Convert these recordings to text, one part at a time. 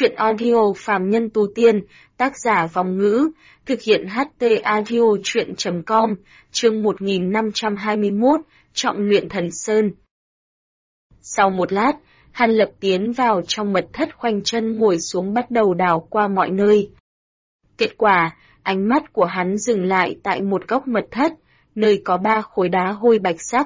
Truyện audio phàm nhân tu tiên, tác giả Vong Ngữ, thực hiện HT audio truyện.com, chương 1521, trọng luyện thần sơn. Sau một lát, Hàn Lập tiến vào trong mật thất khoanh chân ngồi xuống bắt đầu đào qua mọi nơi. Kết quả, ánh mắt của hắn dừng lại tại một góc mật thất, nơi có 3 khối đá hôi bạch sắc.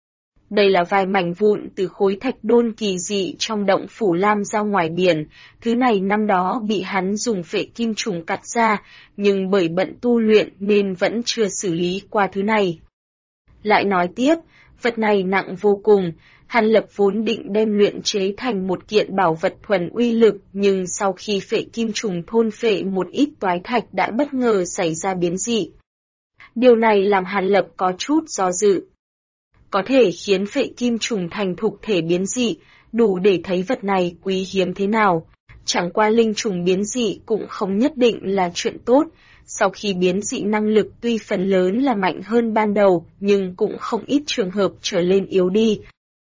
Đây là vài mảnh vụn từ khối thạch đôn kỳ dị trong động Phủ Lam ra ngoài biển, thứ này năm đó bị hắn dùng phệ kim trùng cắt ra, nhưng bởi bận tu luyện nên vẫn chưa xử lý qua thứ này. Lại nói tiếp, vật này nặng vô cùng, Hàn Lập vốn định đem luyện chế thành một kiện bảo vật thuần uy lực, nhưng sau khi phệ kim trùng thôn phệ một ít toái thạch đã bất ngờ xảy ra biến dị. Điều này làm Hàn Lập có chút do dự. Có thể khiến phệ kim trùng thành thục thể biến dị, đủ để thấy vật này quý hiếm thế nào. Chẳng qua linh trùng biến dị cũng không nhất định là chuyện tốt, sau khi biến dị năng lực tuy phần lớn là mạnh hơn ban đầu, nhưng cũng không ít trường hợp trở lên yếu đi.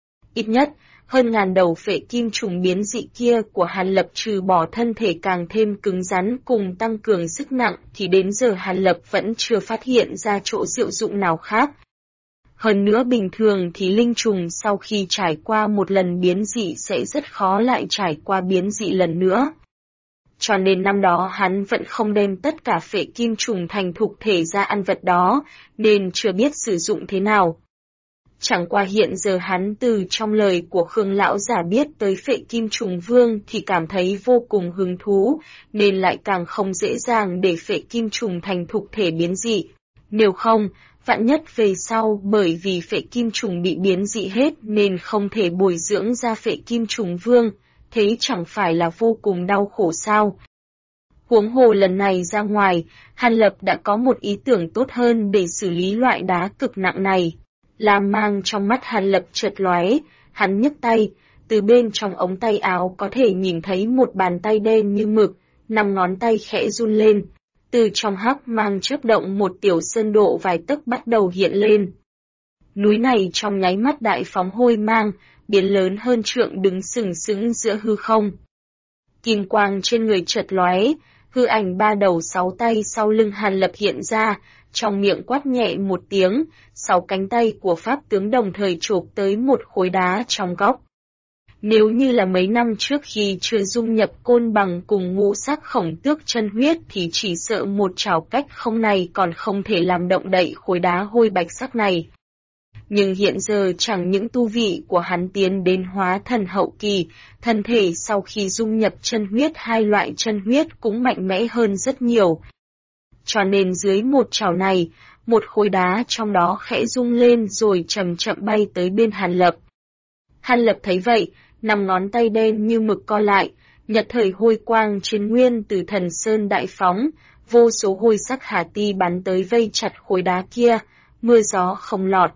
Ít nhất, hơn ngàn đầu phệ kim trùng biến dị kia của Hàn Lập trừ bỏ thân thể càng thêm cứng rắn cùng tăng cường sức nặng thì đến giờ Hàn Lập vẫn chưa phát hiện ra chỗ diệu dụng nào khác. Hơn nữa bình thường thì linh trùng sau khi trải qua một lần biến dị sẽ rất khó lại trải qua biến dị lần nữa. Cho nên năm đó hắn vẫn không đem tất cả phệ kim trùng thành thục thể ra ăn vật đó, nên chưa biết sử dụng thế nào. Chẳng qua hiện giờ hắn từ trong lời của Khương Lão giả biết tới phệ kim trùng vương thì cảm thấy vô cùng hứng thú, nên lại càng không dễ dàng để phệ kim trùng thành thục thể biến dị. Nếu không, vạn nhất về sau bởi vì phệ kim trùng bị biến dị hết nên không thể bồi dưỡng ra phệ kim trùng vương, thế chẳng phải là vô cùng đau khổ sao? Huống hồ lần này ra ngoài, Hàn Lập đã có một ý tưởng tốt hơn để xử lý loại đá cực nặng này. Lam mang trong mắt Hàn Lập chợt lóe, hắn nhấc tay, từ bên trong ống tay áo có thể nhìn thấy một bàn tay đen như mực, 5 ngón tay khẽ run lên. Từ trong hắc mang chớp động một tiểu sơn độ vài tấc bắt đầu hiện lên. Núi này trong nháy mắt đại phóng hôi mang, biến lớn hơn trượng đứng sừng sững giữa hư không. Kim quang trên người chợt lóe, hư ảnh 3 đầu 6 tay sau lưng Hàn Lập hiện ra, trong miệng quát nhẹ một tiếng, 6 cánh tay của pháp tướng đồng thời chộp tới một khối đá trong góc. Nếu như là mấy năm trước khi chưa dung nhập côn bằng cùng ngũ sắc khổng tước chân huyết thì chỉ sợ một trảo cách không này còn không thể làm động đậy khối đá hôi bạch sắc này. Nhưng hiện giờ chẳng những tu vị của hắn tiến đến hóa thần hậu kỳ, thân thể sau khi dung nhập chân huyết hai loại chân huyết cũng mạnh mẽ hơn rất nhiều. Cho nên dưới một trảo này, một khối đá trong đó khẽ rung lên rồi chậm chậm bay tới bên Hàn Lập. Hàn Lập thấy vậy, 5 ngón tay đen như mực co lại, nhật thời hôi quang trên nguyên từ thần sơn đại phóng, vô số hôi sắc hà ti bắn tới vây chặt khối đá kia, mưa gió không lọt.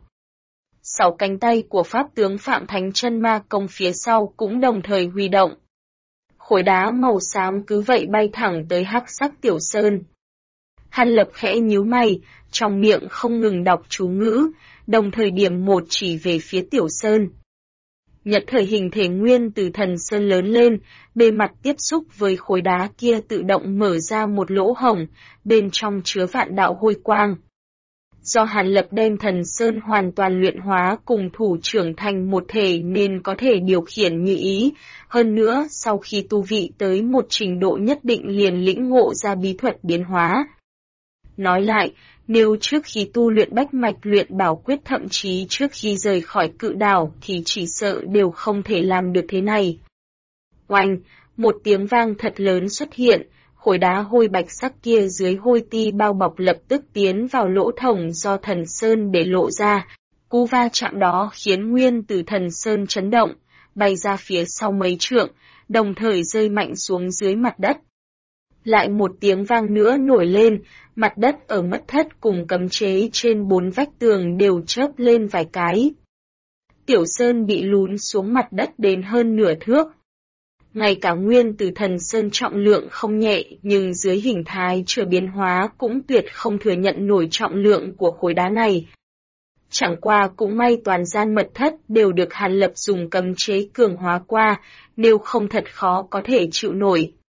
6 cánh tay của pháp tướng Phạm Thánh Chân Ma Công phía sau cũng đồng thời huy động. Khối đá màu xám cứ vậy bay thẳng tới hắc sắc tiểu sơn. Hàn Lập khẽ nhíu mày, trong miệng không ngừng đọc chú ngữ, đồng thời điểm một chỉ về phía tiểu sơn. Nhật thời hình thể nguyên từ thần sơn lớn lên, bề mặt tiếp xúc với khối đá kia tự động mở ra một lỗ hổng, bên trong chứa vạn đạo hôi quang. Do Hàn Lập đem thần sơn hoàn toàn luyện hóa cùng thủ trưởng thành một thể nên có thể điều khiển như ý, hơn nữa sau khi tu vị tới một trình độ nhất định liền lĩnh ngộ ra bí thuật biến hóa. Nói lại, nếu trước khi tu luyện bách mạch luyện bảo quyết thậm chí trước khi rời khỏi cự đảo thì chỉ sợ đều không thể làm được thế này. Oanh, một tiếng vang thật lớn xuất hiện, khối đá hôi bạch sắc kia dưới hôi ti bao bọc lập tức tiến vào lỗ thủng do thần sơn để lộ ra. Cú va chạm đó khiến nguyên từ thần sơn chấn động, bay ra phía sau mấy trượng, đồng thời rơi mạnh xuống dưới mặt đất. Lại một tiếng vang nữa nổi lên, mặt đất ở mật thất cùng cấm chế trên 4 vách tường đều chớp lên vài cái. Tiểu sơn bị lún xuống mặt đất đến hơn nửa thước. Ngay cả nguyên từ thần sơn trọng lượng không nhẹ nhưng dưới hình thái chưa biến hóa cũng tuyệt không thừa nhận nổi trọng lượng của khối đá này. Chẳng qua cũng may toàn gian mật thất đều được Hàn Lập dùng cấm chế cường hóa qua, nếu không thật khó có thể chịu nổi.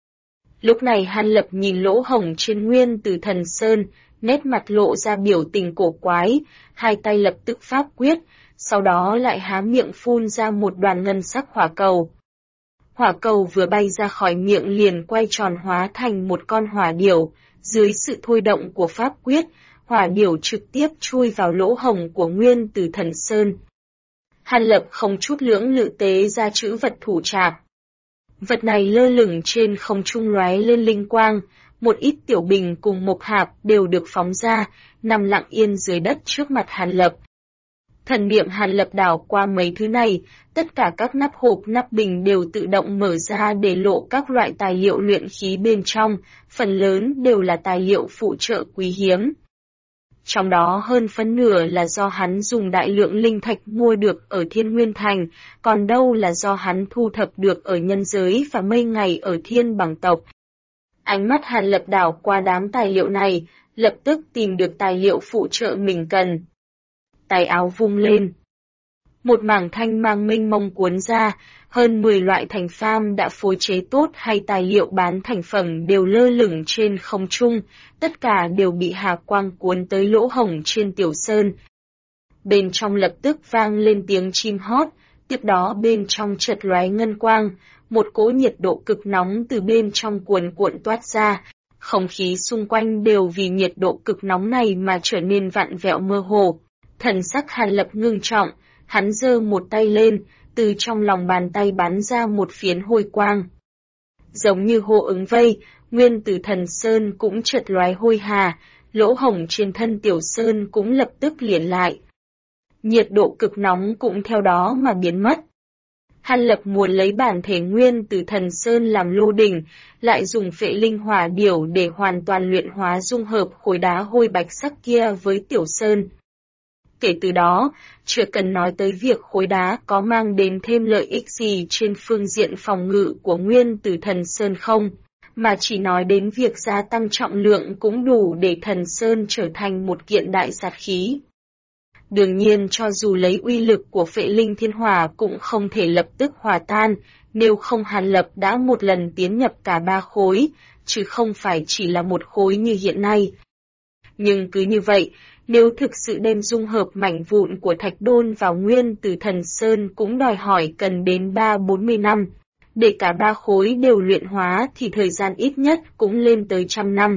Lúc này Hàn Lập nhìn lỗ hổng trên Nguyên Tử Thần Sơn, nét mặt lộ ra biểu tình cổ quái, hai tay lập tức pháp quyết, sau đó lại há miệng phun ra một đoàn ngân sắc hỏa cầu. Hỏa cầu vừa bay ra khỏi miệng liền quay tròn hóa thành một con hỏa điểu, dưới sự thôi động của pháp quyết, hỏa điểu trực tiếp chui vào lỗ hổng của Nguyên Tử Thần Sơn. Hàn Lập không chút lưỡng lự tế ra chữ vật thủ trạc. Vật này lơ lửng trên không trung lóe lên linh quang, một ít tiểu bình cùng mộc hạp đều được phóng ra, nằm lặng yên dưới đất trước mặt Hàn Lập. Thần niệm Hàn Lập đảo qua mấy thứ này, tất cả các nắp hộp nắp bình đều tự động mở ra để lộ các loại tài liệu luyện khí bên trong, phần lớn đều là tài liệu phụ trợ quý hiếm. Trong đó hơn phân nửa là do hắn dùng đại lượng linh thạch mua được ở Thiên Nguyên Thành, còn đâu là do hắn thu thập được ở nhân giới và mây ngày ở Thiên Bằng tộc. Ánh mắt Hàn Lập đảo qua đám tài liệu này, lập tức tìm được tài liệu phụ trợ mình cần. Tay áo vung lên. Một mảng thanh mang mênh mông cuốn ra, hơn 10 loại thành pham đã phối chế tốt hay tài liệu bán thành phẩm đều lơ lửng trên không trung, tất cả đều bị hà quang cuốn tới lỗ hổng trên tiểu sơn. Bên trong lập tức vang lên tiếng chim hót, tiếp đó bên trong chợt lóe ngân quang, một cỗ nhiệt độ cực nóng từ bên trong cuồn cuộn toát ra, không khí xung quanh đều vì nhiệt độ cực nóng này mà trở nên vặn vẹo mơ hồ. Thần sắc Hàn Lập ngưng trọng, hắn giơ một tay lên, từ trong lòng bàn tay bắn ra một phiến hôi quang. Giống như hô ứng vây, Nguyên Tử Thần Sơn cũng chợt lóe hôi hà, lỗ hổng trên thân tiểu sơn cũng lập tức liền lại. Nhiệt độ cực nóng cũng theo đó mà biến mất. Hàn Lập muốn lấy bản thể Nguyên Tử Thần Sơn làm lô đỉnh, lại dùng phệ linh hỏa điểu để hoàn toàn luyện hóa dung hợp khối đá hôi bạch sắc kia với tiểu sơn. Kể từ đó, chưa cần nói tới việc khối đá có mang đến thêm lợi ích gì trên phương diện phòng ngự của Nguyên Tử Thần Sơn không, mà chỉ nói đến việc gia tăng trọng lượng cũng đủ để Thần Sơn trở thành một kiện đại sát khí. Đương nhiên cho dù lấy uy lực của phệ linh thiên hỏa cũng không thể lập tức hòa tan, nếu không Hàn Lập đã một lần tiến nhập cả 3 khối, chứ không phải chỉ là một khối như hiện nay. Nhưng cứ như vậy, nếu thực sự đem dung hợp mảnh vụn của thạch đôn vào Nguyên Tử Thần Sơn cũng đòi hỏi cần đến 30-40 năm. Để cả 3 khối đều luyện hóa thì thời gian ít nhất cũng lên tới 100 năm.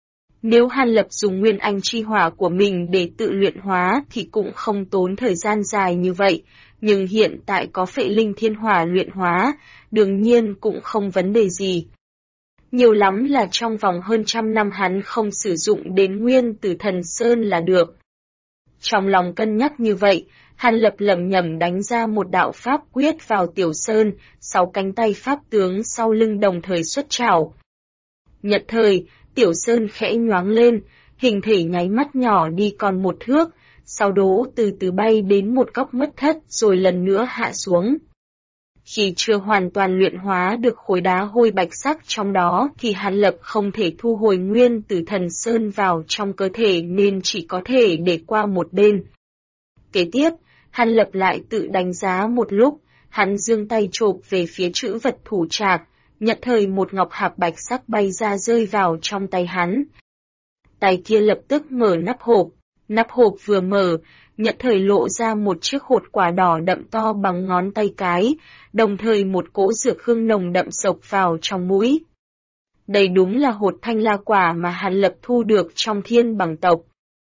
Nếu Hàn Lập dùng nguyên anh chi hỏa của mình để tự luyện hóa thì cũng không tốn thời gian dài như vậy, nhưng hiện tại có phệ linh thiên hỏa luyện hóa, đương nhiên cũng không vấn đề gì. Nhiều lắm là trong vòng hơn 100 năm hắn không sử dụng đến Nguyên Tử Thần Sơn là được. Trong lòng cân nhắc như vậy, Hàn Lập lẩm nhẩm đánh ra một đạo pháp quyết vào tiểu sơn, 6 cánh tay pháp tướng sau lưng đồng thời xuất trảo. Nhật thời, tiểu sơn khẽ nhoáng lên, hình thể nháy mắt nhỏ đi còn 1 thước, sau đó từ từ bay đến một góc mất thất rồi lần nữa hạ xuống. Khi chưa hoàn toàn luyện hóa được khối đá hôi bạch sắc trong đó thì Hàn Lập không thể thu hồi Nguyên Tử Thần Sơn vào trong cơ thể nên chỉ có thể để qua một bên. Kế tiếp, Hàn Lập lại tự đánh giá một lúc, hắn giương tay chộp về phía chữ vật thủ trạc, nhật thời một ngọc hạp bạch sắc bay ra rơi vào trong tay hắn. Tay kia lập tức mở nắp hộp vừa mở, nhật thời lộ ra một chiếc hột quả đỏ đậm to bằng ngón tay cái, đồng thời một cỗ dược hương nồng đậm xộc vào trong mũi. Đây đúng là hột thanh la quả mà Hàn Lập thu được trong Thiên Bằng tộc.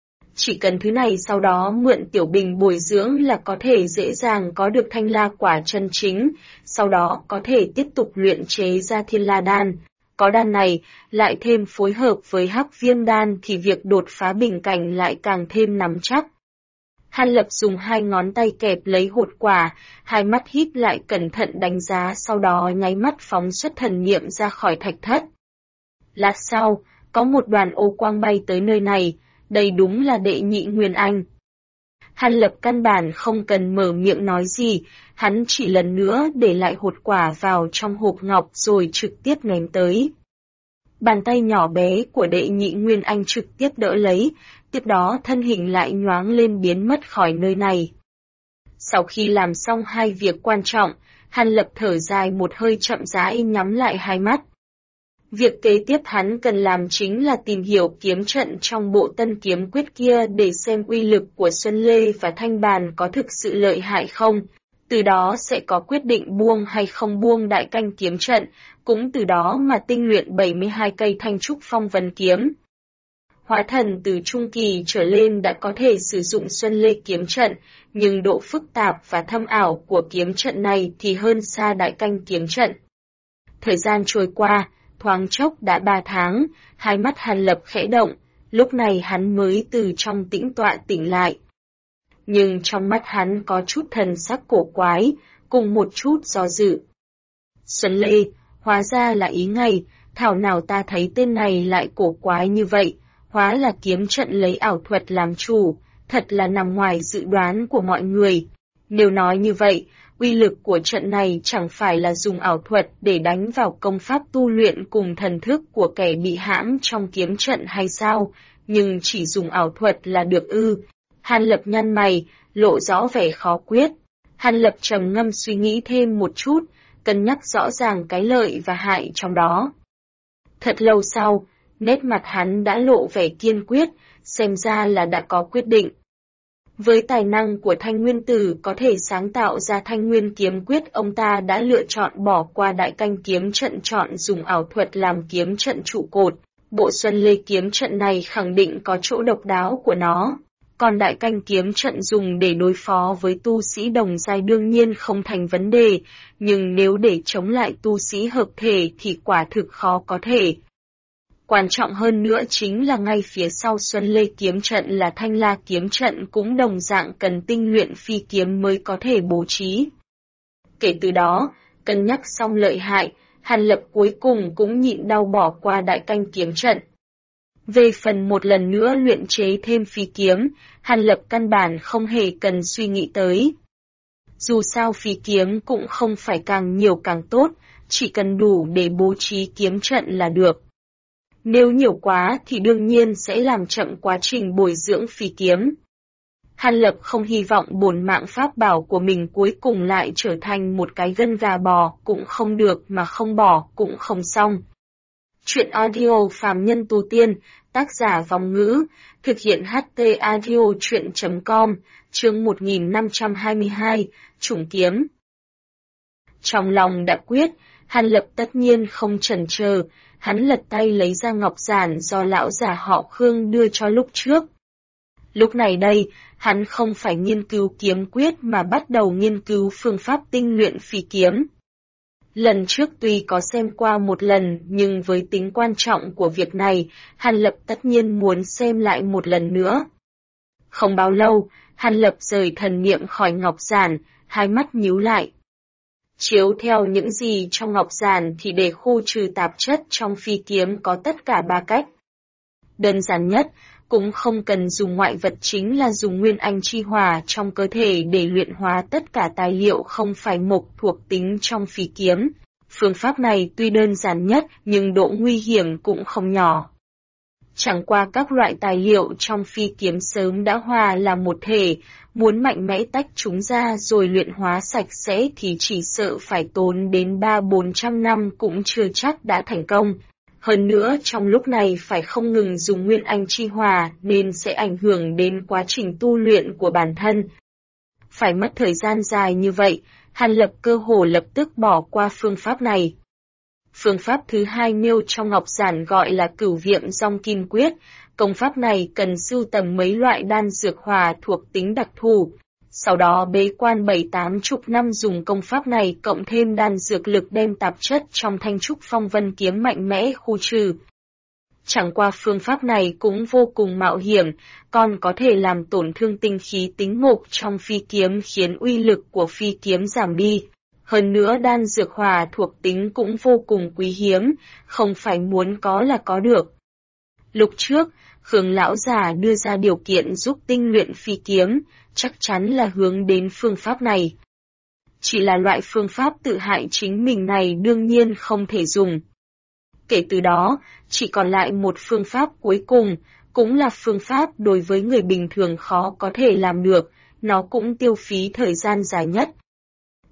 Chỉ cần thứ này sau đó mượn tiểu bình bồi dưỡng là có thể dễ dàng có được thanh la quả chân chính, sau đó có thể tiếp tục luyện chế ra thiên la đan. Có đan này, lại thêm phối hợp với hắc viêm đan thì việc đột phá bình cảnh lại càng thêm nắm chắc. Hàn Lập dùng 2 ngón tay kẹp lấy hột quả, 2 mắt híp lại cẩn thận đánh giá sau đó nháy mắt phóng xuất thần niệm ra khỏi thạch thất. Lát sau, có một đoàn ô quang bay tới nơi này, đây đúng là đệ nhị Nguyên Anh. Hàn Lập căn bản không cần mở miệng nói gì, hắn chỉ lần nữa để lại hột quả vào trong hộp ngọc rồi trực tiếp ném tới. Bàn tay nhỏ bé của đệ nhị Nguyên Anh trực tiếp đỡ lấy, tiếp đó thân hình lại nhoáng lên biến mất khỏi nơi này. Sau khi làm xong 2 việc quan trọng, Hàn Lập thở dài một hơi chậm rãi nhắm lại 2 mắt. Việc kế tiếp hắn cần làm chính là tìm hiểu kiếm trận trong bộ Tân Kiếm Quyết kia để xem uy lực của Xuân Lê và Thanh Bàn có thực sự lợi hại không, từ đó sẽ có quyết định buông hay không buông Đại Canh kiếm trận, cũng từ đó mà tinh luyện 72 cây Thanh Trúc Phong Vân kiếm. Hóa thần từ trung kỳ trở lên đã có thể sử dụng Xuân Lê kiếm trận, nhưng độ phức tạp và thâm ảo của kiếm trận này thì hơn xa Đại Canh kiếm trận. Thời gian trôi qua, thoáng chốc đã 3 tháng, hai mắt Hàn Lập khẽ động, lúc này hắn mới từ trong tĩnh tọa tỉnh lại. Nhưng trong mắt hắn có chút thần sắc cổ quái, cùng một chút do dự. Xuân Lê, hóa ra là ý ngày, thảo nào ta thấy tên này lại cổ quái như vậy, hóa là kiếm trận lấy ảo thuật làm chủ, thật là nằm ngoài dự đoán của mọi người. Nếu nói như vậy, uy lực của trận này chẳng phải là dùng ảo thuật để đánh vào công pháp tu luyện cùng thần thức của kẻ bị hãm trong kiếm trận hay sao, nhưng chỉ dùng ảo thuật là được ư? Hàn Lập nhăn mày, lộ rõ vẻ khó quyết. Hàn Lập trầm ngâm suy nghĩ thêm một chút, cân nhắc rõ ràng cái lợi và hại trong đó. Thật lâu sau, nét mặt hắn đã lộ vẻ kiên quyết, xem ra là đã có quyết định. Với tài năng của Thanh Nguyên Tử có thể sáng tạo ra Thanh Nguyên kiếm quyết, ông ta đã lựa chọn bỏ qua Đại Canh kiếm trận, chọn dùng ảo thuật làm kiếm trận trụ cột. Bộ Xuân Lê kiếm trận này khẳng định có chỗ độc đáo của nó. Còn Đại Canh kiếm trận dùng để đối phó với tu sĩ đồng giai đương nhiên không thành vấn đề, nhưng nếu để chống lại tu sĩ hợp thể thì quả thực khó có thể. Quan trọng hơn nữa chính là ngay phía sau Xuân Lê kiếm trận là Thanh La kiếm trận, cũng đồng dạng cần tinh luyện phi kiếm mới có thể bố trí. Kể từ đó, cân nhắc xong lợi hại, Hàn Lập cuối cùng cũng nhịn đau bỏ qua Đại Canh kiếm trận. Về phần một lần nữa luyện chế thêm phi kiếm, Hàn Lập căn bản không hề cần suy nghĩ tới. Dù sao phi kiếm cũng không phải càng nhiều càng tốt, chỉ cần đủ để bố trí kiếm trận là được. Nếu nhiều quá thì đương nhiên sẽ làm chậm quá trình bồi dưỡng phi kiếm. Hàn Lập không hy vọng bổn mạng pháp bảo của mình cuối cùng lại trở thành một cái gân gà bò, cũng không được mà không bỏ cũng không xong. Chuyện audio phàm nhân tu tiên, tác giả Vong Ngữ, thực hiện HT audio chuyện.com, chương 1522, Chủng kiếm. Trong lòng đã quyết, Hàn Lập tất nhiên không chần chờ, hắn lật tay lấy ra ngọc giản do lão già họ Khương đưa cho lúc trước. Lúc này đây, hắn không phải nghiên cứu kiếm quyết mà bắt đầu nghiên cứu phương pháp tinh luyện phi kiếm. Lần trước tuy có xem qua một lần, nhưng với tính quan trọng của việc này, Hàn Lập tất nhiên muốn xem lại một lần nữa. Không bao lâu, Hàn Lập rời thần niệm khỏi ngọc giản, hai mắt nhíu lại. Chiếu theo những gì trong ngọc giản thì để khu trừ tạp chất trong phi kiếm có tất cả 3 cách. Đơn giản nhất, cũng không cần dùng ngoại vật, chính là dùng nguyên anh chi hỏa trong cơ thể để luyện hóa tất cả tài liệu không phải mộc thuộc tính trong phi kiếm. Phương pháp này tuy đơn giản nhất nhưng độ nguy hiểm cũng không nhỏ. Chẳng qua các loại tài liệu trong phi kiếm sớm đã hòa là một thể, muốn mạnh mẽ tách chúng ra rồi luyện hóa sạch sẽ thì chỉ sợ phải tốn đến 300-400 năm cũng chưa chắc đã thành công. Hơn nữa trong lúc này phải không ngừng dùng nguyên anh chi hỏa nên sẽ ảnh hưởng đến quá trình tu luyện của bản thân. Phải mất thời gian dài như vậy, Hàn Lập cơ hồ lập tức bỏ qua phương pháp này. Phương pháp thứ hai nêu trong ngọc giản gọi là Cửu Việm Dong Kim Quyết. Công pháp này cần sưu tầm mấy loại đan dược hỏa thuộc tính đặc thù. Sau đó bế quan 7-80 năm dùng công pháp này cộng thêm đan dược lực đem tạp chất trong Thanh Trúc Phong Vân kiếm mạnh mẽ khu trừ. Chẳng qua phương pháp này cũng vô cùng mạo hiểm, còn có thể làm tổn thương tinh khí tính mộc trong phi kiếm khiến uy lực của phi kiếm giảm đi. Hơn nữa đan dược hỏa thuộc tính cũng vô cùng quý hiếm, không phải muốn có là có được. Lúc trước, Khương lão già đưa ra điều kiện giúp tinh luyện phi kiếm, chắc chắn là hướng đến phương pháp này. Chỉ là loại phương pháp tự hại chính mình này đương nhiên không thể dùng. Kể từ đó, chỉ còn lại một phương pháp cuối cùng, cũng là phương pháp đối với người bình thường khó có thể làm được, nó cũng tiêu phí thời gian dài nhất.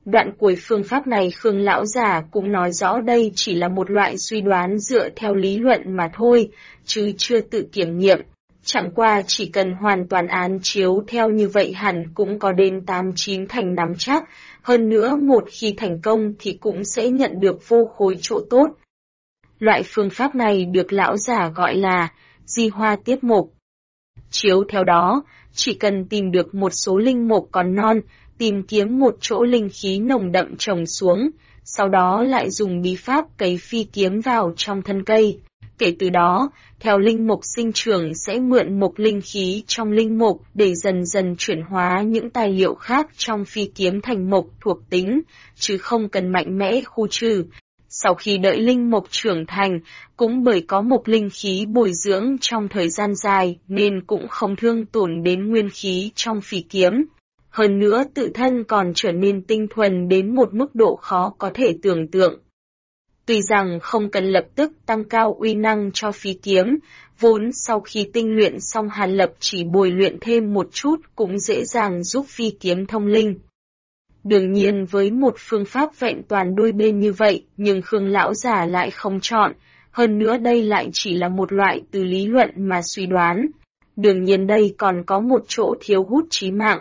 Đoạn cuối phương pháp này Khương lão giả cũng nói rõ đây chỉ là một loại suy đoán dựa theo lý luận mà thôi, chứ chưa tự kiểm nghiệm. Chẳng qua chỉ cần hoàn toàn án chiếu theo như vậy hẳn cũng có đến 8-9 thành nắm chắc, hơn nữa một khi thành công thì cũng sẽ nhận được vô khối chỗ tốt. Loại phương pháp này được lão giả gọi là di hoa tiếp mộc. Chiếu theo đó, chỉ cần tìm được một số linh mục còn non, tìm kiếm một chỗ linh khí nồng đậm trồng xuống, sau đó lại dùng bí pháp cấy phi kiếm vào trong thân cây. Kể từ đó, theo linh mục sinh trưởng sẽ mượn một linh khí trong linh mục để dần dần chuyển hóa những tài liệu khác trong phi kiếm thành mộc thuộc tính, chứ không cần mạnh mẽ khu trừ. Sau khi đợi linh mộc trưởng thành, cũng bởi có một linh khí bồi dưỡng trong thời gian dài nên cũng không thương tổn đến nguyên khí trong phi kiếm. Hơn nữa tự thân còn trở nên tinh thuần đến một mức độ khó có thể tưởng tượng. Tuy rằng không cần lập tức tăng cao uy năng cho phi kiếm, vốn sau khi tinh luyện xong Hàn Lập chỉ bồi luyện thêm một chút cũng dễ dàng giúp phi kiếm thông linh. Đương nhiên với một phương pháp vẹn toàn đôi bên như vậy, nhưng Khương lão giả lại không chọn, hơn nữa đây lại chỉ là một loại từ lý luận mà suy đoán. Đương nhiên đây còn có một chỗ thiếu hút chí mạng.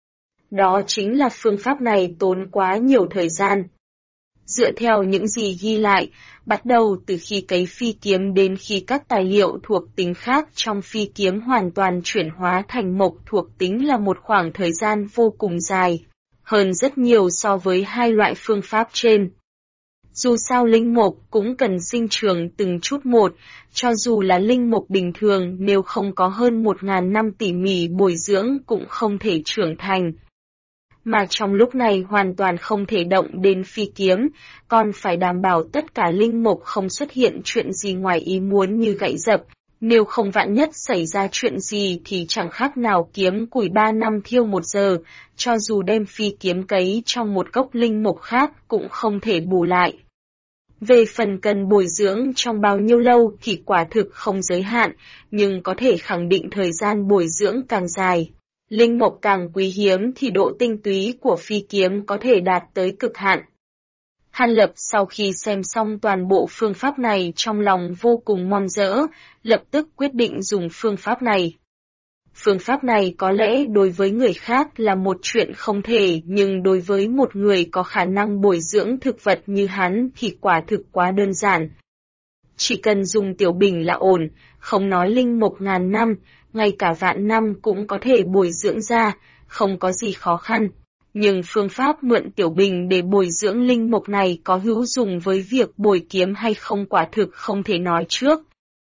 Đó chính là phương pháp này tốn quá nhiều thời gian. Dựa theo những gì ghi lại, bắt đầu từ khi cấy phi kiếm đến khi các tài liệu thuộc tính khác trong phi kiếm hoàn toàn chuyển hóa thành mộc thuộc tính là một khoảng thời gian vô cùng dài, hơn rất nhiều so với hai loại phương pháp trên. Dù sao linh mộc cũng cần sinh trưởng từng chút một, cho dù là linh mộc bình thường nếu không có hơn 1000 năm tỉ mỉ bồi dưỡng cũng không thể trưởng thành. Mà trong lúc này hoàn toàn không thể động đến phi kiếm, còn phải đảm bảo tất cả linh mộc không xuất hiện chuyện gì ngoài ý muốn như gãy dập, nếu không vạn nhất xảy ra chuyện gì thì chẳng khác nào kiếm củi 3 năm thiêu 1 giờ, cho dù đem phi kiếm cấy trong một gốc linh mộc khác cũng không thể bù lại. Về phần cần bồi dưỡng trong bao nhiêu lâu thì quả thực không giới hạn, nhưng có thể khẳng định thời gian bồi dưỡng càng dài. Linh mộc càng quý hiếm thì độ tinh túy của phi kiếm có thể đạt tới cực hạn. Hàn Lập sau khi xem xong toàn bộ phương pháp này trong lòng vô cùng mong rỡ, lập tức quyết định dùng phương pháp này. Phương pháp này có lẽ đối với người khác là một chuyện không thể, nhưng đối với một người có khả năng bồi dưỡng thực vật như hắn thì quả thực quá đơn giản. Chỉ cần dùng tiểu bình là ổn, không nói linh mộc ngàn năm, ngay cả vạn năm cũng có thể bồi dưỡng ra, không có gì khó khăn. Nhưng phương pháp mượn tiểu bình để bồi dưỡng linh mộc này có hữu dụng với việc bồi kiếm hay không quả thực không thể nói trước.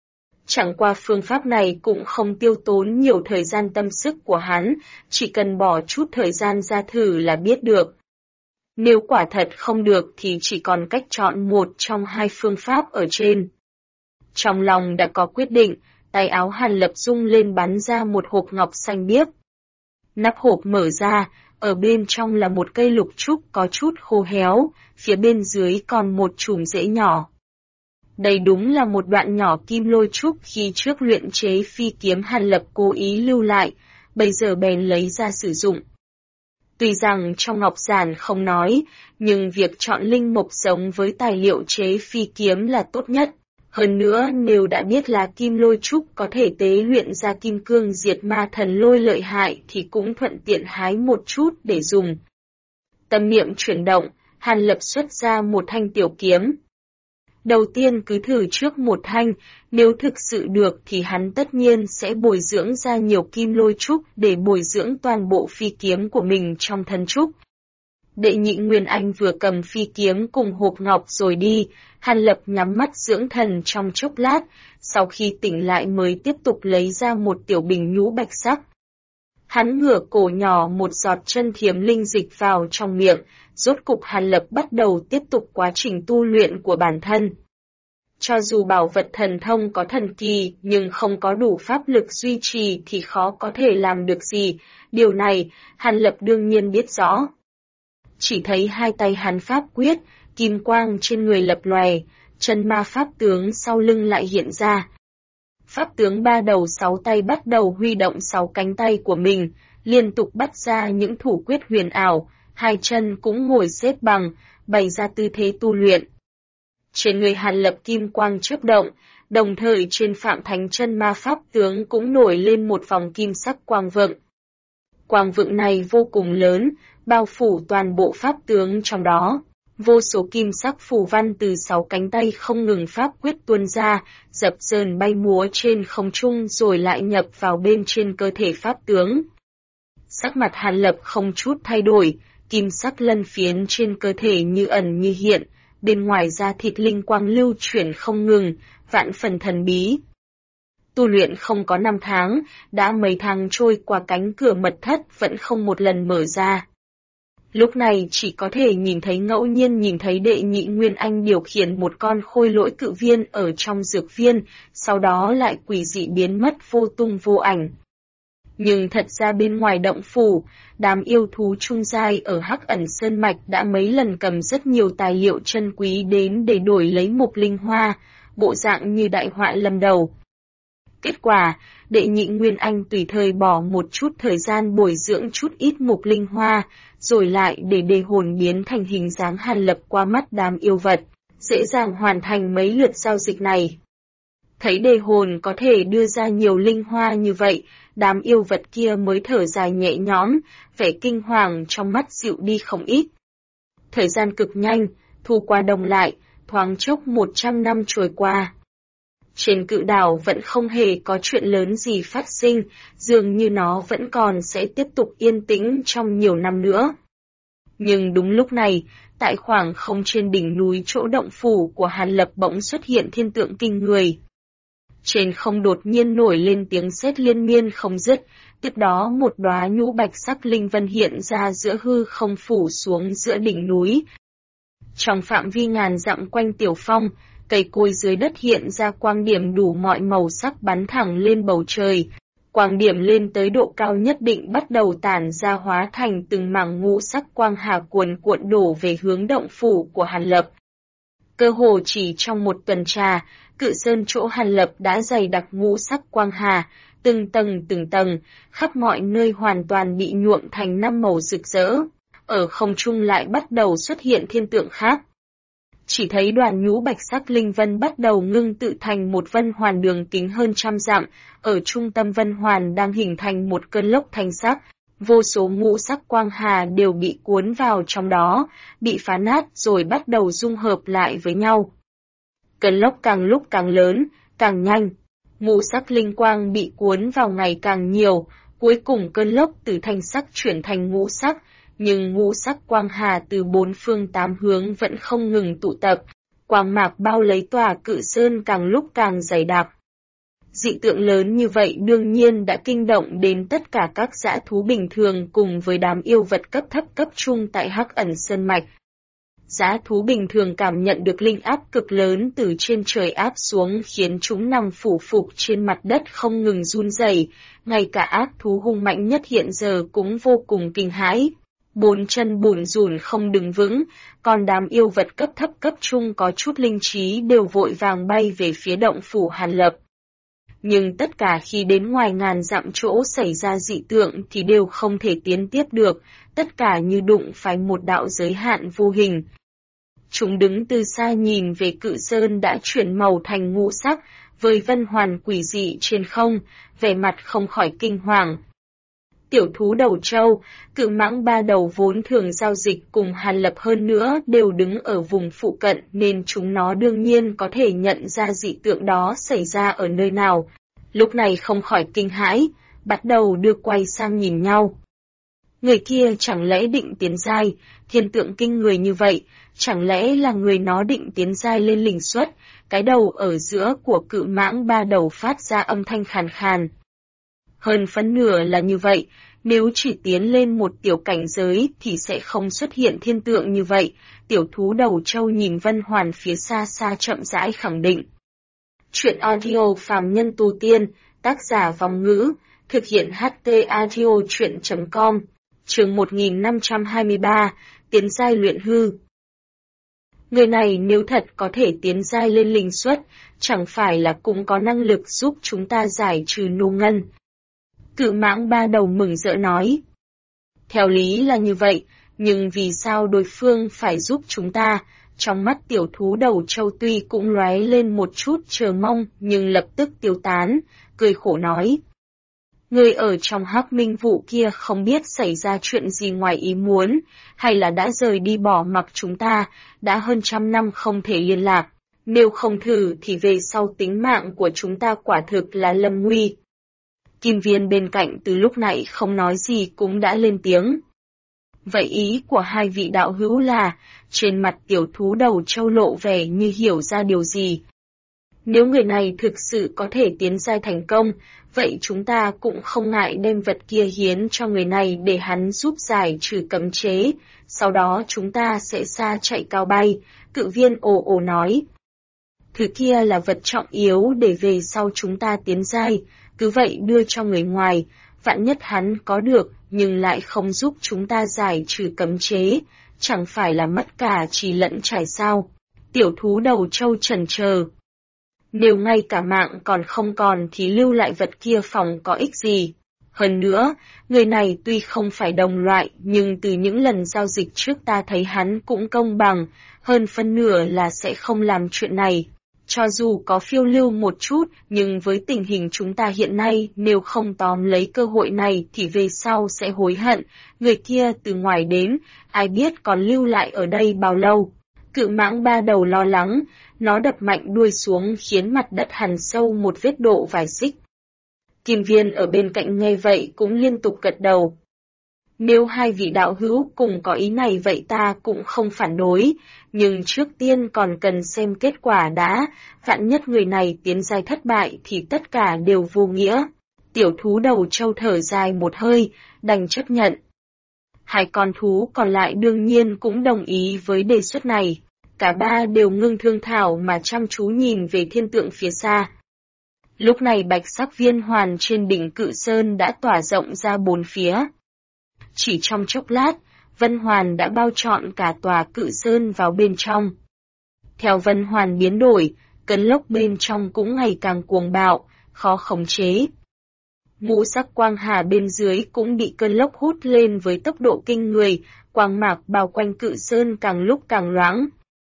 Chẳng qua phương pháp này cũng không tiêu tốn nhiều thời gian tâm sức của hắn, chỉ cần bỏ chút thời gian ra thử là biết được. Nếu quả thật không được thì chỉ còn cách chọn một trong hai phương pháp ở trên. Trong lòng đã có quyết định, tay áo Hàn Lập rung lên bắn ra một hộp ngọc xanh biếc. Nắp hộp mở ra, ở bên trong là một cây lục trúc có chút khô héo, phía bên dưới còn một chùm rễ nhỏ. Đây đúng là một đoạn nhỏ kim lôi trúc khi trước luyện chế phi kiếm Hàn Lập cố ý lưu lại, bây giờ bèn lấy ra sử dụng. Tuy rằng trong ngọc giản không nói, nhưng việc chọn linh mộc giống với tài liệu chế phi kiếm là tốt nhất. Hơn nữa nếu đã biết là kim lôi trúc có thể tế luyện ra kim cương diệt ma thần lôi lợi hại thì cũng thuận tiện hái một chút để dùng. Tâm niệm chuyển động, Hàn Lập xuất ra một thanh tiểu kiếm. Đầu tiên cứ thử trước một thanh, nếu thực sự được thì hắn tất nhiên sẽ bồi dưỡng ra nhiều kim lôi trúc để bồi dưỡng toàn bộ phi kiếm của mình trong thân trúc. Đệ nhị Nguyên Anh vừa cầm phi kiếm cùng hộp ngọc rồi đi, Hàn Lập nhắm mắt dưỡng thần trong chốc lát, sau khi tỉnh lại mới tiếp tục lấy ra một tiểu bình nhũ bạch sắc. Hắn ngửa cổ nhỏ một giọt chân thiềm linh dịch vào trong miệng, rốt cục Hàn Lập bắt đầu tiếp tục quá trình tu luyện của bản thân. Cho dù bảo vật thần thông có thần kỳ nhưng không có đủ pháp lực duy trì thì khó có thể làm được gì, điều này Hàn Lập đương nhiên biết rõ. Chỉ thấy hai tay hắn pháp quyết, kim quang trên người lập lòe, chân ma pháp tướng sau lưng lại hiện ra. Pháp tướng ba đầu sáu tay bắt đầu huy động sáu cánh tay của mình, liên tục bắt ra những thủ quyết huyền ảo, hai chân cũng ngồi xếp bằng, bày ra tư thế tu luyện. Trên người Hàn Lập kim quang chớp động, đồng thời trên Phạm Thánh Chân Ma Pháp tướng cũng nổi lên một vòng kim sắc quang vựng. Quang vựng này vô cùng lớn, bao phủ toàn bộ pháp tướng trong đó. Vô số kim sắc phù văn từ 6 cánh tay không ngừng pháp quyết tuôn ra, dập dờn bay múa trên không trung rồi lại nhập vào bên trên cơ thể pháp tướng. Sắc mặt Hàn Lập không chút thay đổi, kim sắc lân phiến trên cơ thể như ẩn như hiện, bên ngoài da thịt linh quang lưu chuyển không ngừng, vạn phần thần bí. Tu luyện không có 5 tháng, đã mấy tháng trôi qua cánh cửa mật thất vẫn không một lần mở ra. Lúc này chỉ có thể ngẫu nhiên nhìn thấy Đệ Nhị Nguyên Anh điều khiển một con khôi lỗi cự viên ở trong dược viên, sau đó lại quỷ dị biến mất vô tung vô ảnh. Nhưng thật ra bên ngoài động phủ, đám yêu thú trung giai ở Hắc Ẩn Sơn Mạch đã mấy lần cầm rất nhiều tài liệu chân quý đến để đổi lấy mục linh hoa, bộ dạng như đại họa lâm đầu. Kết quả, Đệ Nhị Nguyên Anh tùy thời bỏ một chút thời gian bồi dưỡng chút ít mục linh hoa, rồi lại để đề hồn biến thành hình dáng Hàn Lập qua mắt đám yêu vật, dễ dàng hoàn thành mấy lượt giao dịch này. Thấy đề hồn có thể đưa ra nhiều linh hoa như vậy, đám yêu vật kia mới thở dài nhẹ nhõm, vẻ kinh hoàng trong mắt dịu đi không ít. Thời gian cực nhanh, thu qua đông lại, thoáng chốc 100 năm trôi qua. Trên cự đảo vẫn không hề có chuyện lớn gì phát sinh, dường như nó vẫn còn sẽ tiếp tục yên tĩnh trong nhiều năm nữa. Nhưng đúng lúc này, tại khoảng không trên đỉnh núi chỗ động phủ của Hàn Lập bỗng xuất hiện thiên tượng kinh người. Trên không đột nhiên nổi lên tiếng sét liên miên không dứt, tiếp đó một đóa nhũ bạch sắc linh vân hiện ra giữa hư không phủ xuống giữa đỉnh núi. Trong phạm vi ngàn dặm quanh tiểu phong, cây cối dưới đất hiện ra quang điểm đủ mọi màu sắc bắn thẳng lên bầu trời. Quang điểm lên tới độ cao nhất định bắt đầu tản ra hóa thành từng mảng ngũ sắc quang hà cuồn cuộn đổ về hướng động phủ của Hàn Lập. Cơ hồ chỉ trong một tuần trà, cự sơn chỗ Hàn Lập đã dày đặc ngũ sắc quang hà, từng tầng, khắp mọi nơi hoàn toàn bị nhuộm thành 5 màu rực rỡ. Ở không trung lại bắt đầu xuất hiện thiên tượng khác. Chỉ thấy đoàn nhũ bạch sắc linh vân bắt đầu ngưng tự thành một vân hoàn đường kính hơn 100 dặm, ở trung tâm vân hoàn đang hình thành một cơn lốc thanh sắc, vô số ngũ sắc quang hà đều bị cuốn vào trong đó, bị phá nát rồi bắt đầu dung hợp lại với nhau. Cơn lốc càng lúc càng lớn, càng nhanh, ngũ sắc linh quang bị cuốn vào ngày càng nhiều, cuối cùng cơn lốc từ thanh sắc chuyển thành ngũ sắc. Nhưng ngũ sắc quang hà từ 4 phương 8 hướng vẫn không ngừng tụ tập, quang mạc bao lấy tòa cự sơn càng lúc càng dày đặc. Dị tượng lớn như vậy đương nhiên đã kinh động đến tất cả các dã thú bình thường cùng với đám yêu vật cấp thấp cấp trung tại Hắc Ẩn Sơn Mạch. Dã thú bình thường cảm nhận được linh áp cực lớn từ trên trời áp xuống khiến chúng nằm phủ phục trên mặt đất không ngừng run rẩy, ngay cả ác thú hung mạnh nhất hiện giờ cũng vô cùng kinh hãi. 4 chân bủn rủn không đứng vững, còn đám yêu vật cấp thấp cấp trung có chút linh trí đều vội vàng bay về phía động phủ Hàn Lập. Nhưng tất cả khi đến ngoài ngàn dặm chỗ xảy ra dị tượng thì đều không thể tiến tiếp được, tất cả như đụng phải một đạo giới hạn vô hình. Chúng đứng từ xa nhìn về cự sơn đã chuyển màu thành ngũ sắc, với vân hoàn quỷ dị trên không, vẻ mặt không khỏi kinh hoàng. Tiểu thú đầu trâu, cự mãng 3 đầu vốn thường giao dịch cùng Hàn Lập hơn nữa đều đứng ở vùng phụ cận nên chúng nó đương nhiên có thể nhận ra dị tượng đó xảy ra ở nơi nào. Lúc này không khỏi kinh hãi, bắt đầu đưa quay sang nhìn nhau. Người kia chẳng lẽ định tiến giai, thiên tượng kinh người như vậy, chẳng lẽ là người nó định tiến giai lên linh xuất, cái đầu ở giữa của cự mãng 3 đầu phát ra âm thanh khàn khàn. Hơn phân nửa là như vậy, nếu chỉ tiến lên một tiểu cảnh giới thì sẽ không xuất hiện thiên tượng như vậy, tiểu thú đầu trâu nhìn vân hoàn phía xa xa chậm rãi khẳng định. Chuyện audio phàm nhân tu tiên, tác giả Vong Ngữ, thực hiện HT audio chuyện.com, chương 1523, tiến giai luyện hư. Người này nếu thật có thể tiến giai lên linh xuất, chẳng phải là cũng có năng lực giúp chúng ta giải trừ nô ngân. Cự mãng 3 đầu mừng rỡ nói. Theo lý là như vậy, nhưng vì sao đối phương phải giúp chúng ta? Trong mắt tiểu thú đầu trâu tuy cũng lóe lên một chút chờ mong nhưng lập tức tiêu tán, cười khổ nói. Người ở trong Hắc Minh vụ kia không biết xảy ra chuyện gì ngoài ý muốn, hay là đã rời đi bỏ mặc chúng ta, đã hơn 100 năm không thể liên lạc. Nếu không thử thì về sau tính mạng của chúng ta quả thực là lâm nguy. Kim Viên bên cạnh từ lúc nãy không nói gì cũng đã lên tiếng. Vậy ý của hai vị đạo hữu là, trên mặt tiểu thú đầu trâu lộ vẻ như hiểu ra điều gì. Nếu người này thực sự có thể tiến giai thành công, vậy chúng ta cũng không ngại đem vật kia hiến cho người này để hắn giúp giải trừ cấm chế, sau đó chúng ta sẽ xa chạy cao bay, Cự Viên ồ ồ nói. Thứ kia là vật trọng yếu để về sau chúng ta tiến giai, cứ vậy đưa cho người ngoài, vạn nhất hắn có được nhưng lại không giúp chúng ta giải trừ cấm chế, chẳng phải là mất cả trì lẫn trải sao. Tiểu thú đầu trâu chần chờ. Nếu ngay cả mạng còn không còn thì lưu lại vật kia phòng có ích gì. Hơn nữa, người này tuy không phải đồng loại nhưng từ những lần giao dịch trước ta thấy hắn cũng công bằng, hơn phân nửa là sẽ không làm chuyện này. Cho dù có phiêu lưu một chút, nhưng với tình hình chúng ta hiện nay, nếu không tóm lấy cơ hội này thì về sau sẽ hối hận, người kia từ ngoài đến, ai biết còn lưu lại ở đây bao lâu. Cự mãng ba đầu lo lắng, nó đập mạnh đuôi xuống khiến mặt đất hằn sâu một vết độ vài xích. Kim Viên ở bên cạnh nghe vậy cũng liên tục gật đầu. Nếu hai vị đạo hữu cùng có ý này vậy ta cũng không phản đối, nhưng trước tiên còn cần xem kết quả đã, vạn nhất người này tiến giai thất bại thì tất cả đều vô nghĩa. Tiểu thú đầu trâu thở dài một hơi, đành chấp nhận. Hai con thú còn lại đương nhiên cũng đồng ý với đề xuất này, cả ba đều ngưng thương thảo mà chăm chú nhìn về thiên tượng phía xa. Lúc này bạch sắc viên hoàn trên đỉnh Cự Sơn đã tỏa rộng ra bốn phía. Chỉ trong chốc lát, Vân Hoàn đã bao trọn cả tòa Cự Sơn vào bên trong. Theo Vân Hoàn biến đổi, cơn lốc bên trong cũng ngày càng cuồng bạo, khó khống chế. Ngũ sắc quang hà bên dưới cũng bị cơn lốc hút lên với tốc độ kinh người, quang mạc bao quanh Cự Sơn càng lúc càng loãng.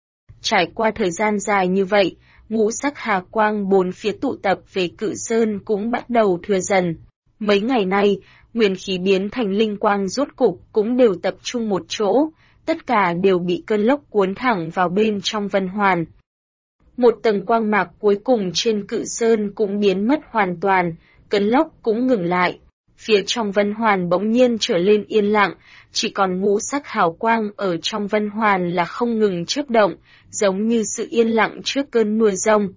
Trải qua thời gian dài như vậy, ngũ sắc hà quang bốn phía tụ tập về Cự Sơn cũng bắt đầu thưa dần. Mấy ngày nay, nguyên khí biến thành linh quang rốt cục cũng đều tập trung một chỗ, tất cả đều bị cơn lốc cuốn thẳng vào bên trong Vân Hoàn. Một tầng quang mạc cuối cùng trên Cự Sơn cũng biến mất hoàn toàn, cơn lốc cũng ngừng lại. Phía trong Vân Hoàn bỗng nhiên trở lên yên lặng, chỉ còn ngũ sắc hào quang ở trong Vân Hoàn là không ngừng chớp động, giống như sự yên lặng trước cơn mưa rông.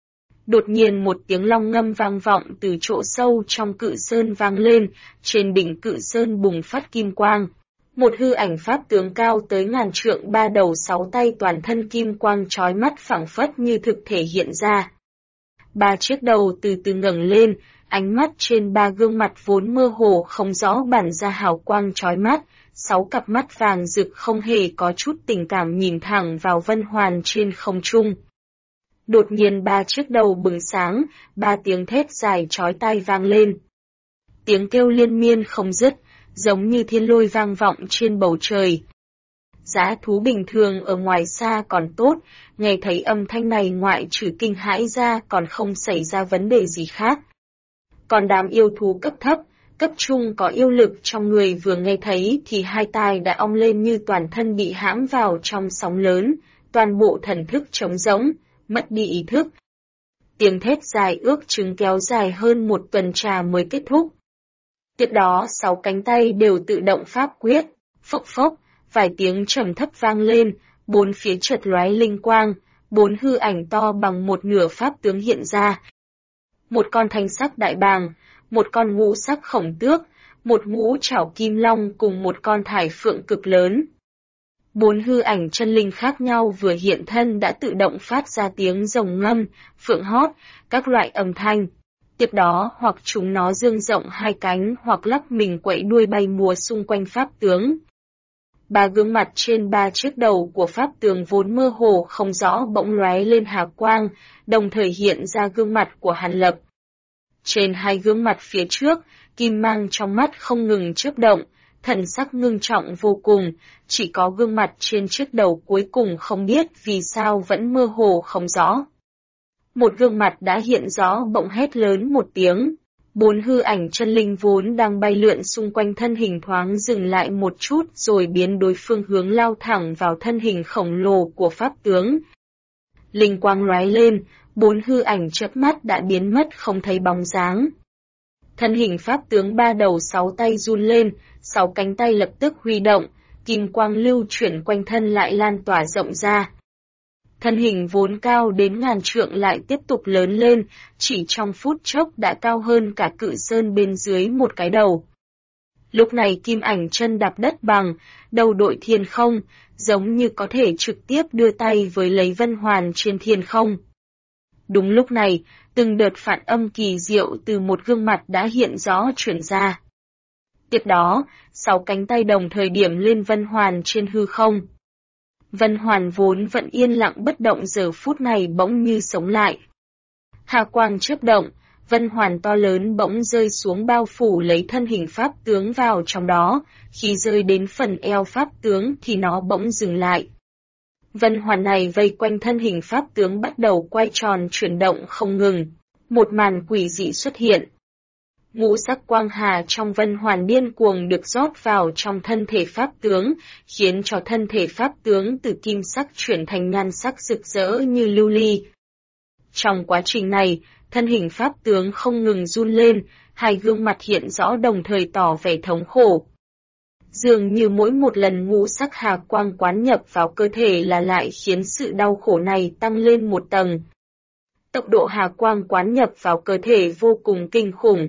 Đột nhiên một tiếng long ngâm vang vọng từ chỗ sâu trong Cự Sơn vang lên, trên đỉnh Cự Sơn bùng phát kim quang. Một hư ảnh pháp tướng cao tới ngàn trượng, ba đầu sáu tay toàn thân kim quang chói mắt phảng phất như thực thể hiện ra. Ba chiếc đầu từ từ ngẩng lên, ánh mắt trên ba gương mặt vốn mơ hồ không rõ bắn ra hào quang chói mắt, sáu cặp mắt vàng rực không hề có chút tình cảm nhìn thẳng vào Vân Hoàn trên không trung. Đột nhiên ba chiếc đầu bừng sáng, ba tiếng thét dài chói tai vang lên. Tiếng kêu liên miên không dứt, giống như thiên lôi vang vọng trên bầu trời. Dã thú bình thường ở ngoài xa còn tốt, nghe thấy âm thanh này ngoại trừ kinh hãi ra còn không xảy ra vấn đề gì khác. Còn đám yêu thú cấp thấp, cấp trung có yêu lực trong người vừa nghe thấy thì hai tai đã ong lên như toàn thân bị hãm vào trong sóng lớn, toàn bộ thần thức trống rỗng, mất đi ý thức. Tiếng thét dài ước chừng kéo dài hơn một tuần trà mới kết thúc. Tiếp đó sáu cánh tay đều tự động pháp quyết, phốc phốc, vài tiếng trầm thấp vang lên, bốn phía chợt lóe linh quang, bốn hư ảnh to bằng một nửa pháp tướng hiện ra. Một con thanh sắc đại bàng, một con ngũ sắc khổng tước, một ngũ trảo kim long cùng một con thải phượng cực lớn. Bốn hư ảnh chân linh khác nhau vừa hiện thân đã tự động phát ra tiếng rồng ngâm, phượng hót, các loại âm thanh. Tiếp đó hoặc chúng nó dương rộng hai cánh hoặc lắc mình quẫy đuôi bay múa xung quanh pháp tướng. Ba gương mặt trên ba chiếc đầu của pháp tướng vốn mơ hồ không rõ bỗng lóe lên hà quang, đồng thời hiện ra gương mặt của Hàn Lập. Trên hai gương mặt phía trước, kim mang trong mắt không ngừng chớp động, thần sắc ngưng trọng vô cùng, chỉ có gương mặt trên chiếc đầu cuối cùng không biết vì sao vẫn mơ hồ không rõ. Một gương mặt đã hiện rõ bỗng hét lớn một tiếng. 4 hư ảnh chân linh vốn đang bay lượn xung quanh thân hình thoáng dừng lại một chút rồi biến đối phương hướng lao thẳng vào thân hình khổng lồ của pháp tướng. Linh quang lóe lên, 4 hư ảnh chớp mắt đã biến mất không thấy bóng dáng. Thân hình pháp tướng 3 đầu 6 tay run lên, 6 cánh tay lập tức huy động, kim quang lưu chuyển quanh thân lại lan tỏa rộng ra. Thân hình vốn cao đến ngàn trượng lại tiếp tục lớn lên, chỉ trong phút chốc đã cao hơn cả cự sơn bên dưới một cái đầu. Lúc này kim ảnh chân đạp đất bằng, đầu đội thiên không, giống như có thể trực tiếp đưa tay với lấy vân hoàn trên thiên không. Đúng lúc này, từng đợt phản âm kỳ diệu từ một gương mặt đã hiện rõ chuyển ra. Tiếp đó, 6 cánh tay đồng thời điểm lên vân hoàn trên hư không. Vân hoàn vốn vẫn yên lặng bất động giờ phút này bỗng như sống lại. Hà quang chớp động, vân hoàn to lớn bỗng rơi xuống bao phủ lấy thân hình pháp tướng vào trong đó, khi rơi đến phần eo pháp tướng thì nó bỗng dừng lại. Vân hoàn này vây quanh thân hình pháp tướng bắt đầu quay tròn chuyển động không ngừng. Một màn quỷ dị xuất hiện. Ngũ sắc quang hà trong vân hoàn điên cuồng được rót vào trong thân thể pháp tướng, khiến cho thân thể pháp tướng từ kim sắc chuyển thành nhan sắc rực rỡ như lưu ly. Trong quá trình này, thân hình pháp tướng không ngừng run lên, hai gương mặt hiện rõ đồng thời tỏ vẻ thống khổ. Dường như mỗi một lần ngũ sắc hà quang quán nhập vào cơ thể là lại khiến sự đau khổ này tăng lên một tầng. Tốc độ hà quang quán nhập vào cơ thể vô cùng kinh khủng.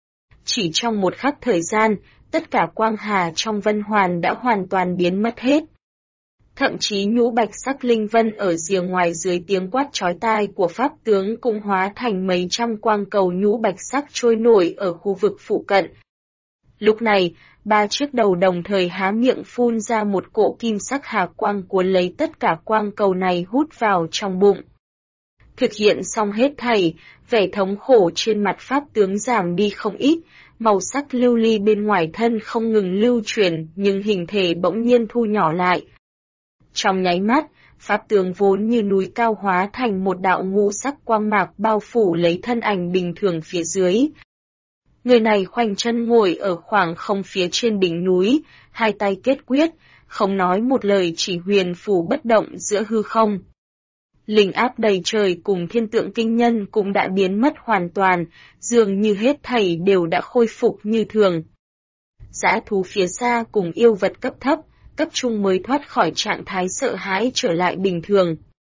Chỉ trong một khắc thời gian, tất cả quang hà trong vân hoàn đã hoàn toàn biến mất hết. Thậm chí nhũ bạch sắc linh vân ở rìa ngoài dưới tiếng quát chói tai của pháp tướng cũng hóa thành mấy trăm quang cầu nhũ bạch sắc trôi nổi ở khu vực phụ cận. Lúc này, 3 chiếc đầu đồng thời há miệng phun ra một cỗ kim sắc hà quang cuốn lấy tất cả quang cầu này hút vào trong bụng. Thực hiện xong hết thảy, vẻ thống khổ trên mặt pháp tướng giảm đi không ít, màu sắc lưu ly bên ngoài thân không ngừng lưu chuyển nhưng hình thể bỗng nhiên thu nhỏ lại. Trong nháy mắt, pháp tướng vốn như núi cao hóa thành một đạo ngũ sắc quang mạc bao phủ lấy thân ảnh bình thường phía dưới. Người này khoanh chân ngồi ở khoảng không phía trên đỉnh núi, hai tay kết quyết, không nói một lời chỉ huyền phù bất động giữa hư không. Linh áp đầy trời cùng thiên tượng kinh nhân cũng đã biến mất hoàn toàn, dường như hết thảy đều đã khôi phục như thường. Dã thú phía xa cùng yêu vật cấp thấp, cấp trung mới thoát khỏi trạng thái sợ hãi trở lại bình thường.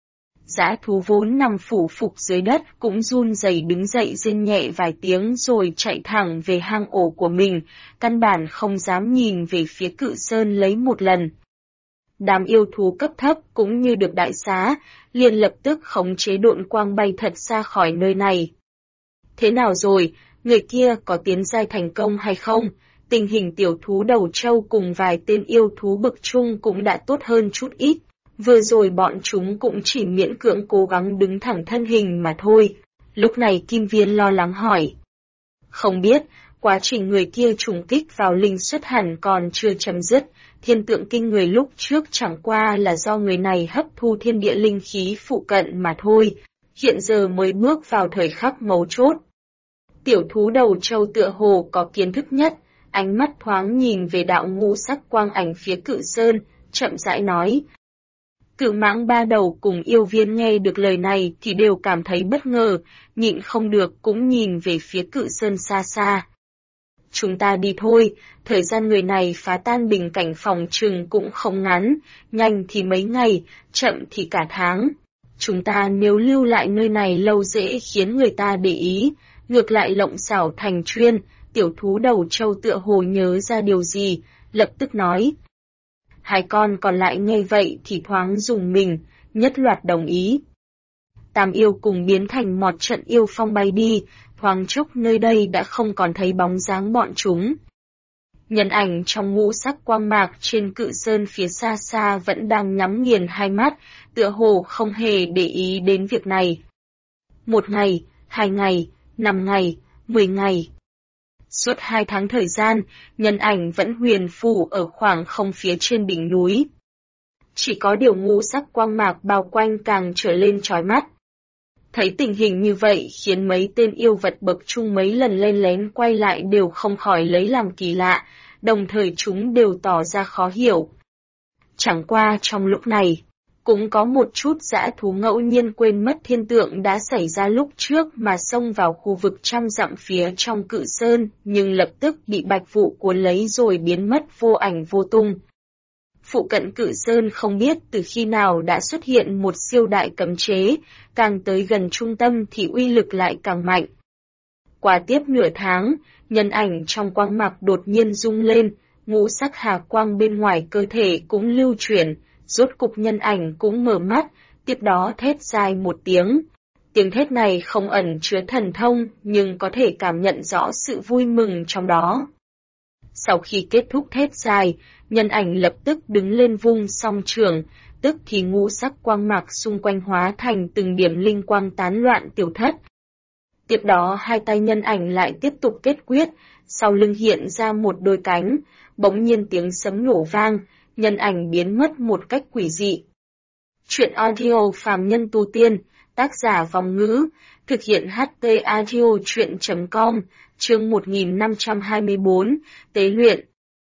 Dã thú vốn nằm phủ phục dưới đất cũng run rẩy đứng dậy rên nhẹ vài tiếng rồi chạy thẳng về hang ổ của mình, căn bản không dám nhìn về phía cự sơn lấy một lần. Đám yêu thú cấp thấp cũng như được đại xá, liền lập tức khống chế độn quang bay thật xa khỏi nơi này. Thế nào rồi, người kia có tiến giai thành công hay không? Tình hình tiểu thú đầu trâu cùng vài tên yêu thú bậc trung cũng đã tốt hơn chút ít. Vừa rồi bọn chúng cũng chỉ miễn cưỡng cố gắng đứng thẳng thân hình mà thôi. Lúc này Kim Viên lo lắng hỏi. Không biết, quá trình người kia trùng kích vào linh xuất hẳn còn chưa chấm dứt. Thiên tượng kinh người lúc trước chẳng qua là do người này hấp thu thiên địa linh khí phụ cận mà thôi. Hiện giờ mới bước vào thời khắc mấu chốt. Tiểu thú đầu trâu tựa hồ có kiến thức nhất, ánh mắt thoáng nhìn về đạo ngũ sắc quang ảnh phía cự sơn, chậm rãi nói. Cự mãng 3 đầu cùng yêu viên nghe được lời này thì đều cảm thấy bất ngờ, nhịn không được cũng nhìn về phía cự sơn xa xa. Chúng ta đi thôi, thời gian người này phá tan bình cảnh phòng trừng cũng không ngắn, nhanh thì mấy ngày, chậm thì cả tháng. Chúng ta nếu lưu lại nơi này lâu dễ khiến người ta để ý, ngược lại lộng xảo thành chuyên. Tiểu thú đầu trâu tựa hồ nhớ ra điều gì, lập tức nói. Hai con còn lại nghe vậy thì thoáng dùng mình, nhất loạt đồng ý. Tam yêu cùng biến thành một trận yêu phong bay đi, thoáng chốc nơi đây đã không còn thấy bóng dáng bọn chúng. Nhân ảnh trong ngũ sắc quang mạc trên cự sơn phía xa xa vẫn đang nhắm nghiền hai mắt, tựa hồ không hề để ý đến việc này. 1 ngày, 2 ngày, 5 ngày, 10 ngày. Suốt 2 tháng thời gian, nhân ảnh vẫn huyền phù ở khoảng không phía trên đỉnh núi. Chỉ có điều ngũ sắc quang mạc bao quanh càng trở lên chói mắt. Thấy tình hình như vậy khiến mấy tên yêu vật bậc trung mấy lần len lén quay lại đều không khỏi lấy làm kỳ lạ, đồng thời chúng đều tỏ ra khó hiểu. Chẳng qua trong lúc này, cũng có một chút dã thú ngẫu nhiên quên mất thiên tượng đã xảy ra lúc trước mà xông vào khu vực trăm dặm phía trong Cự Sơn, nhưng lập tức bị Bạch Vụ cuốn lấy rồi biến mất vô ảnh vô tung. Phụ cận Cự Sơn không biết từ khi nào đã xuất hiện một siêu đại cấm chế, càng tới gần trung tâm thì uy lực lại càng mạnh. Qua tiếp nửa tháng, nhân ảnh trong quang mạc đột nhiên rung lên, ngũ sắc hà quang bên ngoài cơ thể cũng lưu chuyển, rốt cục nhân ảnh cũng mở mắt, tiếp đó thét dài một tiếng. Tiếng thét này không ẩn chứa thần thông, nhưng có thể cảm nhận rõ sự vui mừng trong đó. Sau khi kết thúc thét dài, nhân ảnh lập tức đứng lên vung song trường, tức thì ngũ sắc quang mạc xung quanh hóa thành từng điểm linh quang tán loạn tiêu thất. Tiếp đó hai tay nhân ảnh lại tiếp tục kết quyết, sau lưng hiện ra một đôi cánh, bỗng nhiên tiếng sấm nổ vang, nhân ảnh biến mất một cách quỷ dị. Truyện audio phàm nhân tu tiên, tác giả Vong Ngữ, thực hiện HT audio truyện.com, chương 1524, tế luyện.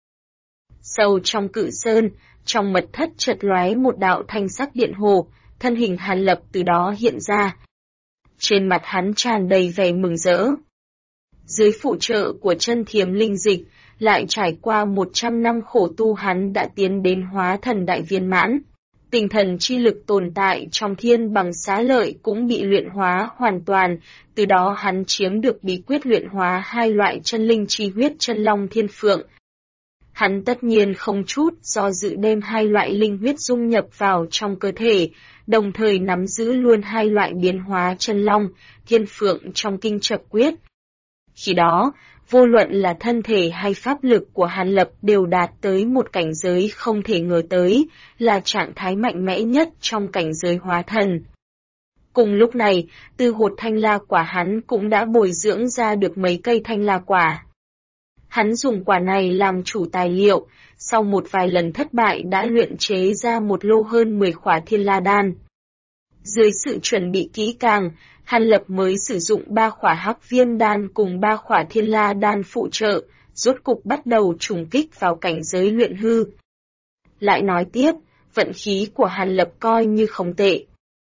Sâu trong Cự Sơn, trong mật thất chợt lóe một đạo thanh sắc điện hồ, thân hình Hàn Lập từ đó hiện ra. Trên mặt hắn tràn đầy vẻ mừng rỡ. Dưới phụ trợ của chân thiềm linh dịch, lại trải qua 100 năm khổ tu hắn đã tiến đến hóa thần đại viên mãn. Tinh thần chi lực tồn tại trong thiên bằng xá lợi cũng bị luyện hóa hoàn toàn, từ đó hắn chiếm được bí quyết luyện hóa hai loại chân linh chi huyết chân long thiên phượng. Hắn tất nhiên không chút do dự đem hai loại linh huyết dung nhập vào trong cơ thể, đồng thời nắm giữ luôn hai loại biến hóa chân long, thiên phượng trong kinh trập quyết. Khi đó, vô luận là thân thể hay pháp lực của Hàn Lập đều đạt tới một cảnh giới không thể ngờ tới, là trạng thái mạnh mẽ nhất trong cảnh giới hóa thần. Cùng lúc này, từ hột thanh la quả hắn cũng đã bồi dưỡng ra được mấy cây thanh la quả. Hắn dùng quả này làm chủ tài liệu, sau một vài lần thất bại đã luyện chế ra một lô hơn 10 khỏa thiên la đan. Dưới sự chuẩn bị kỹ càng, Hàn Lập mới sử dụng 3 khỏa hắc viêm đan cùng 3 khỏa thiên la đan phụ trợ, rốt cục bắt đầu trùng kích vào cảnh giới luyện hư. Lại nói tiếp, vận khí của Hàn Lập coi như không tệ.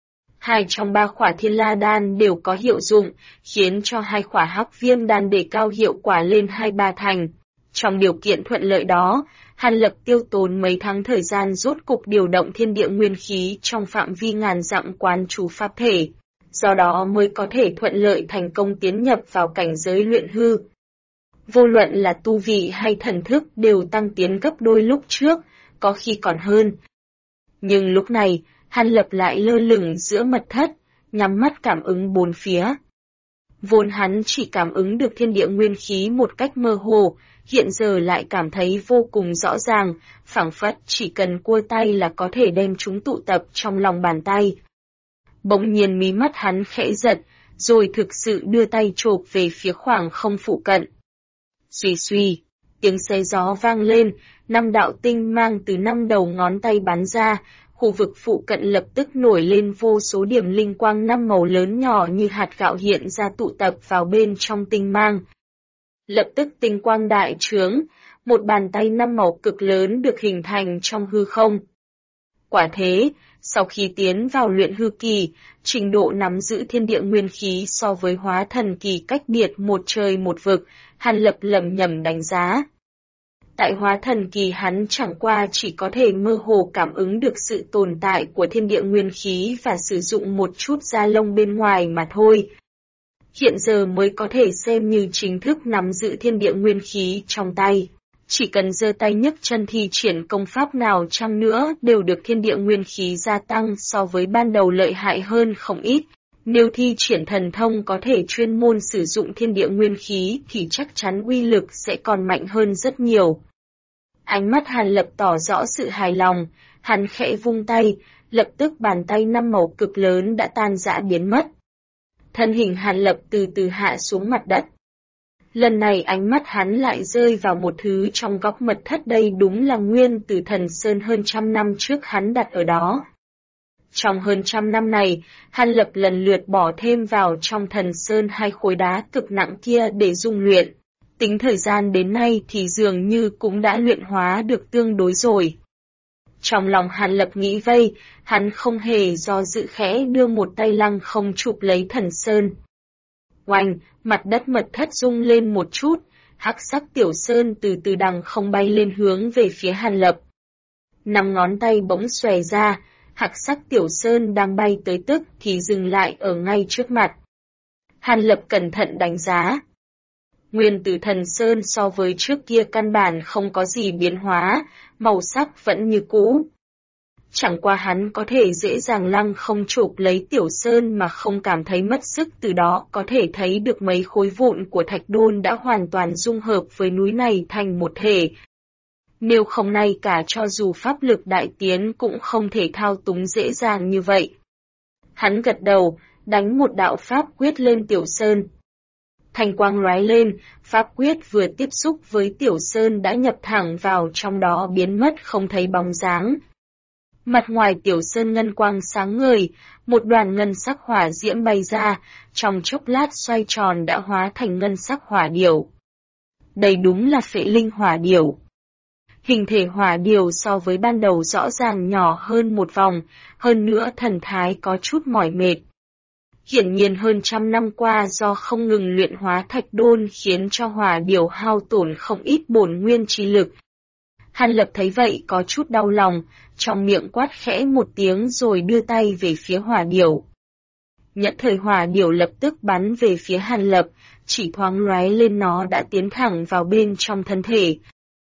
2 trong 3 khỏa thiên la đan đều có hiệu dụng, khiến cho 2 khỏa hắc viêm đan đề cao hiệu quả lên 2-3 thành. Trong điều kiện thuận lợi đó, Hàn Lập tiêu tốn mấy tháng thời gian rốt cục điều động thiên địa nguyên khí trong phạm vi ngàn dặm quán chú pháp thể, do đó mới có thể thuận lợi thành công tiến nhập vào cảnh giới luyện hư. Vô luận là tu vị hay thần thức đều tăng tiến gấp đôi lúc trước, có khi còn hơn. Nhưng lúc này, Hàn Lập lại lơ lửng giữa mật thất, nhắm mắt cảm ứng bốn phía. Vốn hắn chỉ cảm ứng được thiên địa nguyên khí một cách mơ hồ, hiện giờ lại cảm thấy vô cùng rõ ràng, phảng phất chỉ cần cua tay là có thể đem chúng tụ tập trong lòng bàn tay. Bỗng nhiên mí mắt hắn khẽ giật, rồi thực sự đưa tay chộp về phía khoảng không phụ cận. Suy suy, tiếng xé gió vang lên, 5 đạo tinh mang từ 5 đầu ngón tay bắn ra, khu vực phụ cận lập tức nổi lên vô số điểm linh quang 5 màu lớn nhỏ như hạt gạo hiện ra tụ tập vào bên trong tinh mang. Lập tức tinh quang đại trướng, một bàn tay 5 màu cực lớn được hình thành trong hư không. Quả thế, sau khi tiến vào luyện hư kỳ, trình độ nắm giữ thiên địa nguyên khí so với hóa thần kỳ cách biệt một trời một vực, Hàn Lập lầm nhầm đánh giá. Tại hóa thần kỳ hắn chẳng qua chỉ có thể mơ hồ cảm ứng được sự tồn tại của thiên địa nguyên khí và sử dụng một chút da lông bên ngoài mà thôi. Hiện giờ mới có thể xem như chính thức nắm giữ thiên địa nguyên khí trong tay. Chỉ cần giơ tay nhấc chân thi triển công pháp nào chăng nữa đều được thiên địa nguyên khí gia tăng so với ban đầu lợi hại hơn không ít. Nếu thi triển thần thông có thể chuyên môn sử dụng thiên địa nguyên khí thì chắc chắn uy lực sẽ còn mạnh hơn rất nhiều. Ánh mắt Hàn Lập tỏ rõ sự hài lòng, hắn khẽ vung tay, lập tức bàn tay 5 màu cực lớn đã tan rã biến mất. Thân hình Hàn Lập từ từ hạ xuống mặt đất. Lần này ánh mắt hắn lại rơi vào một thứ trong góc mật thất, đây đúng là nguyên tử thần sơn hơn 100 năm trước hắn đặt ở đó. Trong hơn 100 năm này, Hàn Lập lần lượt bỏ thêm vào trong thần sơn 2 khối đá cực nặng kia để dung luyện. Tính thời gian đến nay thì dường như cũng đã luyện hóa được tương đối rồi. Trong lòng Hàn Lập nghĩ vây, hắn không hề do dự khẽ đưa một tay lăng không chụp lấy thần sơn. Oanh, mặt đất mật thất rung lên một chút, hắc sắc tiểu sơn từ từ đằng không bay lên hướng về phía Hàn Lập. 5 ngón tay bỗng xòe ra, hắc sắc tiểu sơn đang bay tới tức thì dừng lại ở ngay trước mặt. Hàn Lập cẩn thận đánh giá. Nguyên tử thần sơn so với trước kia căn bản không có gì biến hóa, màu sắc vẫn như cũ. Chẳng qua hắn có thể dễ dàng lăng không chụp lấy tiểu sơn mà không cảm thấy mất sức, từ đó có thể thấy được mấy khối vụn của thạch đôn đã hoàn toàn dung hợp với núi này thành một thể. Nếu không nay cả cho dù pháp lực đại tiến cũng không thể thao túng dễ dàng như vậy. Hắn gật đầu, đánh một đạo pháp quyết lên tiểu sơn. Thanh quang lóe lên, pháp quyết vừa tiếp xúc với tiểu sơn đã nhập thẳng vào trong đó biến mất không thấy bóng dáng. Mặt ngoài tiểu sơn ngân quang sáng ngời, một đoàn ngân sắc hỏa diễm bay ra, trong chốc lát xoay tròn đã hóa thành ngân sắc hỏa điểu. Đây đúng là phệ linh hỏa điểu. Hình thể hỏa điểu so với ban đầu rõ ràng nhỏ hơn một vòng, hơn nữa thần thái có chút mỏi mệt. Hiển nhiên hơn 100 năm qua do không ngừng luyện hóa thạch đôn khiến cho hỏa điểu hao tổn không ít bổn nguyên trí lực. Hàn Lập thấy vậy có chút đau lòng, trong miệng quát khẽ một tiếng rồi đưa tay về phía hỏa điểu. Nhất thời hỏa điểu lập tức bắn về phía Hàn Lập, chỉ thoáng lóe lên nó đã tiến thẳng vào bên trong thân thể.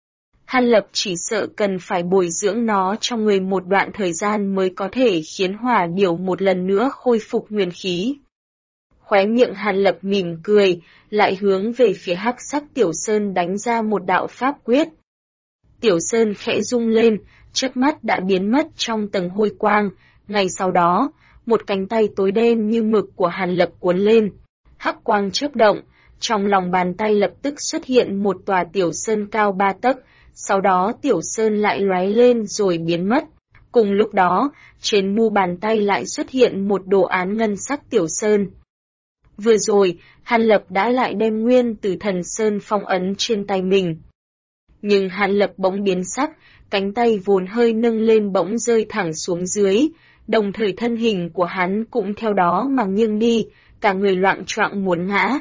Hàn Lập chỉ sợ cần phải bồi dưỡng nó trong người một đoạn thời gian mới có thể khiến hỏa điểu một lần nữa khôi phục nguyên khí. Khóe miệng Hàn Lập mỉm cười, lại hướng về phía hắc sắc tiểu sơn đánh ra một đạo pháp quyết. Tiểu sơn khẽ rung lên, chớp mắt đã biến mất trong tầng hôi quang, ngay sau đó, một cánh tay tối đen như mực của Hàn Lập cuốn lên. Hắc quang chớp động, trong lòng bàn tay lập tức xuất hiện một tòa tiểu sơn cao 3 tấc, sau đó tiểu sơn lại lóe lên rồi biến mất. Cùng lúc đó, trên mu bàn tay lại xuất hiện một đồ án ngân sắc tiểu sơn. Vừa rồi, Hàn Lập đã lại đem nguyên tử thần sơn phong ấn trên tay mình. Nhưng Hàn Lập bỗng biến sắc, cánh tay vốn hơi nâng lên bỗng rơi thẳng xuống dưới, đồng thời thân hình của hắn cũng theo đó mà nghiêng đi, cả người loạng choạng muốn ngã.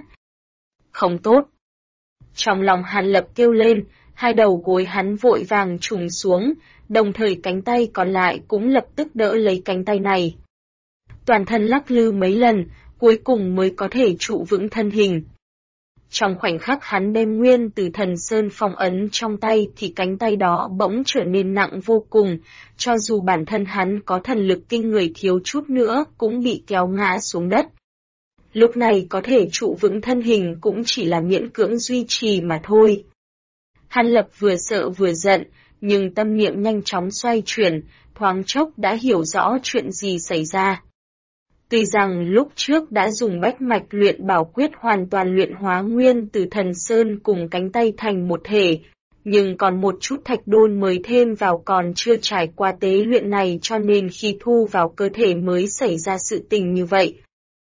Không tốt. Trong lòng Hàn Lập kêu lên, hai đầu gối hắn vội vàng trùng xuống, đồng thời cánh tay còn lại cũng lập tức đỡ lấy cánh tay này. Toàn thân lắc lư mấy lần, cuối cùng mới có thể trụ vững thân hình. Trong khoảnh khắc hắn đem nguyên tử thần sơn phong ấn trong tay thì cánh tay đó bỗng trở nên nặng vô cùng, cho dù bản thân hắn có thần lực kinh người thiếu chút nữa cũng bị kéo ngã xuống đất. Lúc này có thể trụ vững thân hình cũng chỉ là miễn cưỡng duy trì mà thôi. Hàn Lập vừa sợ vừa giận, nhưng tâm niệm nhanh chóng xoay chuyển, thoáng chốc đã hiểu rõ chuyện gì xảy ra. Tuy rằng lúc trước đã dùng bách mạch luyện bảo quyết hoàn toàn luyện hóa nguyên tử thần sơn cùng cánh tay thành một thể, nhưng còn một chút thạch đôn mới thêm vào còn chưa trải qua tế luyện này cho nên khi thu vào cơ thể mới xảy ra sự tình như vậy.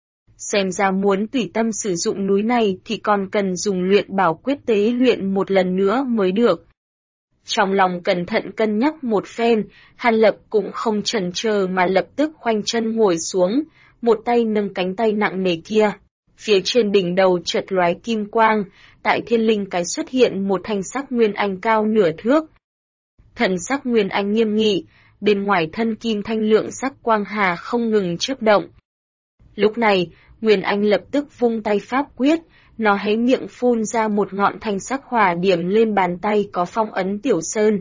Xem ra muốn tùy tâm sử dụng núi này thì còn cần dùng luyện bảo quyết tế luyện một lần nữa mới được. Trong lòng cẩn thận cân nhắc một phen, Hàn Lập cũng không chần chờ mà lập tức khoanh chân ngồi xuống, một tay nâng cánh tay nặng nề kia. Phía trên đỉnh đầu chợt lóe kim quang, tại thiên linh cái xuất hiện một thanh sắc nguyên anh cao nửa thước. Thần sắc nguyên anh nghiêm nghị, bên ngoài thân kim thanh lượng sắc quang hà không ngừng chớp động. Lúc này, Nguyên Anh lập tức vung tay pháp quyết, nó hé miệng phun ra một ngọn thanh sắc hỏa điểm lên bàn tay có phong ấn tiểu sơn.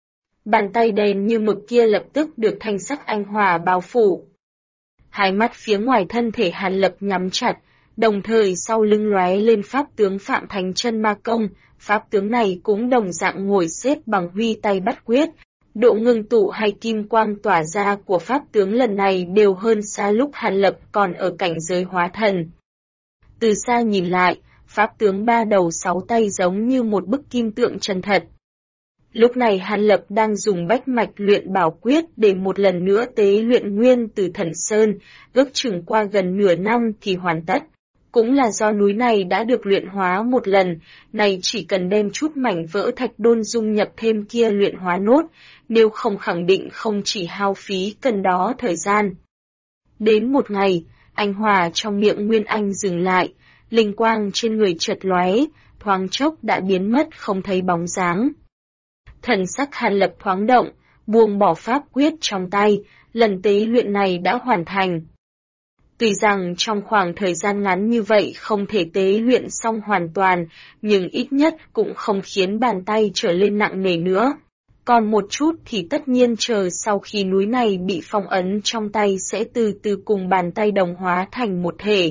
Bàn tay đen như mực kia lập tức được thanh sắc anh hỏa bao phủ. Hai mắt phía ngoài thân thể Hàn Lập nhắm chặt, đồng thời sau lưng lóe lên pháp tướng Phạm Thánh Chân Ma Công, pháp tướng này cũng đồng dạng ngồi xếp bằng huy tay bắt quyết. Độ ngưng tụ hay kim quang tỏa ra của pháp tướng lần này đều hơn xa lúc Hàn Lập còn ở cảnh giới hóa thần. Từ xa nhìn lại, pháp tướng ba đầu sáu tay giống như một bức kim tượng chân thật. Lúc này Hàn Lập đang dùng bách mạch luyện bảo quyết để một lần nữa tế luyện nguyên từ Thần Sơn, ước chừng qua gần nửa năm thì hoàn tất. Cũng là do núi này đã được luyện hóa một lần, này chỉ cần đem chút mảnh vỡ thạch đôn dung nhập thêm kia luyện hóa nốt, nếu không khẳng định không chỉ hao phí cần đó thời gian. Đến một ngày, anh hòa trong miệng Nguyên Anh dừng lại, linh quang trên người chợt lóe, thoáng chốc đã biến mất không thấy bóng dáng. Thần sắc Hàn Lập thoáng động, buông bỏ pháp quyết trong tay, lần tế luyện này đã hoàn thành. Tuy rằng trong khoảng thời gian ngắn như vậy không thể tế luyện xong hoàn toàn, nhưng ít nhất cũng không khiến bàn tay trở lên nặng nề nữa. Còn một chút thì tất nhiên chờ sau khi núi này bị phong ấn trong tay sẽ từ từ cùng bàn tay đồng hóa thành một thể.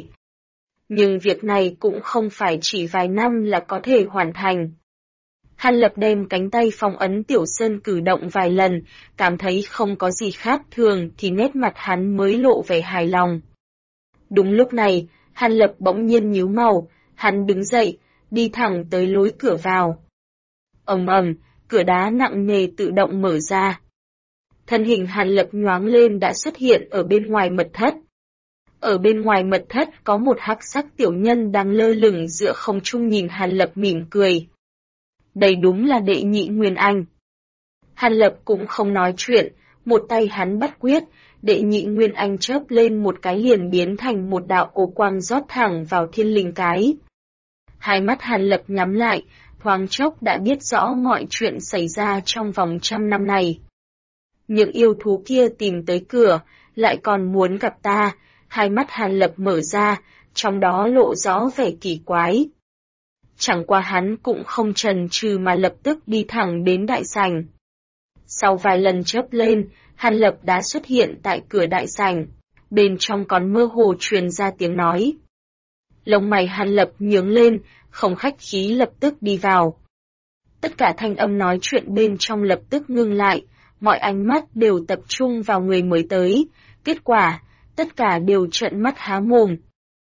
Nhưng việc này cũng không phải chỉ vài năm là có thể hoàn thành. Hàn Lập đem cánh tay phong ấn Tiểu Sơn cử động vài lần, cảm thấy không có gì khác thường thì nét mặt hắn mới lộ vẻ hài lòng. Đúng lúc này, Hàn Lập bỗng nhiên nhíu mày, hắn đứng dậy, đi thẳng tới lối cửa vào. Ầm ầm, cửa đá nặng nề tự động mở ra. Thân hình Hàn Lập nhoáng lên đã xuất hiện ở bên ngoài mật thất. Ở bên ngoài mật thất có một hắc sắc tiểu nhân đang lơ lửng giữa không trung nhìn Hàn Lập mỉm cười. Đây đúng là đệ nhị Nguyên Anh. Hàn Lập cũng không nói chuyện, một tay hắn bắt quyết, đệ nhị Nguyên Anh chớp lên một cái liền biến thành một đạo cổ quang rót thẳng vào thiên linh cái. Hai mắt Hàn Lập nhắm lại, thoáng chốc đã biết rõ mọi chuyện xảy ra trong vòng 100 năm này. Những yêu thú kia tìm tới cửa, lại còn muốn gặp ta, hai mắt Hàn Lập mở ra, trong đó lộ rõ vẻ kỳ quái. Chẳng qua hắn cũng không chần chừ mà lập tức đi thẳng đến đại sảnh. Sau vài lần chớp lên, Hàn Lập đã xuất hiện tại cửa đại sảnh, bên trong còn mơ hồ truyền ra tiếng nói. Lông mày Hàn Lập nhướng lên, không khách khí lập tức đi vào. Tất cả thanh âm nói chuyện bên trong lập tức ngưng lại, mọi ánh mắt đều tập trung vào người mới tới, kết quả, tất cả đều trợn mắt há mồm.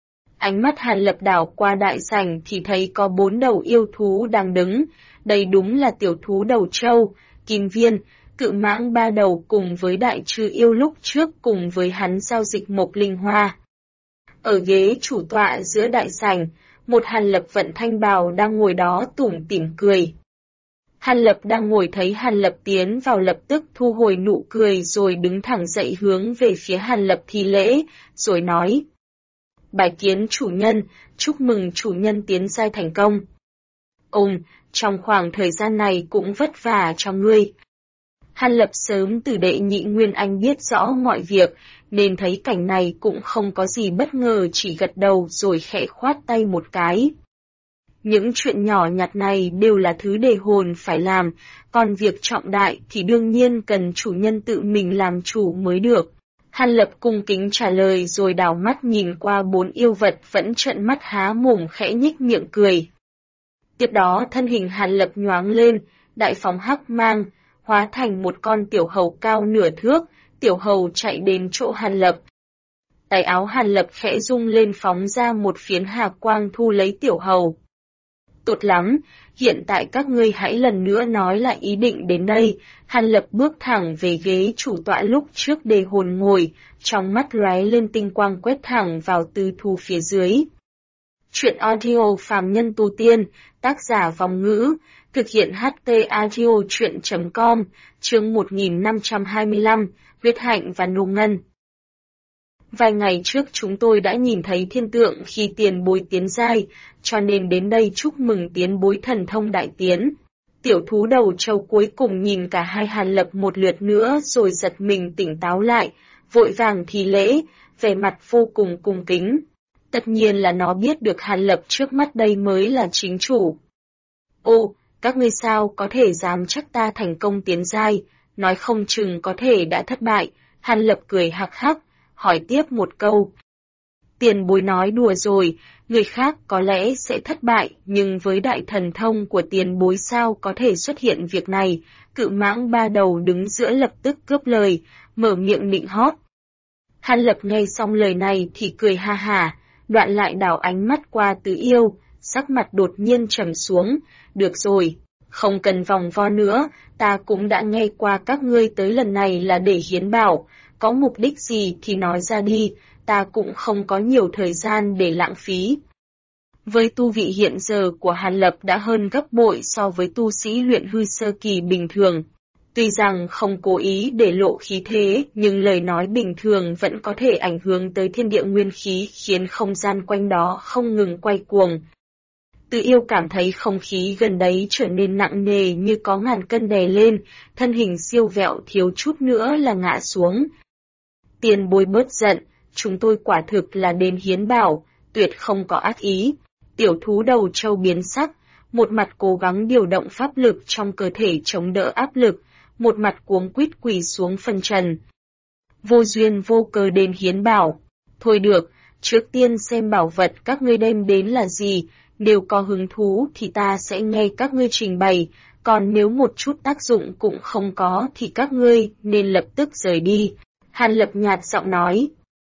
Ánh mắt Hàn Lập đảo qua đại sảnh thì thấy có 4 đầu yêu thú đang đứng, đây đúng là tiểu thú đầu trâu, kim viên, cự mãng 3 đầu cùng với đại trư yêu lúc trước cùng với hắn giao dịch một linh hoa. Ở ghế chủ tọa giữa đại sảnh, một Hàn Lập vận thanh bào đang ngồi đó tủm tỉm cười. Hàn Lập đang ngồi thấy Hàn Lập tiến vào lập tức thu hồi nụ cười rồi đứng thẳng dậy hướng về phía Hàn Lập thi lễ, rồi nói. Bái kiến chủ nhân, chúc mừng chủ nhân tiến giai thành công. Trong khoảng thời gian này cũng vất vả cho ngươi. Hàn Lập sớm từ đệ nhị Nguyên Anh biết rõ mọi việc, nên thấy cảnh này cũng không có gì bất ngờ chỉ gật đầu rồi khẽ khoát tay một cái. Những chuyện nhỏ nhặt này đều là thứ đề hồn phải làm, còn việc trọng đại thì đương nhiên cần chủ nhân tự mình làm chủ mới được. Hàn Lập cung kính trả lời rồi đảo mắt nhìn qua 4 yêu vật vẫn trợn mắt há mồm khẽ nhích miệng cười. Tiếp đó thân hình Hàn Lập nhoáng lên, đại phóng hắc mang, hóa thành một con tiểu hầu cao nửa thước, tiểu hầu chạy đến chỗ Hàn Lập. Tay áo Hàn Lập khẽ rung lên phóng ra một phiến hào quang thu lấy tiểu hầu. Tốt lắm, hiện tại các ngươi hãy lần nữa nói lại ý định đến đây. Hàn Lập bước thẳng về ghế chủ tọa lúc trước đề hồn ngồi, trong mắt lóe lên tinh quang quét thẳng vào tư thu phía dưới. Chuyện audio phàm nhân tu tiên, tác giả Vòng Ngữ, thực hiện HT audio chuyện.com, chương 1525, huyết hạnh và nô ngân. Vài ngày trước chúng tôi đã nhìn thấy thiên tượng khi tiền bối tiến giai, cho nên đến đây chúc mừng tiền bối thần thông đại tiến. Tiểu thú đầu trâu cuối cùng nhìn cả hai Hàn Lập một lượt nữa rồi giật mình tỉnh táo lại, vội vàng thi lễ, vẻ mặt vô cùng cung kính. Tất nhiên là nó biết được Hàn Lập trước mắt đây mới là chính chủ. Các ngươi sao có thể dám chắc ta thành công tiến giai, nói không chừng có thể đã thất bại. Hàn Lập cười hắc hắc, hỏi tiếp một câu. Tiền bối nói đùa rồi, người khác có lẽ sẽ thất bại, nhưng với đại thần thông của tiền bối sao có thể xuất hiện việc này. Cự mãng 3 đầu đứng giữa lập tức cướp lời, mở miệng nịnh hót. Hàn Lập nghe xong lời này thì cười ha hả, đoạn lại đảo ánh mắt qua Tứ Yêu, sắc mặt đột nhiên trầm xuống. Được rồi, không cần vòng vo nữa, ta cũng đã nghe qua các ngươi tới lần này là để hiến bảo, có mục đích gì thì nói ra đi, ta cũng không có nhiều thời gian để lãng phí. Với tu vị hiện giờ của Hàn Lập đã hơn gấp bội so với tu sĩ luyện hư sơ kỳ bình thường. Tuy rằng không cố ý để lộ khí thế, nhưng lời nói bình thường vẫn có thể ảnh hưởng tới thiên địa nguyên khí, khiến không gian quanh đó không ngừng quay cuồng. Tự Yêu cảm thấy không khí gần đấy trở nên nặng nề như có ngàn cân đè lên, thân hình siêu vẹo thiếu chút nữa là ngã xuống. Tiền bối bớt giận, chúng tôi quả thực là đến hiến bảo, tuyệt không có ác ý. Tiểu thú đầu trâu biến sắc, một mặt cố gắng điều động pháp lực trong cơ thể chống đỡ áp lực, một mặt cuống quýt quỳ xuống phân trần. Vô duyên vô cớ đến hiến bảo. Thôi được, trước tiên xem bảo vật các ngươi đem đến là gì, nếu có hứng thú thì ta sẽ nghe các ngươi trình bày, còn nếu một chút tác dụng cũng không có thì các ngươi nên lập tức rời đi. Hàn Lập nhạt giọng nói.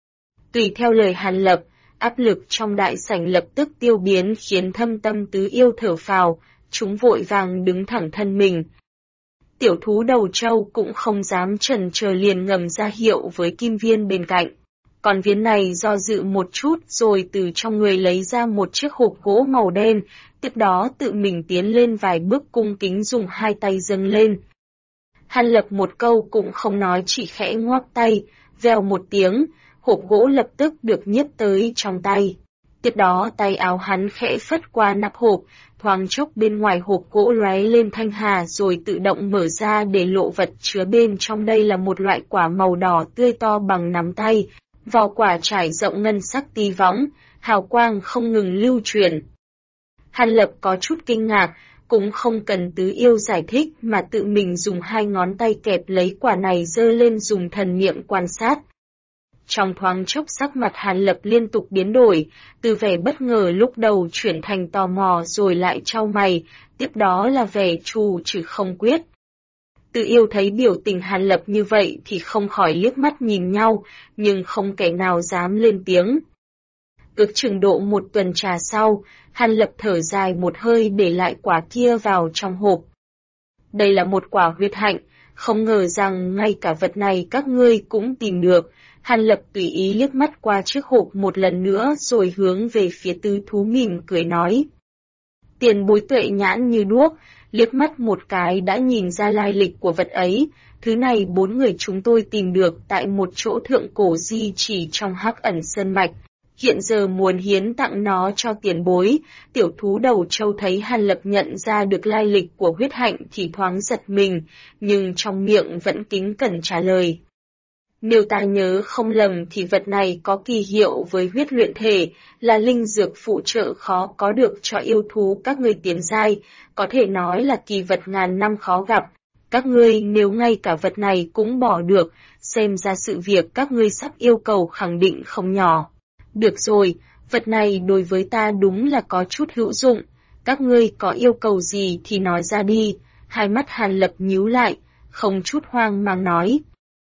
Tùy theo lời Hàn Lập, áp lực trong đại sảnh lập tức tiêu biến khiến Thâm Tâm Tứ Yêu thở phào, chúng vội vàng đứng thẳng thân mình. Tiểu thú đầu trâu cũng không dám chần chờ liền ngầm ra hiệu với Kim Viên bên cạnh. Còn Viên này do dự một chút rồi từ trong người lấy ra một chiếc hộp gỗ màu đen, tiếp đó tự mình tiến lên vài bước cung kính dùng hai tay dâng lên. Hàn Lập một câu cũng không nói, chỉ khẽ ngoắc tay, vèo một tiếng, hộp gỗ lập tức được nhiếp tới trong tay. Tiếp đó tay áo hắn khẽ phất qua nắp hộp, thoáng chốc bên ngoài hộp gỗ lóe lên thanh hà rồi tự động mở ra để lộ vật chứa bên trong. Đây là một loại quả màu đỏ tươi to bằng nắm tay, vỏ quả trải rộng ngân sắc tí võng, hào quang không ngừng lưu truyền. Hàn Lập có chút kinh ngạc, cũng không cần Tứ Yêu giải thích mà tự mình dùng hai ngón tay kẹp lấy quả này giơ lên dùng thần niệm quan sát. Trong thoáng chốc sắc mặt Hàn Lập liên tục biến đổi, từ vẻ bất ngờ lúc đầu chuyển thành tò mò rồi lại chau mày, tiếp đó là vẻ trù trừ không quyết. Tự Yêu thấy biểu tình Hàn Lập như vậy thì không khỏi liếc mắt nhìn nhau, nhưng không kẻ nào dám lên tiếng. Ước chừng độ một tuần trà sau, Hàn Lập thở dài một hơi để lại quả kia vào trong hộp. Đây là một quả huyết hạnh, không ngờ rằng ngay cả vật này các ngươi cũng tìm được. Hàn Lập tùy ý liếc mắt qua chiếc hộp một lần nữa rồi hướng về phía tứ thú mỉm cười nói. Tiền bối tuệ nhãn như đuốc, liếc mắt một cái đã nhìn ra lai lịch của vật ấy. Thứ này 4 người chúng tôi tìm được tại một chỗ thượng cổ di chỉ trong Hắc Ẩn Sơn Mạch. Hiện giờ muốn hiến tặng nó cho tiền bối. Tiểu thú đầu trâu thấy Hàn Lập nhận ra được lai lịch của huyết hạnh thì thoáng giật mình, nhưng trong miệng vẫn kính cẩn trả lời. Nếu ta nhớ không lầm thì vật này có kỳ hiệu với huyết luyện thể, là linh dược phụ trợ khó có được cho yêu thú các ngươi tiến giai, có thể nói là kỳ vật ngàn năm khó gặp. Các ngươi nếu ngay cả vật này cũng bỏ được, xem ra sự việc các ngươi sắp yêu cầu khẳng định không nhỏ. Được rồi, vật này đối với ta đúng là có chút hữu dụng, các ngươi có yêu cầu gì thì nói ra đi. Hai mắt Hàn Lập nhíu lại, không chút hoang mang nói.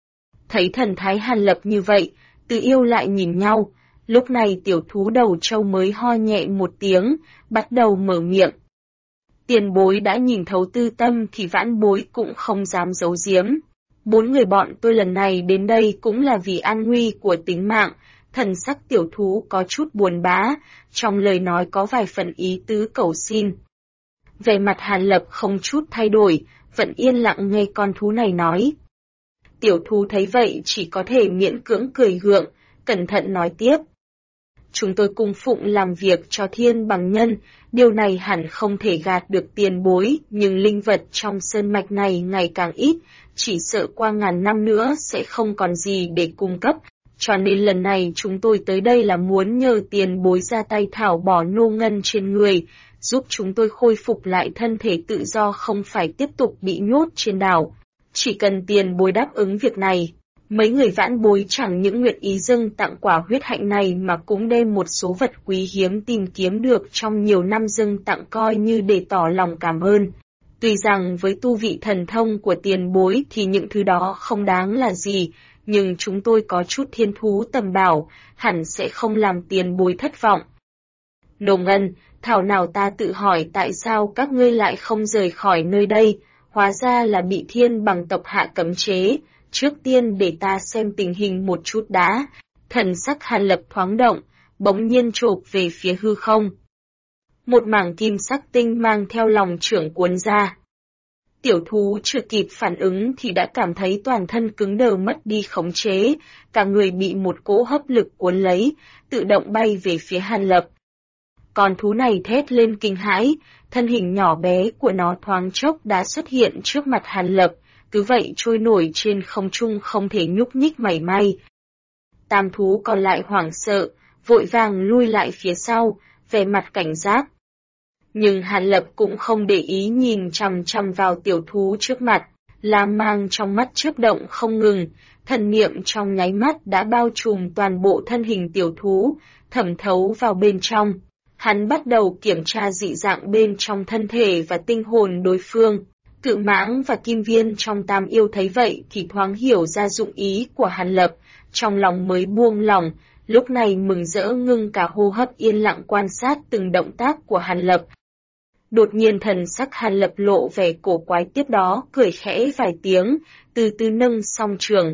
Thấy thần thái Hàn Lập như vậy, Từ Yêu lại nhìn nhau, lúc này tiểu thú đầu trâu mới ho nhẹ một tiếng, bắt đầu mở miệng. Tiền bối đã nhìn thấu tư tâm thì vãn bối cũng không dám giấu giếm. 4 người bọn tôi lần này đến đây cũng là vì an nguy của tính mạng. Thần sắc tiểu thú có chút buồn bã, trong lời nói có vài phần ý tứ cầu xin. Về mặt Hàn Lập không chút thay đổi, vẫn yên lặng nghe con thú này nói. Tiểu thú thấy vậy chỉ có thể miễn cưỡng cười gượng, cẩn thận nói tiếp. Chúng tôi cung phụng làm việc cho thiên bằng nhân, điều này hẳn không thể gạt được tiền bối, nhưng linh vật trong sơn mạch này ngày càng ít, chỉ sợ qua ngàn năm nữa sẽ không còn gì để cung cấp, cho nên lần này chúng tôi tới đây là muốn nhờ tiền bối ra tay thảo bỏ nô ngân trên người, giúp chúng tôi khôi phục lại thân thể tự do, không phải tiếp tục bị nhốt trên đảo. Chỉ cần tiền bối đáp ứng việc này, mấy người vãn bối chẳng những nguyện ý dâng tặng quả huyết hạnh này mà cũng đem một số vật quý hiếm tìm kiếm được trong nhiều năm dâng tặng coi như để tỏ lòng cảm ơn. Tuy rằng với tu vị thần thông của tiền bối thì những thứ đó không đáng là gì, nhưng chúng tôi có chút thiên thú tầm bảo, hẳn sẽ không làm tiền bối thất vọng. Nô Ngân, thảo nào ta tự hỏi tại sao các ngươi lại không rời khỏi nơi đây, hóa ra là bị thiên bằng tộc hạ cấm chế, trước tiên để ta xem tình hình một chút đã. Thần sắc Hàn Lập thoáng động, bỗng nhiên chộp về phía hư không. Một mảng kim sắc tinh mang theo lòng trưởng cuốn ra. Tiểu thú chưa kịp phản ứng thì đã cảm thấy toàn thân cứng đờ mất đi khống chế, cả người bị một cỗ hấp lực cuốn lấy, tự động bay về phía Hàn Lập. Con thú này thét lên kinh hãi, thân hình nhỏ bé của nó thoáng chốc đã xuất hiện trước mặt Hàn Lập, cứ vậy trôi nổi trên không trung không thể nhúc nhích mảy may. Tam thú còn lại hoảng sợ, vội vàng lui lại phía sau, vẻ mặt cảnh giác. Nhưng Hàn Lập cũng không để ý nhìn chằm chằm vào tiểu thú trước mặt, lam mang trong mắt chớp động không ngừng, thần niệm trong nháy mắt đã bao trùm toàn bộ thân hình tiểu thú, thẩm thấu vào bên trong. Hắn bắt đầu kiểm tra dị dạng bên trong thân thể và tinh hồn đối phương. Cự mãng và kim viên trong tam yêu thấy vậy thì thoáng hiểu ra dụng ý của Hàn Lập, trong lòng mới buông lỏng, lúc này mừng rỡ ngưng cả hô hấp yên lặng quan sát từng động tác của Hàn Lập. Đột nhiên thần sắc Hàn Lập lộ vẻ cổ quái, tiếp đó cười khẽ vài tiếng, từ từ nâng song trường.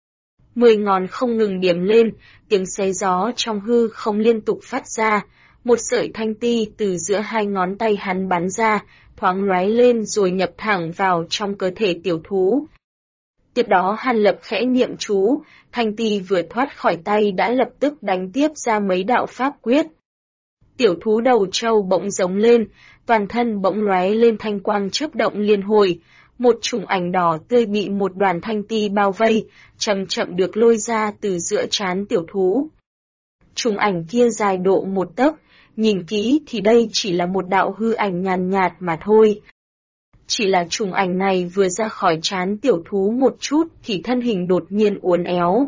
10 ngón không ngừng điểm lên, tiếng xé gió trong hư không liên tục phát ra, một sợi thanh ti từ giữa hai ngón tay hắn bắn ra, thoáng lóe lên rồi nhập thẳng vào trong cơ thể tiểu thú. Tiếp đó Hàn Lập khẽ niệm chú, thanh ti vừa thoát khỏi tay đã lập tức đánh tiếp ra mấy đạo pháp quyết. Tiểu thú đầu trâu bỗng giống lên, toàn thân bỗng lóe lên thanh quang chớp động liên hồi, một chùm ảnh đỏ tươi bị một đoàn thanh ti bao vây, chậm chậm được lôi ra từ giữa trán tiểu thú. Chùm ảnh kia dài độ 1 tấc, nhìn kỹ thì đây chỉ là một đạo hư ảnh nhàn nhạt mà thôi. Chỉ là chùm ảnh này vừa ra khỏi trán tiểu thú một chút thì thân hình đột nhiên uốn éo.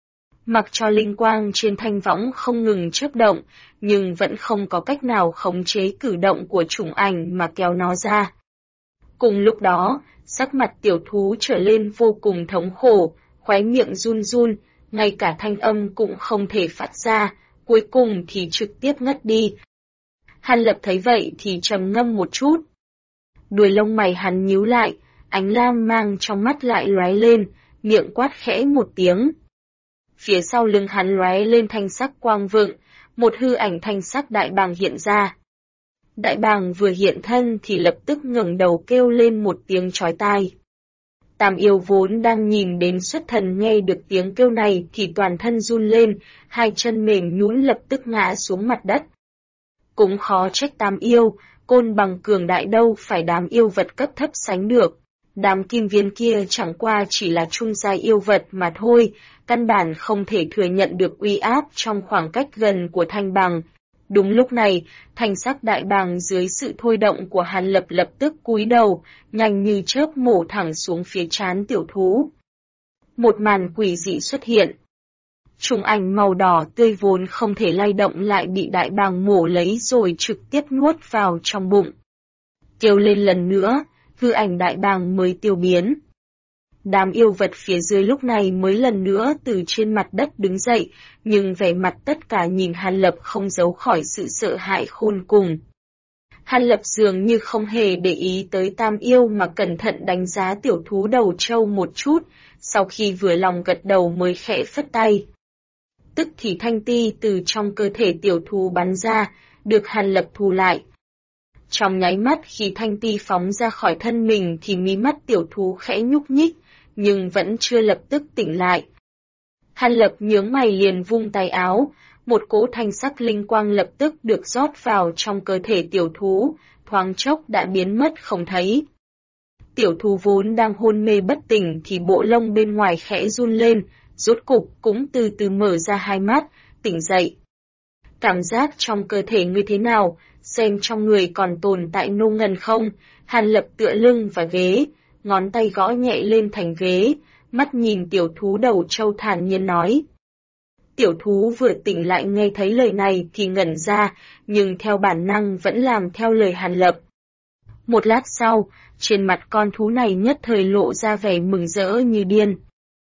Mặc cho linh quang trên thanh võng không ngừng chớp động, nhưng vẫn không có cách nào khống chế cử động của chùm ảnh mà kéo nó ra. Cùng lúc đó, sắc mặt tiểu thú trở lên vô cùng thống khổ, khóe miệng run run, ngay cả thanh âm cũng không thể phát ra, cuối cùng thì trực tiếp ngất đi. Hàn Lập thấy vậy thì trầm ngâm một chút. Đuôi lông mày hắn nhíu lại, ánh lam mang trong mắt lại lóe lên, miệng quát khẽ một tiếng. Phía sau lưng hắn lóe lên thanh sắc quang vượng, một hư ảnh thanh sắc đại bàng hiện ra. Đại bàng vừa hiện thân thì lập tức ngẩng đầu kêu lên một tiếng chói tai. Tam yêu vốn đang nhìn đến xuất thần nghe được tiếng kêu này thì toàn thân run lên, hai chân mềm nhũn lập tức ngã xuống mặt đất. Cũng khó trách tam yêu, côn bằng cường đại đâu phải đám yêu vật cấp thấp sánh được. Đám kim viên kia chẳng qua chỉ là trung giai yêu vật mà thôi, căn bản không thể thừa nhận được uy áp trong khoảng cách gần của thanh bằng. Đúng lúc này, thanh sắc đại bàng dưới sự thôi động của Hàn Lập lập tức cúi đầu, nhanh như chớp mổ thẳng xuống phía trán tiểu thú. Một màn quỷ dị xuất hiện. Trùng ảnh màu đỏ tươi vốn không thể lay động lại bị đại bàng mổ lấy rồi trực tiếp nuốt vào trong bụng. Kêu lên lần nữa, hư ảnh đại bàng mới tiêu biến. Đám yêu vật phía dưới lúc này mới lần nữa từ trên mặt đất đứng dậy, nhưng vẻ mặt tất cả nhìn Hàn Lập không giấu khỏi sự sợ hãi khôn cùng. Hàn Lập dường như không hề để ý tới tam yêu mà cẩn thận đánh giá tiểu thú đầu trâu một chút, sau khi vừa lòng gật đầu mới khẽ phất tay. Tức thì thanh ti từ trong cơ thể tiểu thú bắn ra, được Hàn Lập thu lại. Trong nháy mắt khi thanh ti phóng ra khỏi thân mình thì mí mắt tiểu thú khẽ nhúc nhích, nhưng vẫn chưa lập tức tỉnh lại. Hàn Lập nhướng mày liền vung tay áo, một cỗ thanh sắc linh quang lập tức được rót vào trong cơ thể tiểu thú, thoáng chốc đã biến mất không thấy. Tiểu thú vốn đang hôn mê bất tỉnh thì bộ lông bên ngoài khẽ run lên, rốt cục cũng từ từ mở ra hai mắt, tỉnh dậy. Cảm giác trong cơ thể ngươi thế nào, xem trong người còn tồn tại nô ngân không? Hàn Lập tựa lưng vào ghế, ngón tay gõ nhẹ lên thành ghế, mắt nhìn tiểu thú đầu trâu thản nhiên nói. Tiểu thú vừa tỉnh lại nghe thấy lời này thì ngẩn ra, nhưng theo bản năng vẫn làm theo lời Hàn Lập. Một lát sau, trên mặt con thú này nhất thời lộ ra vẻ mừng rỡ như điên.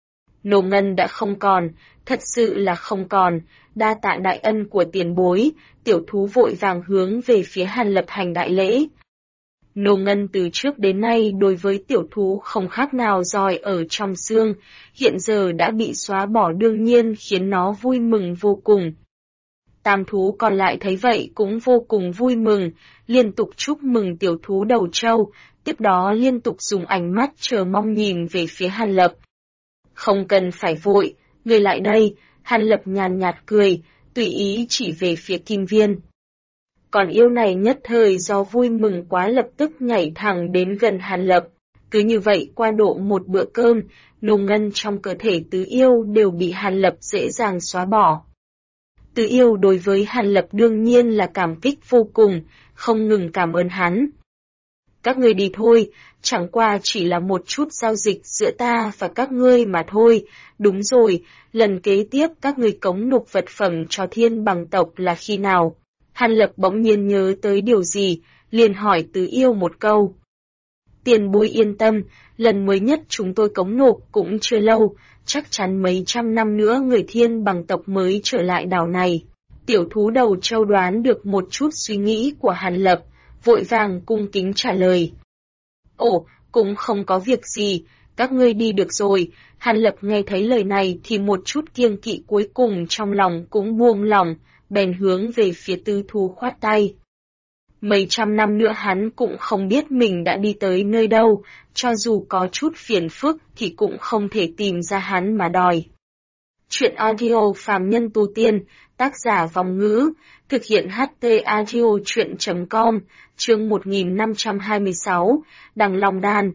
Nô ngân đã không còn, thật sự là không còn, đa tạ đại ân của tiền bối, tiểu thú vội vàng hướng về phía Hàn Lập hành đại lễ. Nô ngân từ trước đến nay đối với tiểu thú không khác nào giỏi ở trong xương, hiện giờ đã bị xóa bỏ đương nhiên khiến nó vui mừng vô cùng. Tam thú còn lại thấy vậy cũng vô cùng vui mừng, liên tục chúc mừng tiểu thú đầu trâu, tiếp đó liên tục dùng ánh mắt chờ mong nhìn về phía Hàn Lập. Không cần phải vội, người lại đây, Hàn Lập nhàn nhạt cười, tùy ý chỉ về phía Kim Viên. Còn yêu này nhất thời do vui mừng quá lập tức nhảy thẳng đến gần Hàn Lập. Cứ như vậy qua độ một bữa cơm, nô ngân trong cơ thể tứ yêu đều bị Hàn Lập dễ dàng xóa bỏ. Tứ yêu đối với Hàn Lập đương nhiên là cảm kích vô cùng, không ngừng cảm ơn hắn. Các ngươi đi thôi, chẳng qua chỉ là một chút giao dịch giữa ta và các ngươi mà thôi. Đúng rồi, lần kế tiếp các ngươi cống nộp vật phẩm cho Thiên Bằng tộc là khi nào? Hàn Lập bỗng nhiên nhớ tới điều gì, liền hỏi Tứ yêu một câu. Tiền bối yên tâm, lần mới nhất chúng tôi cống nộp cũng chưa lâu, chắc chắn mấy trăm năm nữa người Thiên Bằng tộc mới trở lại đảo này. Tiểu thú đầu trâu đoán được một chút suy nghĩ của Hàn Lập, vội vàng cung kính trả lời. Ồ, cũng không có việc gì, các ngươi đi được rồi. Hàn Lập nghe thấy lời này thì một chút kiêng kỵ cuối cùng trong lòng cũng buông lỏng, bèn hướng về phía tứ thú khoát tay. Mấy trăm năm nữa hắn cũng không biết mình đã đi tới nơi đâu, cho dù có chút phiền phức thì cũng không thể tìm ra hắn mà đòi. Chuyện audio phàm nhân tu tiên, tác giả Vòng Ngữ, thực hiện HT audio chuyện.com, chương 1526, Đằng Long Đan.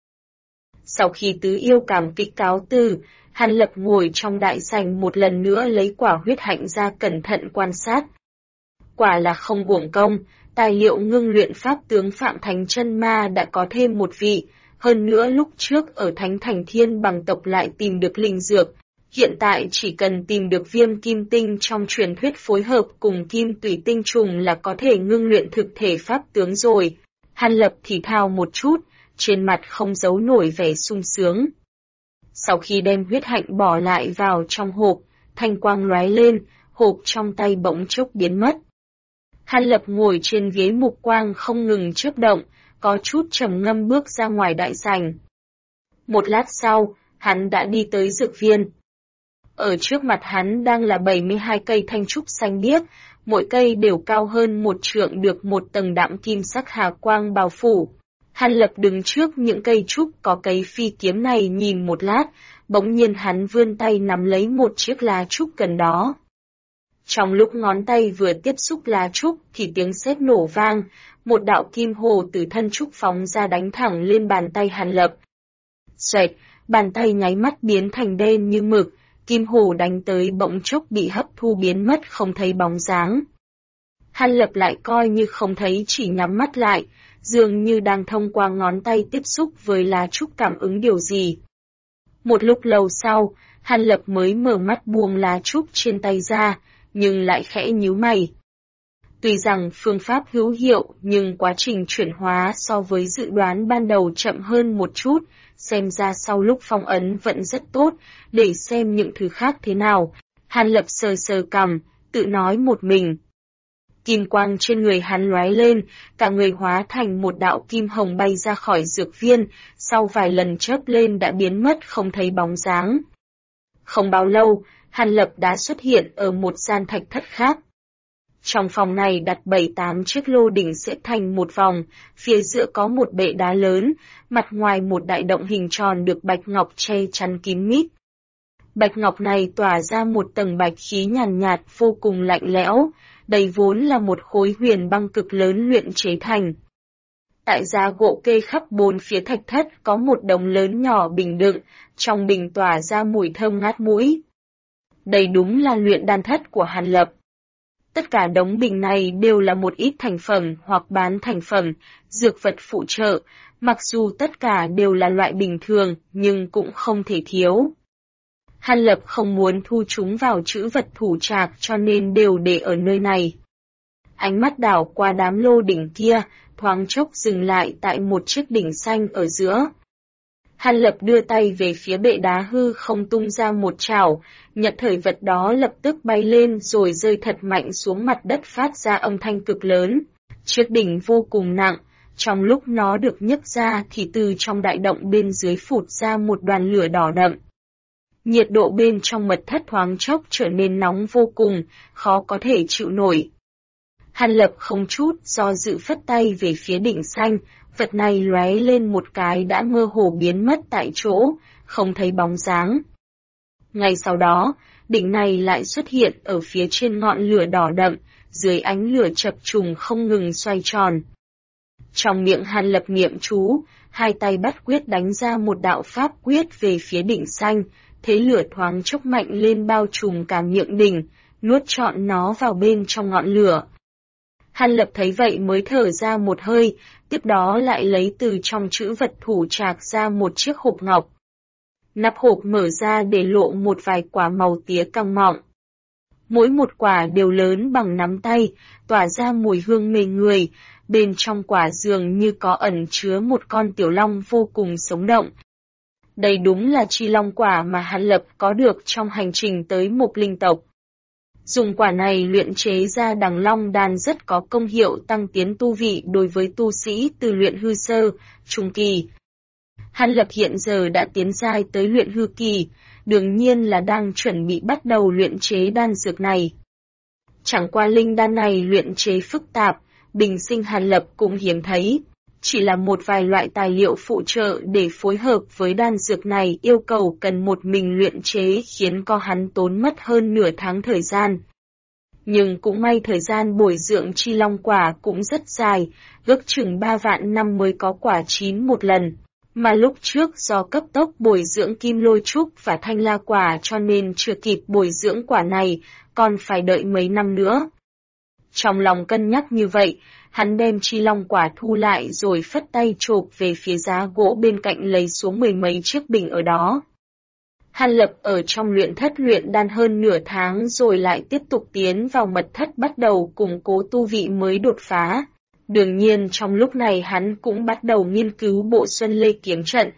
Sau khi tứ yêu cảm kích cáo từ, Hàn Lập ngồi trong đại sảnh một lần nữa lấy quả huyết hạnh ra cẩn thận quan sát. Quả là không uổng công, tài liệu ngưng luyện pháp tướng Phạm Thành Chân Ma đã có thêm một vị, hơn nữa lúc trước ở Thánh Thành Thiên Bằng tộc lại tìm được linh dược. Hiện tại chỉ cần tìm được viêm kim tinh trong truyền thuyết phối hợp cùng kim tủy tinh trùng là có thể ngưng luyện thực thể pháp tướng rồi. Hàn Lập thì thào một chút, trên mặt không giấu nổi vẻ sung sướng. Sau khi đem huyết hạnh bỏ lại vào trong hộp, thanh quang lóe lên, hộp trong tay bỗng chốc biến mất. Hàn Lập ngồi trên ghế mục quang không ngừng chớp động, có chút trầm ngâm bước ra ngoài đại sảnh. Một lát sau, hắn đã đi tới dược viên. Ở trước mặt hắn đang là 72 cây thanh trúc xanh biếc, mỗi cây đều cao hơn một trượng được một tầng đạm kim sắc hà quang bao phủ. Hàn Lập đứng trước những cây trúc có cấy phi kiếm này nhìn một lát, bỗng nhiên hắn vươn tay nắm lấy một chiếc lá trúc gần đó. Trong lúc ngón tay vừa tiếp xúc lá trúc thì tiếng sét nổ vang, một đạo kim hồ từ thân trúc phóng ra đánh thẳng lên bàn tay Hàn Lập. Xoẹt, bàn tay nháy mắt biến thành đen như mực, kim hồ đánh tới bỗng chốc bị hấp thu biến mất không thấy bóng dáng. Hàn Lập lại coi như không thấy chỉ nhắm mắt lại, dường như đang thông qua ngón tay tiếp xúc với lá trúc cảm ứng điều gì. Một lúc lâu sau, Hàn Lập mới mở mắt buông lá trúc trên tay ra, nhưng lại khẽ nhíu mày. Tuy rằng phương pháp hữu hiệu nhưng quá trình chuyển hóa so với dự đoán ban đầu chậm hơn một chút, xem ra sau lúc phong ấn vẫn rất tốt, để xem những thứ khác thế nào. Hàn Lập sờ sờ cằm, tự nói một mình. Kim quang trên người hắn lóe lên, cả người hóa thành một đạo kim hồng bay ra khỏi dược viên, sau vài lần chớp lên đã biến mất không thấy bóng dáng. Không bao lâu, Hàn Lập đã xuất hiện ở một gian thạch thất khác. Trong phòng này đặt 7-8 chiếc lô đỉnh xếp thành một vòng, phía giữa có một bệ đá lớn, mặt ngoài một đại động hình tròn được bạch ngọc che chắn kín mít. Bạch ngọc này tỏa ra một tầng bạch khí nhàn nhạt vô cùng lạnh lẽo, đây vốn là một khối huyền băng cực lớn luyện chế thành. Tại giá gỗ kê khắp bốn phía thạch thất có một đống lớn nhỏ bình đựng, trong bình tỏa ra mùi thơm ngát mũi. Đây đúng là luyện đan thất của Hàn Lập. Tất cả đống bình này đều là một ít thành phẩm hoặc bán thành phẩm, dược vật phụ trợ, mặc dù tất cả đều là loại bình thường nhưng cũng không thể thiếu. Hàn Lập không muốn thu chúng vào trữ vật thủ trạc cho nên đều để ở nơi này. Ánh mắt đảo qua đám lô đỉnh kia, thoáng chốc dừng lại tại một chiếc đỉnh xanh ở giữa. Hàn Lập đưa tay về phía bệ đá hư không tung ra một chảo, nhận thời vật đó lập tức bay lên rồi rơi thật mạnh xuống mặt đất phát ra âm thanh cực lớn. Chiếc đỉnh vô cùng nặng, trong lúc nó được nhấc ra thì từ trong đại động bên dưới phụt ra một đoàn lửa đỏ đậm. Nhiệt độ bên trong mật thất thoáng chốc trở nên nóng vô cùng, khó có thể chịu nổi. Hàn Lập không chút do dự phất tay về phía đỉnh xanh, vật này lóe lên một cái đã mơ hồ biến mất tại chỗ, không thấy bóng dáng. Ngay sau đó, đỉnh này lại xuất hiện ở phía trên ngọn lửa đỏ đậm, dưới ánh lửa chập trùng không ngừng xoay tròn. Trong miệng Hàn Lập niệm chú, hai tay bắt quyết đánh ra một đạo pháp quyết về phía đỉnh xanh, thế lửa thoáng chốc mạnh lên bao trùm cả miệng đỉnh, nuốt trọn nó vào bên trong ngọn lửa. Hàn Lập thấy vậy mới thở ra một hơi, tiếp đó lại lấy từ trong trữ vật thủ trạc ra một chiếc hộp ngọc. Nắp hộp mở ra để lộ một vài quả màu tía căng mọng. Mỗi một quả đều lớn bằng nắm tay, tỏa ra mùi hương mê người, bên trong quả dường như có ẩn chứa một con tiểu long vô cùng sống động. Đây đúng là chi long quả mà Hàn Lập có được trong hành trình tới Mộc Linh tộc. Dùng quả này luyện chế ra đằng long đan rất có công hiệu tăng tiến tu vị đối với tu sĩ từ luyện hư sơ, trung kỳ. Hàn Lập hiện giờ đã tiến giai tới luyện hư kỳ, đương nhiên là đang chuẩn bị bắt đầu luyện chế đan dược này. Chẳng qua linh đan này luyện chế phức tạp, bình sinh Hàn Lập cũng hiếm thấy. Chỉ là một vài loại tài liệu phụ trợ để phối hợp với đan dược này yêu cầu cần một mình luyện chế khiến co hắn tốn mất hơn nửa tháng thời gian. Nhưng cũng may thời gian bồi dưỡng chi long quả cũng rất dài, ước chừng 3 vạn năm mới có quả chín một lần. Mà lúc trước do cấp tốc bồi dưỡng kim lôi trúc và thanh la quả cho nên chưa kịp bồi dưỡng quả này, còn phải đợi mấy năm nữa. Trong lòng cân nhắc như vậy, hắn đem chi long quả thu lại rồi phất tay chộp về phía giá gỗ bên cạnh lấy xuống mười mấy chiếc bình ở đó. Hàn Lập ở trong luyện thất luyện đan hơn nửa tháng rồi lại tiếp tục tiến vào mật thất bắt đầu củng cố tu vị mới đột phá. Đương nhiên trong lúc này hắn cũng bắt đầu nghiên cứu bộ Xuân Lê kiếm trận.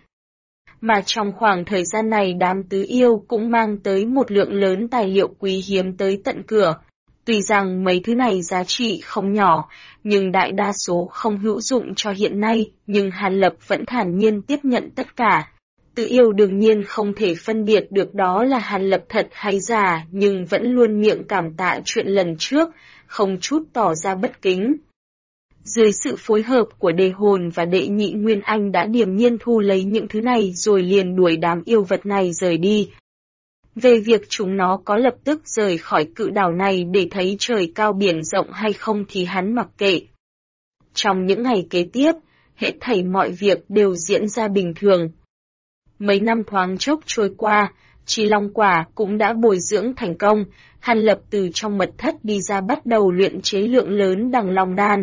Mà trong khoảng thời gian này đám tứ yêu cũng mang tới một lượng lớn tài liệu quý hiếm tới tận cửa. Tuy rằng mấy thứ này giá trị không nhỏ, nhưng đại đa số không hữu dụng cho hiện nay, nhưng Hàn Lập vẫn thản nhiên tiếp nhận tất cả. Tứ yêu đương nhiên không thể phân biệt được đó là Hàn Lập thật hay giả, nhưng vẫn luôn miệng cảm tạ chuyện lần trước, không chút tỏ ra bất kính. Dưới sự phối hợp của Đề Hồn và Đệ Nhị Nguyên Anh đã điềm nhiên thu lấy những thứ này rồi liền đuổi đám yêu vật này rời đi. Về việc chúng nó có lập tức rời khỏi cự đảo này để thấy trời cao biển rộng hay không thì hắn mặc kệ. Trong những ngày kế tiếp, hết thảy mọi việc đều diễn ra bình thường. Mấy năm thoáng chốc trôi qua, chi long quả cũng đã bồi dưỡng thành công, Hàn Lập từ trong mật thất đi ra bắt đầu luyện chế lượng lớn đằng long đan.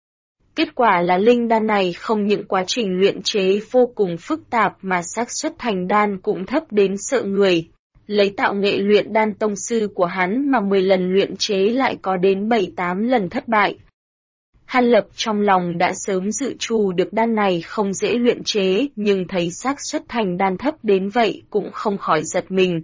Kết quả là linh đan này không những quá trình luyện chế vô cùng phức tạp mà xác suất thành đan cũng thấp đến sợ người. Lấy tạo nghệ luyện đan tông sư của hắn mà 10 lần luyện chế lại có đến 7-8 lần thất bại. Hàn Lập trong lòng đã sớm dự trù được đan này không dễ luyện chế, nhưng thấy xác suất thành đan thấp đến vậy cũng không khỏi giật mình.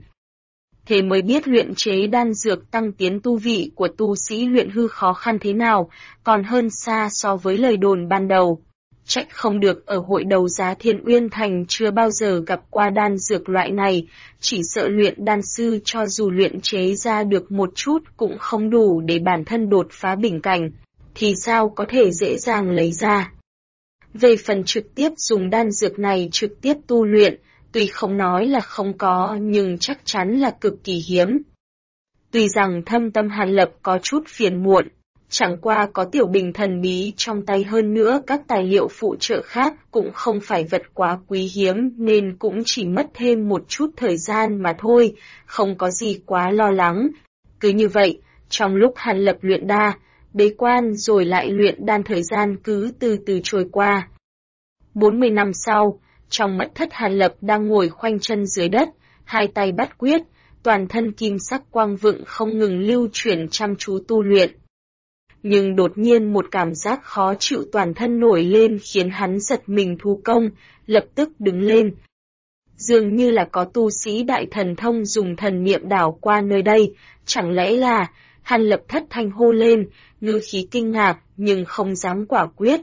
Thế mới biết luyện chế đan dược tăng tiến tu vị của tu sĩ luyện hư khó khăn thế nào, còn hơn xa so với lời đồn ban đầu. Trách không được ở hội đấu giá Thiên Uyên Thành chưa bao giờ gặp qua đan dược loại này, chỉ sợ luyện đan sư cho dù luyện chế ra được một chút cũng không đủ để bản thân đột phá bình cảnh, thì sao có thể dễ dàng lấy ra. Về phần trực tiếp dùng đan dược này trực tiếp tu luyện, tuy không nói là không có nhưng chắc chắn là cực kỳ hiếm. Tuy rằng thâm tâm Hàn Lập có chút phiền muộn, chẳng qua có tiểu bình thần bí trong tay hơn nữa các tài liệu phụ trợ khác cũng không phải vật quá quý hiếm nên cũng chỉ mất thêm một chút thời gian mà thôi, không có gì quá lo lắng. Cứ như vậy, trong lúc Hàn Lập luyện đa, bế quan rồi lại luyện đan thời gian cứ từ từ trôi qua. 40 năm sau, trong mật thất Hàn Lập đang ngồi khoanh chân dưới đất, hai tay bắt quyết, toàn thân kim sắc quang vựng không ngừng lưu chuyển chăm chú tu luyện. Nhưng đột nhiên một cảm giác khó chịu toàn thân nổi lên khiến hắn giật mình thu công, lập tức đứng lên, Dường như là có tu sĩ đại thần thông dùng thần niệm đảo qua nơi đây, chẳng lẽ là... Hàn Lập thất thanh hô lên, ngữ khí kinh ngạc nhưng không dám quả quyết.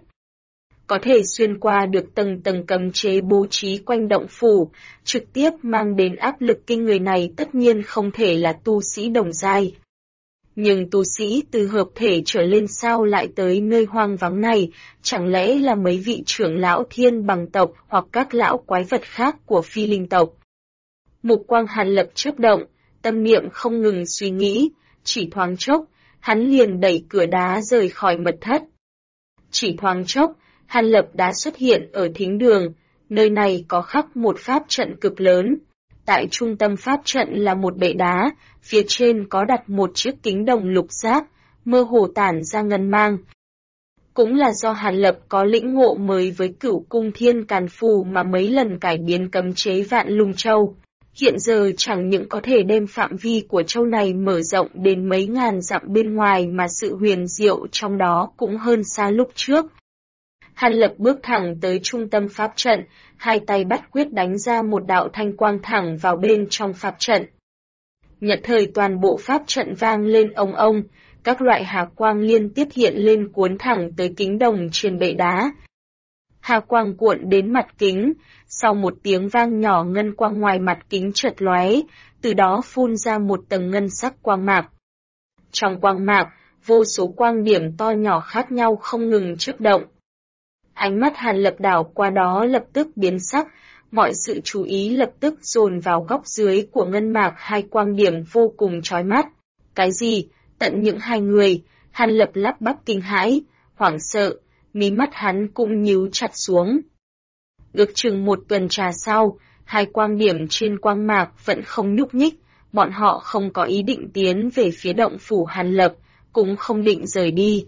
Có thể xuyên qua được tầng tầng cấm chế bố trí quanh động phủ, trực tiếp mang đến áp lực kinh người này tất nhiên không thể là tu sĩ đồng giai. Nhưng tu sĩ từ hợp thể trở lên sao lại tới nơi hoang vắng này, chẳng lẽ là mấy vị trưởng lão thiên bằng tộc hoặc các lão quái vật khác của phi linh tộc? Mục quang Hàn Lập chớp động, tâm niệm không ngừng suy nghĩ, chỉ thoáng chốc, hắn liền đẩy cửa đá rời khỏi mật thất. Chỉ thoáng chốc, Hàn Lập đã xuất hiện ở thính đường, nơi này có khắc một pháp trận cực lớn. Tại trung tâm pháp trận là một bệ đá, phía trên có đặt một chiếc kính đồng lục giác, mơ hồ tản ra ngân mang. Cũng là do Hàn Lập có lĩnh ngộ mới với Cửu Cung Thiên Càn Phù mà mấy lần cải biến cấm chế Vạn Lung Châu. Hiện giờ chẳng những có thể đem phạm vi của châu này mở rộng đến mấy ngàn dặm bên ngoài mà sự huyền diệu trong đó cũng hơn xa lúc trước. Hàn Lập bước thẳng tới trung tâm pháp trận, hai tay bắt quyết đánh ra một đạo thanh quang thẳng vào bên trong pháp trận. Nhất thời toàn bộ pháp trận vang lên ong ong, các loại hà quang liên tiếp hiện lên cuốn thẳng tới kính đồng trên bệ đá. Hà quang cuộn đến mặt kính, sau một tiếng vang nhỏ ngân quang ngoài mặt kính chợt lóe, từ đó phun ra một tầng ngân sắc quang mạc. Trong quang mạc, vô số quang điểm to nhỏ khác nhau không ngừng chớp động. Ánh mắt Hàn Lập đảo qua đó lập tức biến sắc, mọi sự chú ý lập tức dồn vào góc dưới của ngân mạc hai quang điểm vô cùng chói mắt. Cái gì? Tận những hai người, Hàn Lập lắp bắp kinh hãi, hoảng sợ, mí mắt hắn cũng nhíu chặt xuống. Ước chừng một tuần trà sau, hai quang điểm trên quang mạc vẫn không nhúc nhích, bọn họ không có ý định tiến về phía động phủ Hàn Lập, cũng không định rời đi.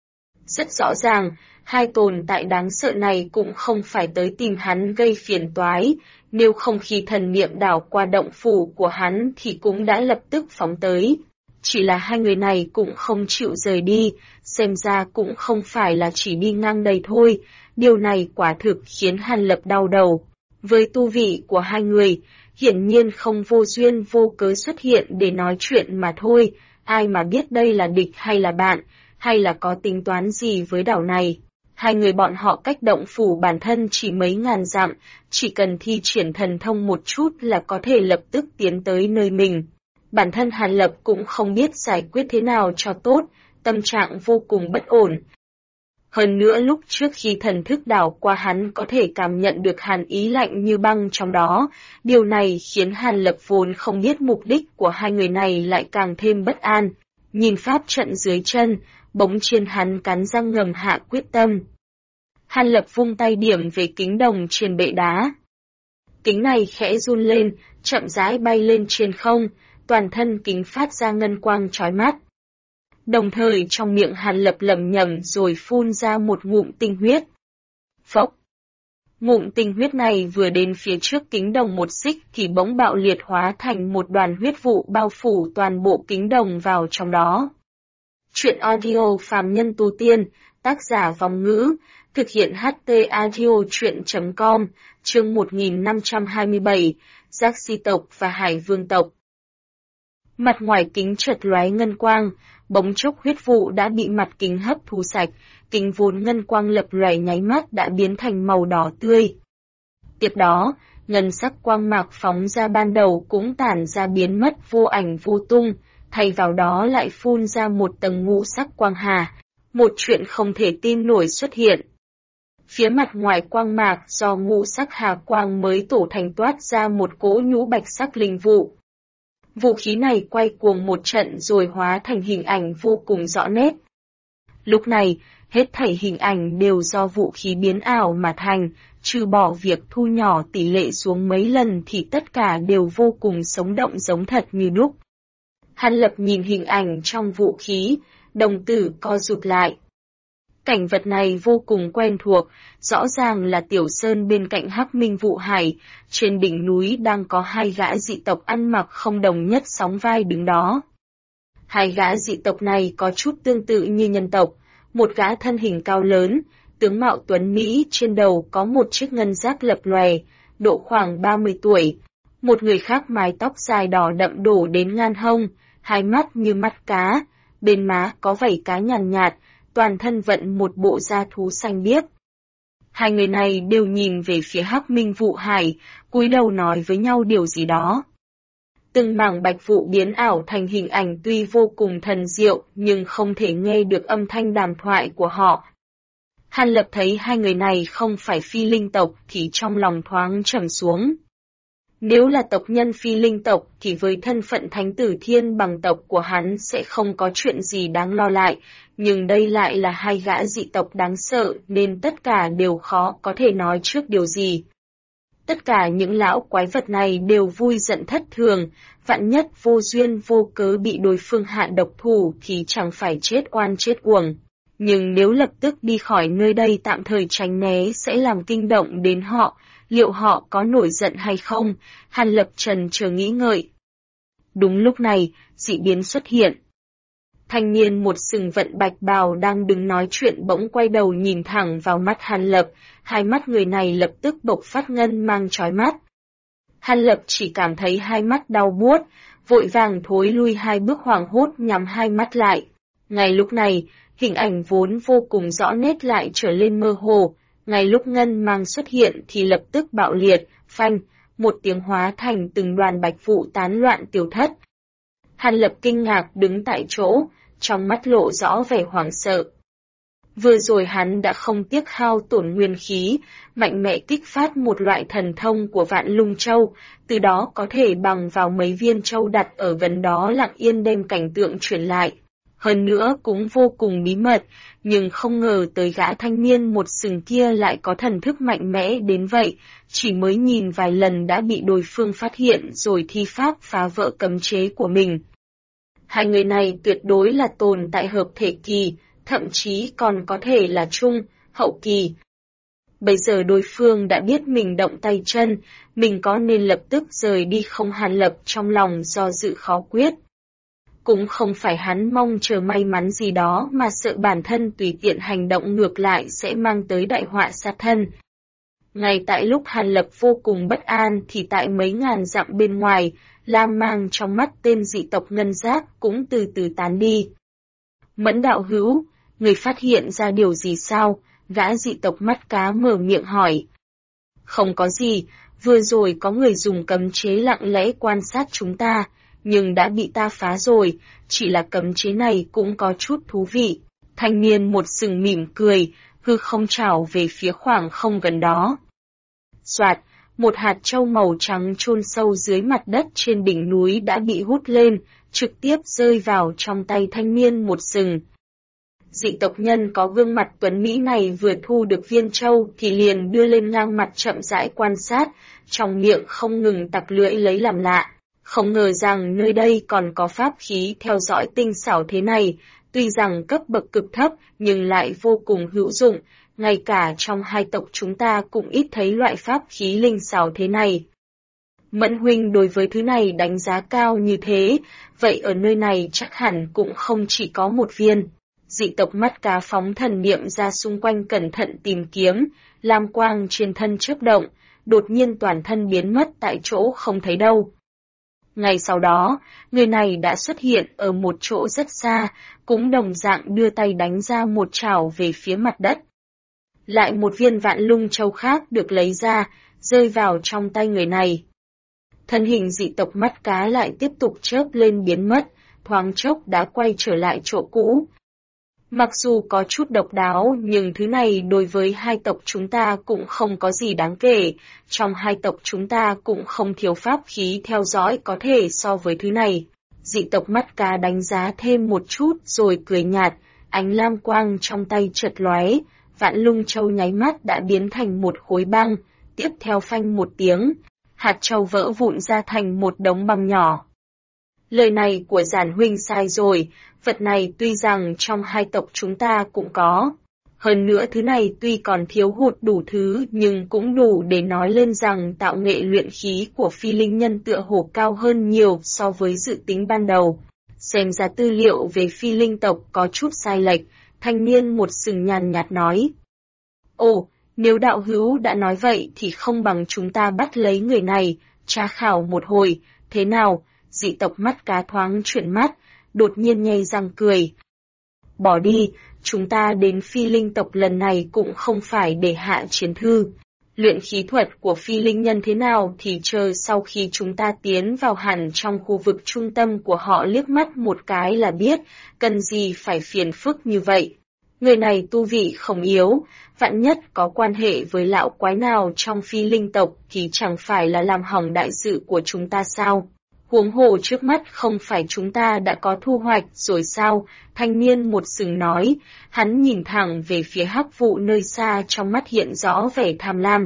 Rất rõ ràng, hai tồn tại đáng sợ này cũng không phải tới tìm hắn gây phiền toái, nếu không khi thần niệm đảo qua động phủ của hắn thì cũng đã lập tức phóng tới. Chỉ là hai người này cũng không chịu rời đi, xem ra cũng không phải là chỉ đi ngang đây thôi, điều này quả thực khiến Hàn Lập đau đầu. Với tu vị của hai người, hiển nhiên không vô duyên vô cớ xuất hiện để nói chuyện mà thôi, ai mà biết đây là địch hay là bạn, hay là có tính toán gì với đảo này. Hai người bọn họ cách động phủ bản thân chỉ mấy ngàn dặm, chỉ cần thi triển thần thông một chút là có thể lập tức tiến tới nơi mình. Bản thân Hàn Lập cũng không biết giải quyết thế nào cho tốt, tâm trạng vô cùng bất ổn. Hơn nữa lúc trước khi thần thức đảo qua hắn có thể cảm nhận được hàn ý lạnh như băng trong đó, điều này khiến Hàn Lập vốn không biết mục đích của hai người này lại càng thêm bất an. Nhìn pháp trận dưới chân, bỗng nhiên hắn cắn răng ngầm hạ quyết tâm. Hàn Lập vung tay điểm về kính đồng trên bệ đá. Kính này khẽ run lên, chậm rãi bay lên trên không, toàn thân kính phát ra ngân quang chói mắt. Đồng thời trong miệng Hàn Lập lẩm nhẩm rồi phun ra một ngụm tinh huyết. Phốc! Ngụm tinh huyết này vừa đến phía trước kính đồng một xích thì bỗng bạo liệt hóa thành một đoàn huyết vụ bao phủ toàn bộ kính đồng vào trong đó. Chuyện audio phàm nhân tu tiên, tác giả Vong Ngữ, thực hiện HT audio chuyện.com, chương 1527, Giác Si tộc và Hải Vương tộc. Mặt ngoài kính chợt lóe ngân quang, bỗng chốc huyết vụ đã bị mặt kính hấp thu sạch, kính vốn ngân quang lập lòe nháy mắt đã biến thành màu đỏ tươi. Tiếp đó, ngân sắc quang mạc phóng ra ban đầu cũng tản ra biến mất vô ảnh vô tung, thay vào đó lại phun ra một tầng ngũ sắc quang hà, một chuyện không thể tin nổi xuất hiện. Phía mặt ngoài quang mạc do ngũ sắc hà quang mới tổ thành toát ra một cỗ nhũ bạch sắc linh vụ. Vũ khí này quay cuồng một trận rồi hóa thành hình ảnh vô cùng rõ nét. Lúc này, hết thảy hình ảnh đều do vũ khí biến ảo mà thành, trừ bỏ việc thu nhỏ tỷ lệ xuống mấy lần thì tất cả đều vô cùng sống động giống thật như đúc. Hàn Lập nhìn hình ảnh trong vũ khí, đồng tử co rụt lại. Cảnh vật này vô cùng quen thuộc, rõ ràng là Tiểu Sơn bên cạnh Hắc Minh Vụ Hải, trên đỉnh núi đang có hai gã dị tộc ăn mặc không đồng nhất sóng vai đứng đó. Hai gã dị tộc này có chút tương tự như nhân tộc, một gã thân hình cao lớn, tướng mạo tuấn Mỹ trên đầu có một chiếc ngân giác lập lòe, độ khoảng 30 tuổi. Một người khác mái tóc dài đỏ đậm đổ đến ngang hông, hai mắt như mắt cá, bên má có vảy cá nhàn nhạt, toàn thân vận một bộ da thú xanh biếc. Hai người này đều nhìn về phía Hắc Minh Vụ Hải, cúi đầu nói với nhau điều gì đó. Từng mảng bạch vụ biến ảo thành hình ảnh tuy vô cùng thần diệu nhưng không thể nghe được âm thanh đàm thoại của họ. Hàn Lập thấy hai người này không phải phi linh tộc thì trong lòng thoáng trầm xuống. Nếu là tộc nhân phi linh tộc thì với thân phận thánh tử thiên bằng tộc của hắn sẽ không có chuyện gì đáng lo lại, nhưng đây lại là hai gã dị tộc đáng sợ nên tất cả đều khó có thể nói trước điều gì. Tất cả những lão quái vật này đều vui giận thất thường, vạn nhất vô duyên vô cớ bị đối phương hạ độc thủ thì chẳng phải chết oan chết uổng. Nhưng nếu lập tức đi khỏi nơi đây tạm thời tránh né sẽ làm kinh động đến họ, liệu họ có nổi giận hay không? Hàn Lập trần chờ nghĩ ngợi. Đúng lúc này, dị biến xuất hiện. Thanh niên một sừng vận bạch bào đang đứng nói chuyện bỗng quay đầu nhìn thẳng vào mắt Hàn Lập, hai mắt người này lập tức bộc phát ngân mang chói mắt. Hàn Lập chỉ cảm thấy hai mắt đau buốt, vội vàng thối lui hai bước hoảng hốt nhắm hai mắt lại. Ngay lúc này, hình ảnh vốn vô cùng rõ nét lại trở lên mơ hồ, ngay lúc ngân mang xuất hiện thì lập tức bạo liệt, phanh, một tiếng hóa thành từng đoàn bạch vụ tán loạn tiêu thất. Hàn Lập kinh ngạc đứng tại chỗ, trong mắt lộ rõ vẻ hoảng sợ. Vừa rồi hắn đã không tiếc hao tổn nguyên khí, mạnh mẽ kích phát một loại thần thông của Vạn Lung Châu, từ đó có thể bằng vào mấy viên châu đặt ở gần đó lặng yên đem cảnh tượng truyền lại. Hơn nữa cũng vô cùng bí mật, nhưng không ngờ tới gã thanh niên một sừng kia lại có thần thức mạnh mẽ đến vậy, chỉ mới nhìn vài lần đã bị đối phương phát hiện rồi thi pháp phá vỡ cấm chế của mình. Hai người này tuyệt đối là tồn tại hợp thể kỳ, thậm chí còn có thể là trung, hậu kỳ. Bây giờ đối phương đã biết mình động tay chân, mình có nên lập tức rời đi không? Hàn Lập trong lòng do dự khó quyết. Cũng không phải hắn mong chờ may mắn gì đó mà sợ bản thân tùy tiện hành động ngược lại sẽ mang tới đại họa sát thân. Ngay tại lúc Hàn Lập vô cùng bất an thì tại mấy ngàn dặm bên ngoài, lam mang trong mắt tên dị tộc ngân giác cũng từ từ tán đi. Mẫn đạo hữu, người phát hiện ra điều gì sao? Gã dị tộc mắt cá mở miệng hỏi. Không có gì, vừa rồi có người dùng cấm chế lặng lẽ quan sát chúng ta, nhưng đã bị ta phá rồi, chỉ là cấm chế này cũng có chút thú vị. Thanh niên một sừng mỉm cười, hư không trảo về phía khoảng không gần đó. Soạt, một hạt châu màu trắng chôn sâu dưới mặt đất trên đỉnh núi đã bị hút lên, trực tiếp rơi vào trong tay thanh niên một sừng. Dị tộc nhân có gương mặt tuấn Mỹ này vừa thu được viên châu thì liền đưa lên ngang mặt chậm rãi quan sát, trong miệng không ngừng tặc lưỡi lấy làm lạ. Không ngờ rằng nơi đây còn có pháp khí theo dõi tinh xảo thế này, tuy rằng cấp bậc cực thấp nhưng lại vô cùng hữu dụng, ngay cả trong hai tộc chúng ta cũng ít thấy loại pháp khí linh xảo thế này. Mẫn huynh đối với thứ này đánh giá cao như thế, vậy ở nơi này chắc hẳn cũng không chỉ có một viên. Dị tộc mắt cá phóng thần niệm ra xung quanh cẩn thận tìm kiếm, lam quang trên thân chớp động, đột nhiên toàn thân biến mất tại chỗ không thấy đâu. Ngay sau đó, người này đã xuất hiện ở một chỗ rất xa, cũng đồng dạng đưa tay đánh ra một chảo về phía mặt đất. Lại một viên Vạn Lung Châu khác được lấy ra, rơi vào trong tay người này. Thân hình dị tộc mắt cá lại tiếp tục chớp lên biến mất, thoáng chốc đã quay trở lại chỗ cũ. Mặc dù có chút độc đáo nhưng thứ này đối với hai tộc chúng ta cũng không có gì đáng kể, trong hai tộc chúng ta cũng không thiếu pháp khí theo dõi có thể so với thứ này. Dị tộc mắt cá đánh giá thêm một chút rồi cười nhạt, ánh lam quang trong tay chợt lóe, Vạn Lung Châu nháy mắt đã biến thành một khối băng, tiếp theo phanh một tiếng, hạt châu vỡ vụn ra thành một đống băng nhỏ. Lời này của Giản huynh sai rồi, vật này tuy rằng trong hai tộc chúng ta cũng có. Hơn nữa thứ này tuy còn thiếu hụt đủ thứ nhưng cũng đủ để nói lên rằng tạo nghệ luyện khí của phi linh nhân tựa hồ cao hơn nhiều so với dự tính ban đầu. Xem ra tư liệu về phi linh tộc có chút sai lệch, thanh niên một sừng nhàn nhạt nói. Ồ, Nếu đạo hữu đã nói vậy thì không bằng chúng ta bắt lấy người này, tra khảo một hồi, thế nào? Dị tộc mắt cá thoáng chuyển mắt, đột nhiên nhe răng cười. Bỏ đi, chúng ta đến Phi Linh tộc lần này cũng không phải để hạ chiến thư. Luyện khí thuật của Phi Linh nhân thế nào thì chờ sau khi chúng ta tiến vào hẳn trong khu vực trung tâm của họ liếc mắt một cái là biết, cần gì phải phiền phức như vậy. Người này tu vị không yếu, vạn nhất có quan hệ với lão quái nào trong Phi Linh tộc thì chẳng phải là làm hỏng đại sự của chúng ta sao? Huống hồ trước mắt không phải chúng ta đã có thu hoạch rồi sao? Thanh niên một sừng nói, hắn nhìn thẳng về phía Hắc Vụ nơi xa, trong mắt hiện rõ vẻ tham lam.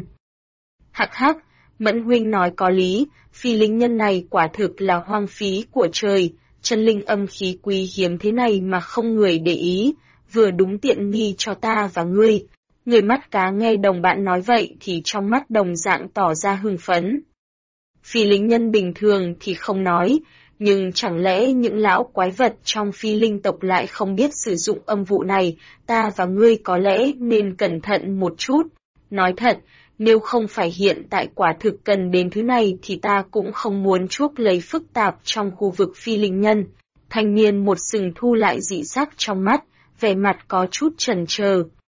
Hắc hắc, Mẫn huynh nói có lý, Phi Linh nhân này quả thực là hoang phí của trời, chân linh âm khí quý hiếm thế này mà không người để ý, vừa đúng tiện nghi cho ta và ngươi. Người mắt cá nghe đồng bạn nói vậy thì trong mắt đồng dạng tỏ ra hưng phấn. Phi Linh nhân bình thường thì không nói, nhưng chẳng lẽ những lão quái vật trong Phi Linh tộc lại không biết sử dụng âm vụ này, ta và ngươi có lẽ nên cẩn thận một chút. Nói thật, nếu không phải hiện tại quả thực cần đến thứ này thì ta cũng không muốn chuốc lấy phức tạp trong khu vực Phi Linh nhân. Thanh niên một sừng thu lại dị sắc trong mắt, vẻ mặt có chút chần chờ.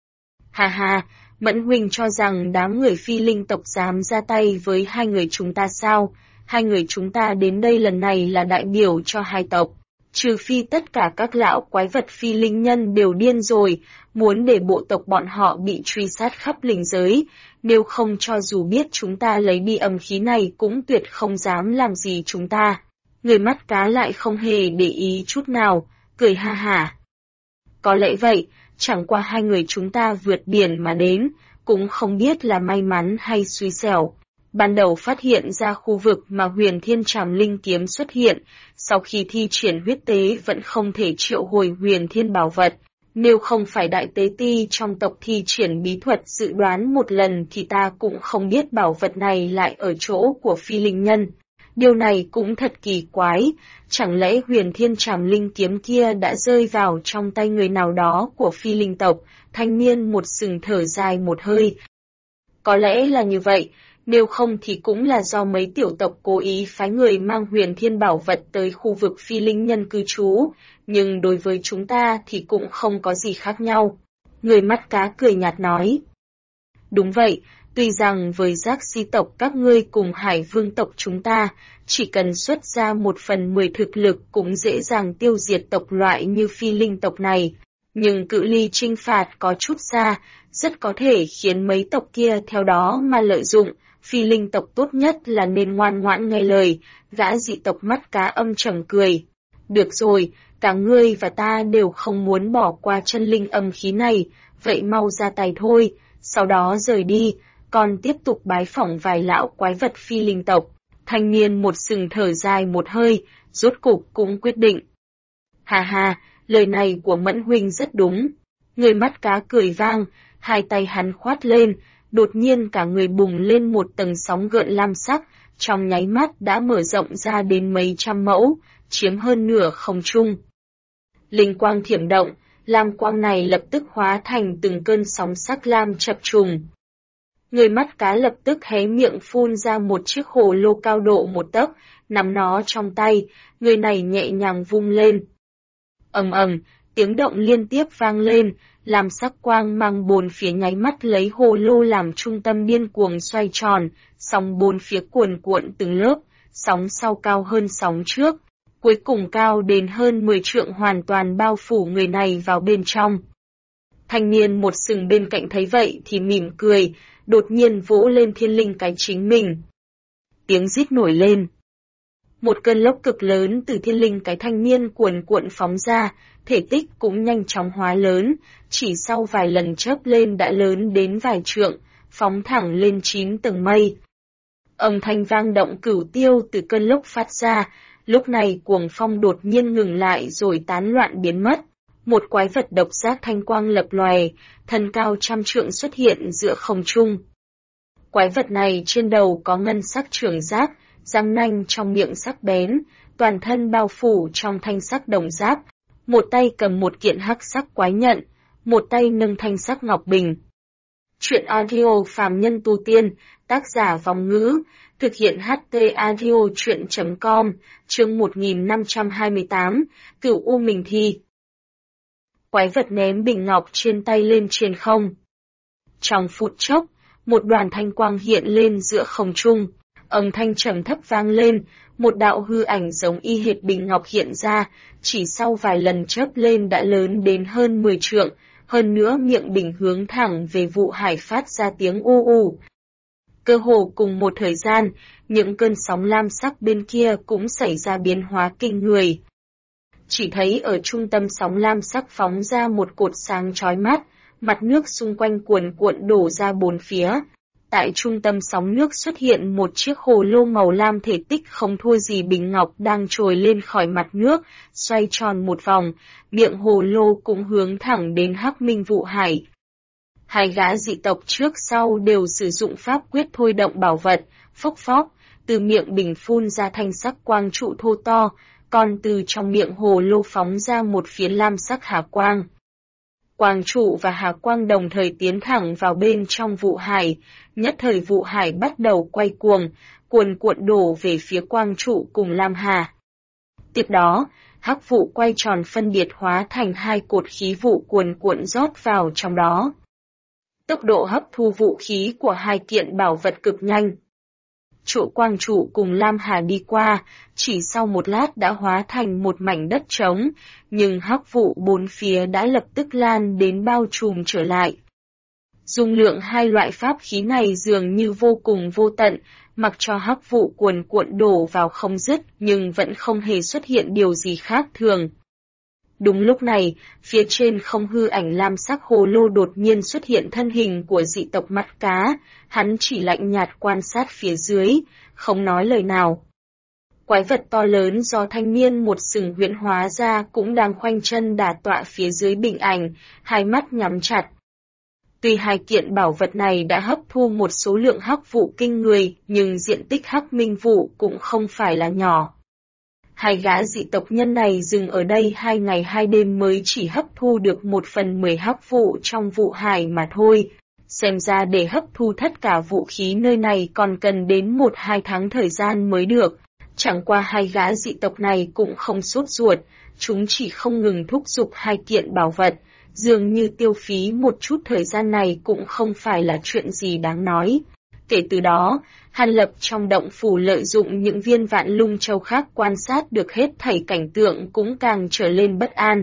Ha ha, Mẫn huynh cho rằng đám người Phi Linh tộc dám ra tay với hai người chúng ta sao? Hai người chúng ta đến đây lần này là đại biểu cho hai tộc. Trừ phi tất cả các lão quái vật Phi Linh nhân đều điên rồi, muốn để bộ tộc bọn họ bị truy sát khắp linh giới, nếu không cho dù biết chúng ta lấy đi âm khí này cũng tuyệt không dám làm gì chúng ta. Người mắt cá lại không hề để ý chút nào, cười ha hả. Có lẽ vậy, chẳng qua hai người chúng ta vượt biển mà đến, cũng không biết là may mắn hay xui xẻo. Ban đầu phát hiện ra khu vực mà Huyền Thiên Trảm Linh kiếm xuất hiện, sau khi thi triển huyết tế vẫn không thể triệu hồi Huyền Thiên bảo vật. Nếu không phải đại tế ti trong tộc thi triển bí thuật dự đoán một lần thì ta cũng không biết bảo vật này lại ở chỗ của Phi Linh nhân. Điều này cũng thật kỳ quái, chẳng lẽ Huyền Thiên Trảm Linh kiếm kia đã rơi vào trong tay người nào đó của Phi Linh tộc? Thanh niên một sừng thở dài một hơi. Có lẽ là như vậy, nếu không thì cũng là do mấy tiểu tộc cố ý phái người mang Huyền Thiên bảo vật tới khu vực Phi Linh nhân cư trú, nhưng đối với chúng ta thì cũng không có gì khác nhau. Người mắt cá cười nhạt nói. Đúng vậy, tuy rằng với Giác Si tộc các ngươi cùng Hải Vương tộc chúng ta, chỉ cần xuất ra 1/10 thực lực cũng dễ dàng tiêu diệt tộc loại như Phi Linh tộc này, nhưng cự ly chinh phạt có chút xa, rất có thể khiến mấy tộc kia theo đó mà lợi dụng. Phi Linh tộc tốt nhất là nên ngoan ngoãn nghe lời. Gã dị tộc mắt cá âm trầm cười. Được rồi, cả ngươi và ta đều không muốn bỏ qua chân linh âm khí này, vậy mau ra tay thôi, sau đó rời đi, còn tiếp tục bái phỏng vài lão quái vật Phi Linh tộc. Thanh niên một sừng thở dài một hơi, rốt cục cũng quyết định. Hà hà, lời này của Mẫn huynh rất đúng. Người mắt cá cười vang, hai tay hắn khoát lên, đột nhiên cả người bùng lên một tầng sóng gợn lam sắc, trong nháy mắt đã mở rộng ra đến mấy trăm mẫu, chiếm hơn nửa không trung. Linh quang thiểm động, lam quang này lập tức hóa thành từng cơn sóng sắc lam chập trùng. Người mắt cá lập tức hé miệng phun ra một chiếc hồ lô cao độ 1 tấc, nắm nó trong tay, người này nhẹ nhàng vung lên. Ầm ầm, tiếng động liên tiếp vang lên, làm sắc quang mang bốn phía nháy mắt lấy hồ lô làm trung tâm điên cuồng xoay tròn, sóng bốn phía cuồn cuộn từng lớp, sóng sau cao hơn sóng trước, cuối cùng cao đến hơn 10 trượng hoàn toàn bao phủ người này vào bên trong. Thanh niên một sừng bên cạnh thấy vậy thì mỉm cười, đột nhiên vỗ lên thiên linh cái chính mình. Tiếng rít nổi lên. Một cơn lốc cực lớn từ thiên linh cái thanh niên cuồn cuộn phóng ra, thể tích cũng nhanh chóng hóa lớn, chỉ sau vài lần chớp lên đã lớn đến vài trượng, phóng thẳng lên 9 tầng mây. Âm thanh vang động cửu tiêu từ cơn lốc phát ra, lúc này cuồng phong đột nhiên ngừng lại rồi tán loạn biến mất. Một quái vật độc giác thanh quang lập lòe, thân cao 100 trượng xuất hiện giữa không trung. Quái vật này trên đầu có ngân sắc trường giáp, răng nanh trong miệng sắc bén, toàn thân bao phủ trong thanh sắc đồng giáp, một tay cầm một kiện hắc sắc quái nhận, một tay nâng thanh sắc ngọc bình. Truyện audio phàm nhân tu tiên, tác giả Vong Ngữ, thực hiện HT Audio Truyện.com, chương 1528, Cửu U Mình Thi. Quái vật ném bình ngọc trên tay lên trên không. Trong phút chốc, một đoàn thanh quang hiện lên giữa không trung, âm thanh trầm thấp vang lên, một đạo hư ảnh giống y hệt bình ngọc hiện ra, chỉ sau vài lần chớp lên đã lớn đến hơn 10 trượng, hơn nữa miệng bình hướng thẳng về Vụ Hải phát ra tiếng u u. Cơ hồ cùng một thời gian, những cơn sóng lam sắc bên kia cũng xảy ra biến hóa kinh người. Chỉ thấy ở trung tâm sóng lam sắc phóng ra một cột sáng chói mắt, mặt nước xung quanh cuồn cuộn đổ ra bốn phía. Tại trung tâm sóng nước xuất hiện một chiếc hồ lô màu lam thể tích không thua gì bình ngọc đang trồi lên khỏi mặt nước, xoay tròn một vòng, miệng hồ lô cũng hướng thẳng đến Hắc Minh Vụ Hải. Hai gã dị tộc trước sau đều sử dụng pháp quyết thôi động bảo vật, phốc phốc, từ miệng bình phun ra thanh sắc quang trụ thô to, còn từ trong miệng hồ lô phóng ra một phiến lam sắc hà quang. Quang trụ và hà quang đồng thời tiến thẳng vào bên trong Vụ Hải, nhất thời Vụ Hải bắt đầu quay cuồng, cuồn cuộn đổ về phía quang trụ cùng lam hà. Tiếp đó, hắc vụ quay tròn phân biệt hóa thành hai cột khí vụ cuồn cuộn rót vào trong đó. Tốc độ hấp thu vũ khí của hai kiện bảo vật cực nhanh. Trụ quang trụ cùng lam hà đi qua, chỉ sau một lát đã hóa thành một mảnh đất trống, nhưng hắc vụ bốn phía đã lập tức lan đến bao trùm trở lại. Dung lượng hai loại pháp khí này dường như vô cùng vô tận, mặc cho hắc vụ cuồn cuộn đổ vào không dứt nhưng vẫn không hề xuất hiện điều gì khác thường. Đúng lúc này, phía trên không hư ảnh lam sắc hồ lô đột nhiên xuất hiện thân hình của dị tộc mắt cá, hắn chỉ lạnh nhạt quan sát phía dưới, không nói lời nào. Quái vật to lớn do thanh niên một sừng huyễn hóa ra cũng đang khoanh chân đả tọa phía dưới bình ảnh, hai mắt nhắm chặt. Tuy hai kiện bảo vật này đã hấp thu một số lượng hắc vụ kinh người, nhưng diện tích hắc minh vụ cũng không phải là nhỏ. Hai gã dị tộc nhân này dừng ở đây 2 ngày 2 đêm mới chỉ hấp thu được 1/10 hắc vụ trong Vụ Hải mà thôi. Xem ra để hấp thu tất cả vũ khí nơi này còn cần đến 1-2 tháng thời gian mới được. Chẳng qua hai gã dị tộc này cũng không sốt ruột, chúng chỉ không ngừng thúc giục hai kiện bảo vật, dường như tiêu phí một chút thời gian này cũng không phải là chuyện gì đáng nói. Kể từ đó, Hàn Lập trong động phủ lợi dụng những viên vạn lung châu khác quan sát được hết thảy cảnh tượng cũng càng trở lên bất an.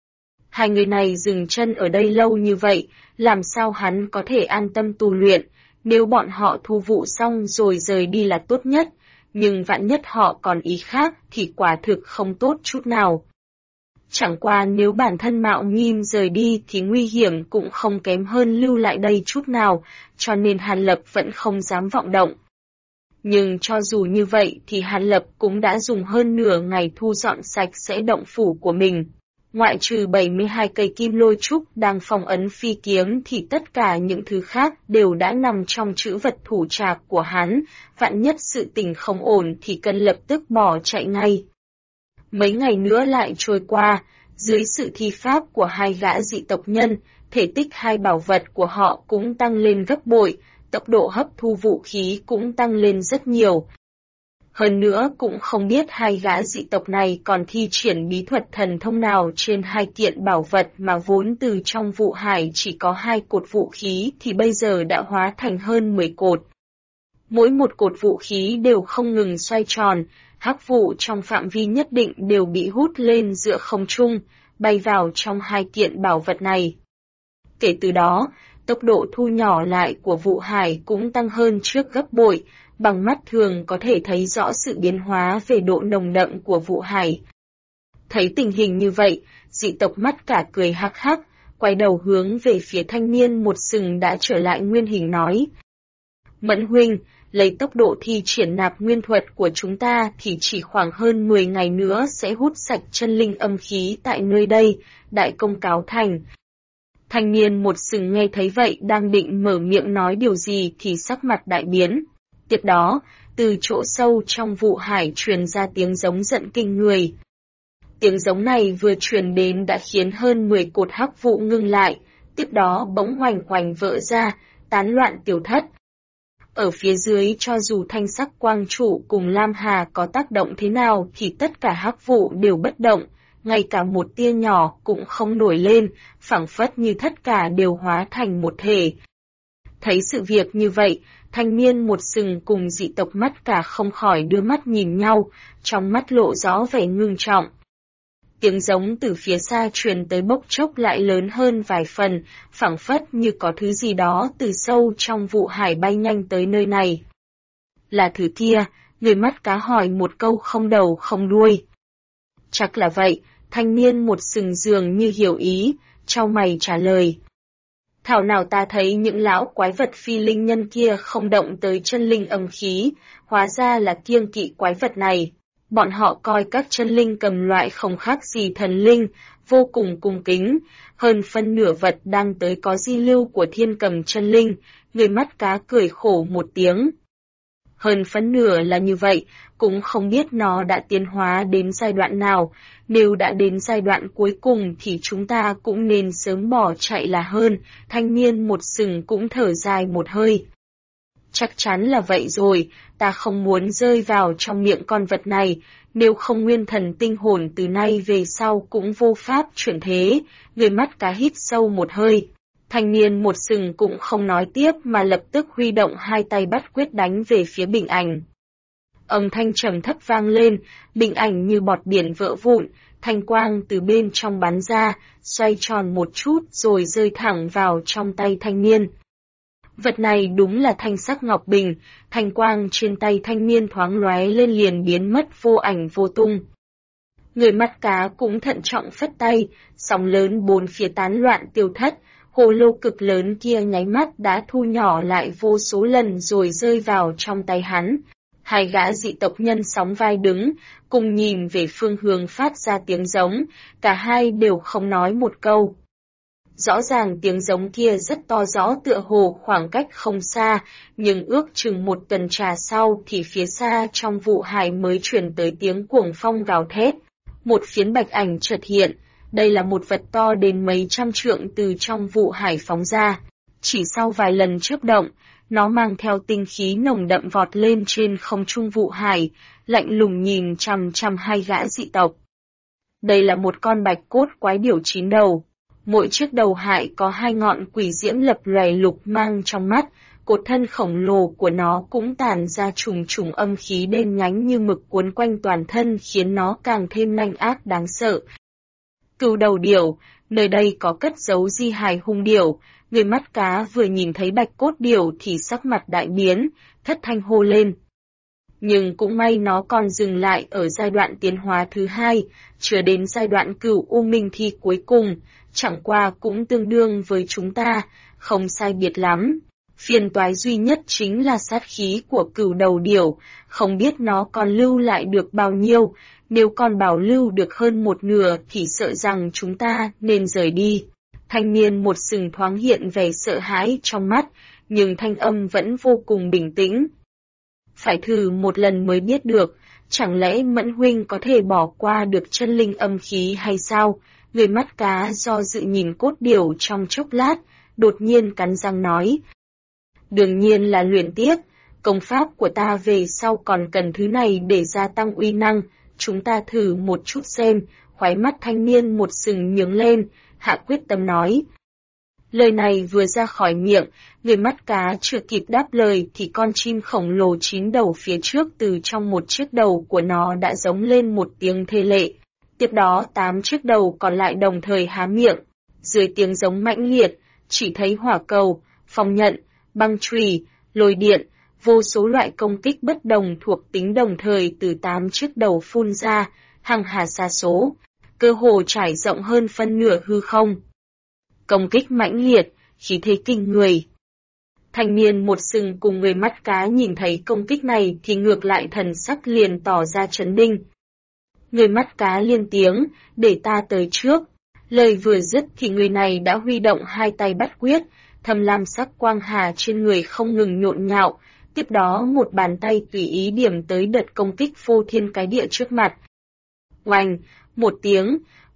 Hai người này dừng chân ở đây lâu như vậy, làm sao hắn có thể an tâm tu luyện, nếu bọn họ thu vụ xong rồi rời đi là tốt nhất, nhưng vạn nhất họ còn ý khác thì quả thực không tốt chút nào. Chẳng qua nếu bản thân Mạo Nghiêm rời đi thì nguy hiểm cũng không kém hơn lưu lại đây chút nào, cho nên Hàn Lập vẫn không dám vọng động. Nhưng cho dù như vậy thì Hàn Lập cũng đã dùng hơn nửa ngày thu dọn sạch sẽ động phủ của mình. Ngoại trừ 72 cây kim lôi trúc đang phong ấn phi kiếm thì tất cả những thứ khác đều đã nằm trong trữ vật thủ trạc của hắn, vạn nhất sự tình không ổn thì cần lập tức bỏ chạy ngay. Mấy ngày nữa lại trôi qua, dưới sự thi pháp của hai gã dị tộc nhân, thể tích hai bảo vật của họ cũng tăng lên gấp bội, tốc độ hấp thu vũ khí cũng tăng lên rất nhiều. Hơn nữa cũng không biết hai gã dị tộc này còn thi triển bí thuật thần thông nào trên hai kiện bảo vật mà vốn từ trong Vụ Hải chỉ có 2 cột vũ khí thì bây giờ đã hóa thành hơn 10 cột. Mỗi một cột vũ khí đều không ngừng xoay tròn, hắc vụ trong phạm vi nhất định đều bị hút lên giữa không trung, bay vào trong hai kiện bảo vật này. Kể từ đó, tốc độ thu nhỏ lại của Vụ Hải cũng tăng hơn trước gấp bội, bằng mắt thường có thể thấy rõ sự biến hóa về độ nồng đậm của Vụ Hải. Thấy tình hình như vậy, dị tộc mắt cả cười hắc hắc, quay đầu hướng về phía thanh niên một sừng đã trở lại nguyên hình nói. Mẫn huynh, lấy tốc độ thi triển nạp nguyên thuật của chúng ta thì chỉ khoảng hơn 10 ngày nữa sẽ hút sạch chân linh âm khí tại nơi đây, đại công cáo thành. Thanh niên một sừng nghe thấy vậy đang định mở miệng nói điều gì thì sắc mặt đại biến. Tiếp đó, từ chỗ sâu trong Vụ Hải truyền ra tiếng giống giận kinh người. Tiếng giống này vừa truyền đến đã khiến hơn 10 cột hắc vụ ngưng lại, tiếp đó bỗng hoành hoành vỡ ra, tán loạn tiểu thất. Ở phía dưới cho dù thanh sắc quang trụ cùng lam hà có tác động thế nào thì tất cả hắc vụ đều bất động, ngay cả một tia nhỏ cũng không nổi lên, phảng phất như tất cả đều hóa thành một thể. Thấy sự việc như vậy, thanh niên một sừng cùng dị tộc mắt cả không khỏi đưa mắt nhìn nhau, trong mắt lộ rõ vẻ ngưng trọng. Tiếng giống từ phía xa truyền tới bốc chốc lại lớn hơn vài phần, phảng phất như có thứ gì đó từ sâu trong vụ hải bay nhanh tới nơi này. Là thứ kia, người mắt cá hỏi một câu không đầu không đuôi. Chắc là vậy, thanh niên một sừng dường như hiểu ý, chau mày trả lời. Thảo nào ta thấy những lão quái vật phi linh nhân kia không động tới chân linh âm khí, hóa ra là kiêng kỵ quái vật này. Bọn họ coi các chân linh cầm loại không khác gì thần linh, vô cùng cung kính, hơn phân nửa vật đang tới có di lưu của thiên cầm chân linh, người mắt cá cười khổ một tiếng. Hơn phân nửa là như vậy, cũng không biết nó đã tiến hóa đến giai đoạn nào, nếu đã đến giai đoạn cuối cùng thì chúng ta cũng nên sớm bỏ chạy là hơn, thanh niên một sừng cũng thở dài một hơi. Chắc chắn là vậy rồi, ta không muốn rơi vào trong miệng con vật này, nếu không nguyên thần tinh hồn từ nay về sau cũng vô pháp chuyển thế, người mắt cá hít sâu một hơi. Thanh niên một sừng cũng không nói tiếp mà lập tức huy động hai tay bắt quyết đánh về phía bình ảnh. Âm thanh trầm thấp vang lên, bình ảnh như bọt biển vỡ vụn, thanh quang từ bên trong bắn ra, xoay tròn một chút rồi rơi thẳng vào trong tay thanh niên. Vật này đúng là thanh sắc ngọc bình, thanh quang trên tay thanh niên thoáng lóe lên liền biến mất vô ảnh vô tung. Người mắt cá cũng thận trọng phất tay, sóng lớn bốn phía tán loạn tiêu thất, hồ lô cực lớn kia nháy mắt đã thu nhỏ lại vô số lần rồi rơi vào trong tay hắn. Hai gã dị tộc nhân sóng vai đứng, cùng nhìn về phương hướng phát ra tiếng giống, cả hai đều không nói một câu. Rõ ràng tiếng giống kia rất to rõ tựa hồ khoảng cách không xa, nhưng ước chừng một tuần trà sau thì phía xa trong vụ hải mới truyền tới tiếng cuồng phong gào thét. Một phiến bạch ảnh chợt hiện, đây là một vật to đến mấy trăm trượng từ trong vụ hải phóng ra. Chỉ sau vài lần chớp động, nó mang theo tinh khí nồng đậm vọt lên trên không trung vụ hải, lạnh lùng nhìn chằm chằm hai gã dị tộc. Đây là một con bạch cốt quái điểu 9 đầu. Mỗi chiếc đầu hại có hai ngọn quỷ diễm lập lòe lục mang trong mắt, cột thân khổng lồ của nó cũng tản ra trùng trùng âm khí đen nhánh như mực cuốn quanh toàn thân khiến nó càng thêm nanh ác đáng sợ. Cừu đầu điểu, nơi đây có cất giấu di hài hung điểu, người mắt cá vừa nhìn thấy bạch cốt điểu thì sắc mặt đại biến, thất thanh hô lên. Nhưng cũng may nó còn dừng lại ở giai đoạn tiến hóa thứ hai, chưa đến giai đoạn cửu u minh thi cuối cùng, chẳng qua cũng tương đương với chúng ta, không sai biệt lắm. Phiền toái duy nhất chính là sát khí của cừu đầu điểu, không biết nó còn lưu lại được bao nhiêu, nếu còn bảo lưu được hơn một nửa thì sợ rằng chúng ta nên rời đi. Thanh niên một sừng thoáng hiện vẻ sợ hãi trong mắt, nhưng thanh âm vẫn vô cùng bình tĩnh. Phải thử một lần mới biết được, chẳng lẽ Mẫn huynh có thể bỏ qua được chân linh âm khí hay sao? Người mắt cá do dự nhìn cốt điểu trong chốc lát, đột nhiên cắn răng nói. Đương nhiên là luyện tiếp, công pháp của ta về sau còn cần thứ này để gia tăng uy năng, chúng ta thử một chút xem, khóe mắt thanh niên một sừng nhướng lên, hạ quyết tâm nói. Lời này vừa ra khỏi miệng, người mắt cá chưa kịp đáp lời thì con chim khổng lồ 9 đầu phía trước từ trong một chiếc đầu của nó đã giống lên một tiếng thê lệ. Tiếp đó 8 chiếc đầu còn lại đồng thời há miệng. Dưới tiếng giống mãnh liệt, chỉ thấy hỏa cầu, phong nhận, băng chùy, lôi điện, vô số loại công kích bất đồng thuộc tính đồng thời từ 8 chiếc đầu phun ra, hằng hà sa số, cơ hồ trải rộng hơn phân nửa hư không. Công kích mãnh liệt, khí thế kinh người. Thanh niên một sừng cùng người mắt cá nhìn thấy công kích này thì ngược lại thần sắc liền tỏ ra chấn định. Người mắt cá liên tiếng, để ta tới trước. Lời vừa dứt thì người này đã huy động hai tay bắt quyết, thâm lam sắc quang hà trên người không ngừng nhộn nhạo, tiếp đó một bàn tay tùy ý điểm tới đợt công kích phô thiên cái địa trước mặt. Oanh, một tiếng,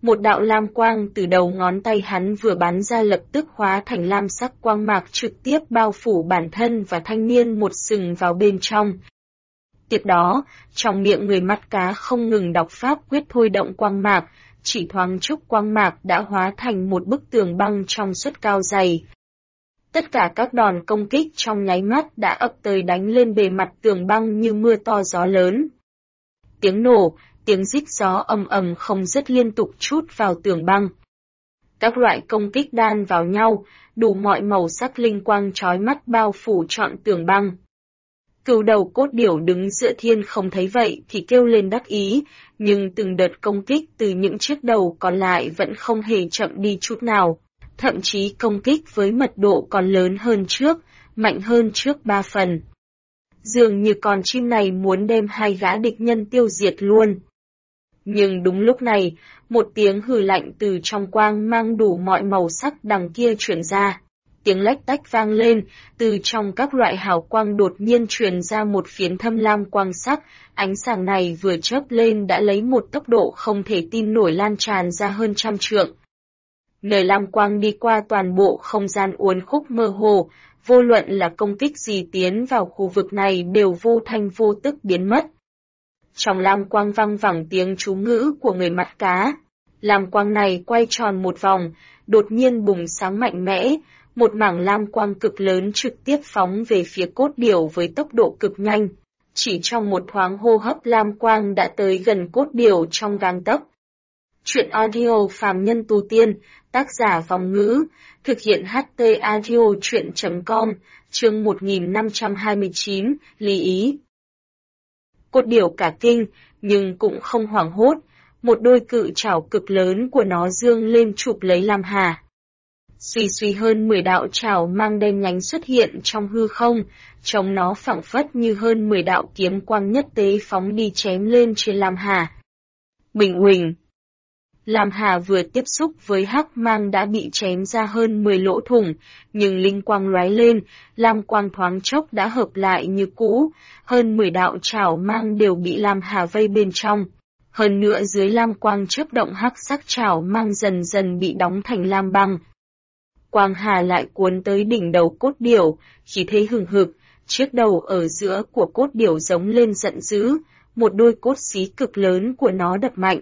Một đạo lam quang từ đầu ngón tay hắn vừa bắn ra lập tức hóa thành lam sắc quang mạc trực tiếp bao phủ bản thân và thanh niên một sừng vào bên trong. Tiếp đó, trong miệng người mắt cá không ngừng đọc pháp quyết thôi động quang mạc, chỉ thoáng chốc quang mạc đã hóa thành một bức tường băng trong suốt cao dày. Tất cả các đòn công kích trong nháy mắt đã ập tới đánh lên bề mặt tường băng như mưa to gió lớn. Tiếng nổ, tiếng rít gió ầm ầm không dứt liên tục trút vào tường băng. Các loại công kích đan vào nhau, đủ mọi màu sắc linh quang chói mắt bao phủ trọn tường băng. Cừu đầu cốt điểu đứng giữa thiên không thấy vậy thì kêu lên đắc ý, nhưng từng đợt công kích từ những chiếc đầu còn lại vẫn không hề chậm đi chút nào, thậm chí công kích với mật độ còn lớn hơn trước, mạnh hơn trước 3 phần. Dường như con chim này muốn đem hai gã địch nhân tiêu diệt luôn. Nhưng đúng lúc này, một tiếng hừ lạnh từ trong quang mang đủ mọi màu sắc đằng kia truyền ra. Tiếng lách tách vang lên, từ trong các loại hào quang đột nhiên truyền ra một phiến thâm lam quang sắc, ánh sáng này vừa chớp lên đã lấy một tốc độ không thể tin nổi lan tràn ra hơn 100 trượng. Nơi lam quang đi qua toàn bộ không gian uốn khúc mơ hồ, vô luận là công kích gì tiến vào khu vực này đều vô thanh vô tức biến mất. Trong lam quang vang vẳng tiếng chú ngữ của người mắt cá. Lam quang này quay tròn một vòng, đột nhiên bùng sáng mạnh mẽ, một mảng lam quang cực lớn trực tiếp phóng về phía cốt điểu với tốc độ cực nhanh. Chỉ trong một thoáng hô hấp lam quang đã tới gần cốt điểu trong gang tấc. Truyện audio phàm nhân tu tiên, tác giả Vong Ngữ, thực hiện HT audio truyện.com, chương 1529, Lý Ý. Cốt điểu cả kinh, nhưng cũng không hoảng hốt, một đôi cự trảo cực lớn của nó dương lên chụp lấy Lam Hà. Suy suy hơn 10 đạo trảo mang đen nhánh xuất hiện trong hư không, trông nó phảng phất như hơn 10 đạo kiếm quang nhất tế phóng đi chém lên trên Lam Hà. Bình huỳnh. Lam Hà vừa tiếp xúc với hắc mang đã bị chém ra hơn 10 lỗ thủng, nhưng linh quang lóe lên, lam quang thoáng chốc đã hợp lại như cũ, hơn 10 đạo trảo mang đều bị Lam Hà vây bên trong. Hơn nữa dưới lam quang chớp động hắc sắc trảo mang dần dần bị đóng thành lam băng. Quang hà lại cuốn tới đỉnh đầu cốt điểu, khí thế hừng hực, chiếc đầu ở giữa của cốt điểu giống lên giận dữ, một đôi cốt xí cực lớn của nó đập mạnh.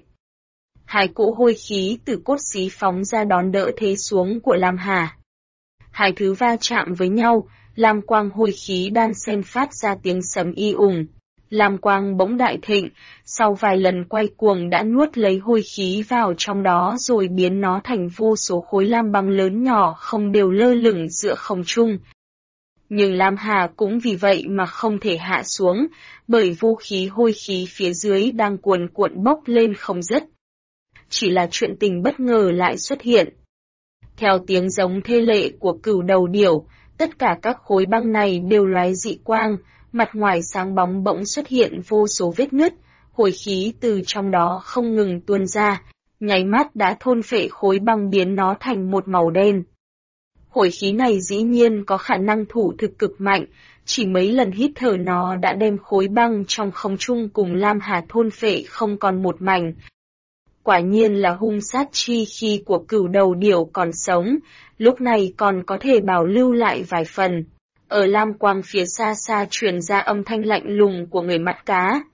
Hai cỗ hôi khí từ cốt xí phóng ra đón đỡ thế xuống của Lam Hà. Hai thứ va chạm với nhau, lam quang hôi khí đan xen phát ra tiếng sấm y ùng. Lam quang bỗng đại thịnh, sau vài lần quay cuồng đã nuốt lấy hôi khí vào trong đó rồi biến nó thành vô số khối lam băng lớn nhỏ không đều lơ lửng giữa không trung. Nhưng Lam Hà cũng vì vậy mà không thể hạ xuống, bởi vô khí hôi khí phía dưới đang cuồn cuộn bốc lên không dứt. Chỉ là chuyện tình bất ngờ lại xuất hiện. Theo tiếng giống thê lệ của cừu đầu điểu, tất cả các khối băng này đều lóe dị quang, mặt ngoài sáng bóng bỗng xuất hiện vô số vết nứt, hồi khí từ trong đó không ngừng tuôn ra, nháy mắt đã thôn phệ khối băng biến nó thành một màu đen. Hồi khí này dĩ nhiên có khả năng thủ thực cực mạnh, chỉ mấy lần hít thở nó đã đem khối băng trong không trung cùng Lam Hà thôn phệ không còn một mảnh. Quả nhiên là hung sát chi khi của cừu đầu điểu còn sống, lúc này còn có thể bảo lưu lại vài phần. Ở lam quang phía xa xa truyền ra âm thanh lạnh lùng của người mắt cá.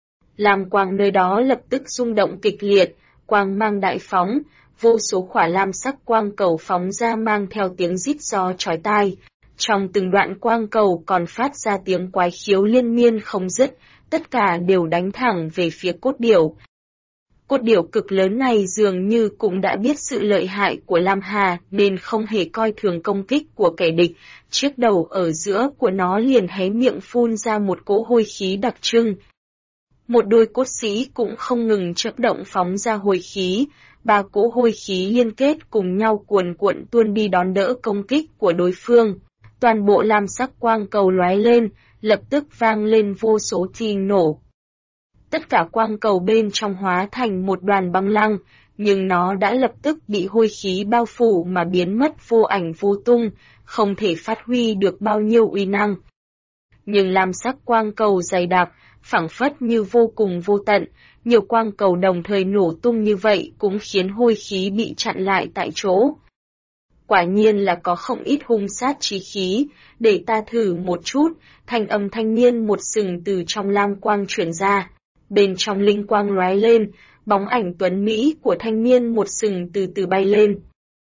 Lam quang nơi đó lập tức rung động kịch liệt, quang mang đại phóng, vô số khỏa lam sắc quang cầu phóng ra mang theo tiếng rít gió chói tai. Trong từng đoạn quang cầu còn phát ra tiếng quái khiếu liên miên không dứt, tất cả đều đánh thẳng về phía cốt điểu. Cốt điểu cực lớn này dường như cũng đã biết sự lợi hại của Lam Hà nên không hề coi thường công kích của kẻ địch, chiếc đầu ở giữa của nó liền hé miệng phun ra một cỗ hôi khí đặc trưng. Một đôi cốt xí cũng không ngừng chớp động phóng ra hồi khí, ba cỗ hôi khí liên kết cùng nhau cuồn cuộn tuôn đi đón đỡ công kích của đối phương. Toàn bộ lam sắc quang cầu lóe lên, lập tức vang lên vô số tiếng nổ. Tất cả quang cầu bên trong hóa thành một đoàn băng lăng, nhưng nó đã lập tức bị hôi khí bao phủ mà biến mất vô ảnh vô tung, không thể phát huy được bao nhiêu uy năng. nhưng lam sắc quang cầu dày đặc, phảng phất như vô cùng vô tận, nhiều quang cầu đồng thời nổ tung như vậy cũng khiến hôi khí bị chặn lại tại chỗ. Quả nhiên là có không ít hung sát chí khí, để ta thử một chút, thanh âm thanh niên một sừng từ trong lam quang truyền ra. Bên trong linh quang lóe lên, bóng ảnh tuấn Mỹ của thanh niên một sừng từ từ bay lên.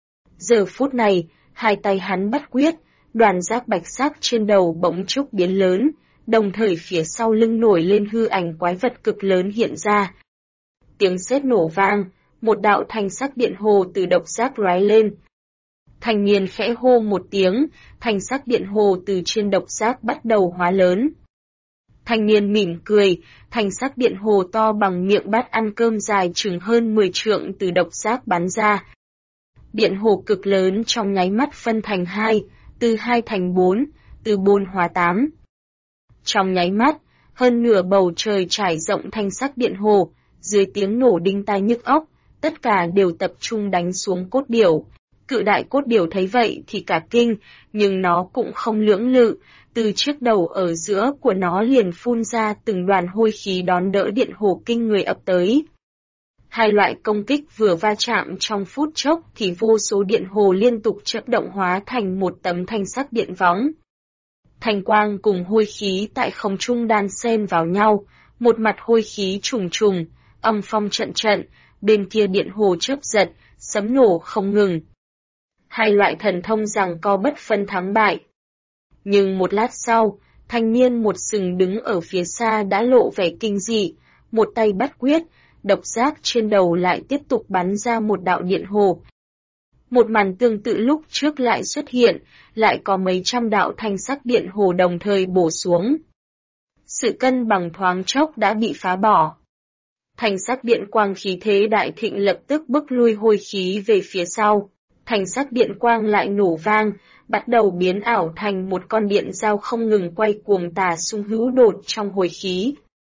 Giờ phút này, hai tay hắn bắt quyết, đoàn giác bạch sắc trên đầu bỗng chốc biến lớn, đồng thời phía sau lưng nổi lên hư ảnh quái vật cực lớn hiện ra. Tiếng sét nổ vang, một đạo thanh sắc điện hồ từ độc giác lóe lên. Thanh niên khẽ hô một tiếng, thanh sắc điện hồ từ trên độc giác bắt đầu hóa lớn. Thanh niên mỉm cười, thanh sắc điện hồ to bằng miệng bát ăn cơm dài chừng hơn 10 trượng từ độc giác bắn ra. Điện hồ cực lớn trong nháy mắt phân thành 2, từ 2 thành 4, từ 4 hóa 8. Trong nháy mắt, hơn nửa bầu trời trải rộng thanh sắc điện hồ, dưới tiếng nổ đinh tai nhức óc, tất cả đều tập trung đánh xuống cốt điểu. Cự đại cốt điểu thấy vậy thì cả kinh, nhưng nó cũng không lưỡng lự, từ chiếc đầu ở giữa của nó liền phun ra từng đoàn hôi khí đón đỡ điện hồ kinh người ập tới. Hai loại công kích vừa va chạm trong phút chốc thì vô số điện hồ liên tục chớp động hóa thành một tấm thanh sắc điện võng. Thanh quang cùng hôi khí tại không trung đan xen vào nhau, một mặt hôi khí trùng trùng, âm phong trận trận, bên kia điện hồ chớp giật, sấm nổ không ngừng. Hai loại thần thông giằng co bất phân thắng bại. Nhưng một lát sau, thanh niên một sừng đứng ở phía xa đã lộ vẻ kinh dị, một tay bắt quyết, độc giác trên đầu lại tiếp tục bắn ra một đạo điện hồ. Một màn tương tự lúc trước lại xuất hiện, lại có mấy trăm đạo thanh sắc điện hồ đồng thời bổ xuống. Sự cân bằng thoáng chốc đã bị phá bỏ. Thanh sắc điện quang khí thế đại thịnh lập tức bức lui hôi khí về phía sau. Thanh sắc điện quang lại nổ vang, bắt đầu biến ảo thành một con điện dao không ngừng quay cuồng tà xung hữu đột trong hồi khí.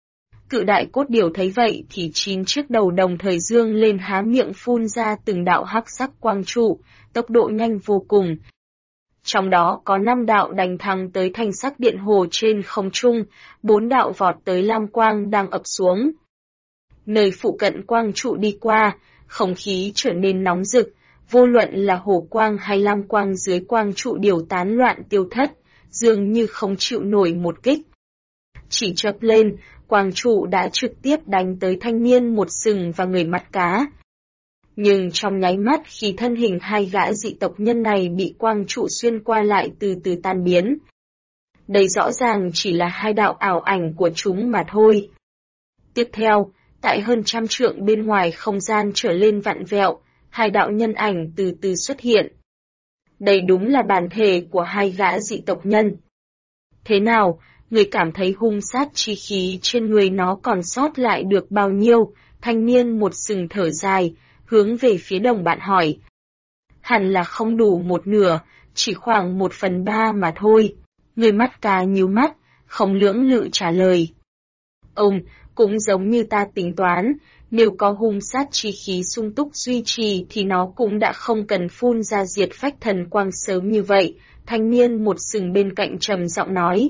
Cự đại cốt điểu thấy vậy thì 9 chiếc đầu đồng thời dương lên há miệng phun ra từng đạo hắc sắc quang trụ, tốc độ nhanh vô cùng. Trong đó có 5 đạo đánh thẳng tới thanh sắc điện hồ trên không trung, 4 đạo vọt tới lam quang đang ập xuống. Nơi phụ cận quang trụ đi qua, không khí trở nên nóng rực, vô luận là hồ quang hay lam quang dưới quang trụ đều tán loạn tiêu thất, dường như không chịu nổi một kích. Chỉ chớp lên, quang trụ đã trực tiếp đánh tới thanh niên một sừng và người mắt cá. Nhưng trong nháy mắt khi thân hình hai gã dị tộc nhân này bị quang trụ xuyên qua lại từ từ tan biến. Đây rõ ràng chỉ là hai đạo ảo ảnh của chúng mà thôi. Tiếp theo, tại hơn 100 trượng bên ngoài không gian trở lên vặn vẹo, hai đạo nhân ảnh từ từ xuất hiện. Đây đúng là bản thể của hai gã dị tộc nhân. Thế nào, người cảm thấy hung sát chi khí trên người nó còn sót lại được bao nhiêu? Thanh niên một sừng thở dài, hướng về phía đồng bạn hỏi. Hẳn là không đủ một nửa, chỉ khoảng 1/3 mà thôi. Người mắt cá nhíu mắt, không lưỡng lự trả lời. Ông, cũng giống như ta tính toán, nếu có hung sát chi khí sung túc duy trì thì nó cũng đã không cần phun ra diệt phách thần quang sớm như vậy, thanh niên một sừng bên cạnh trầm giọng nói.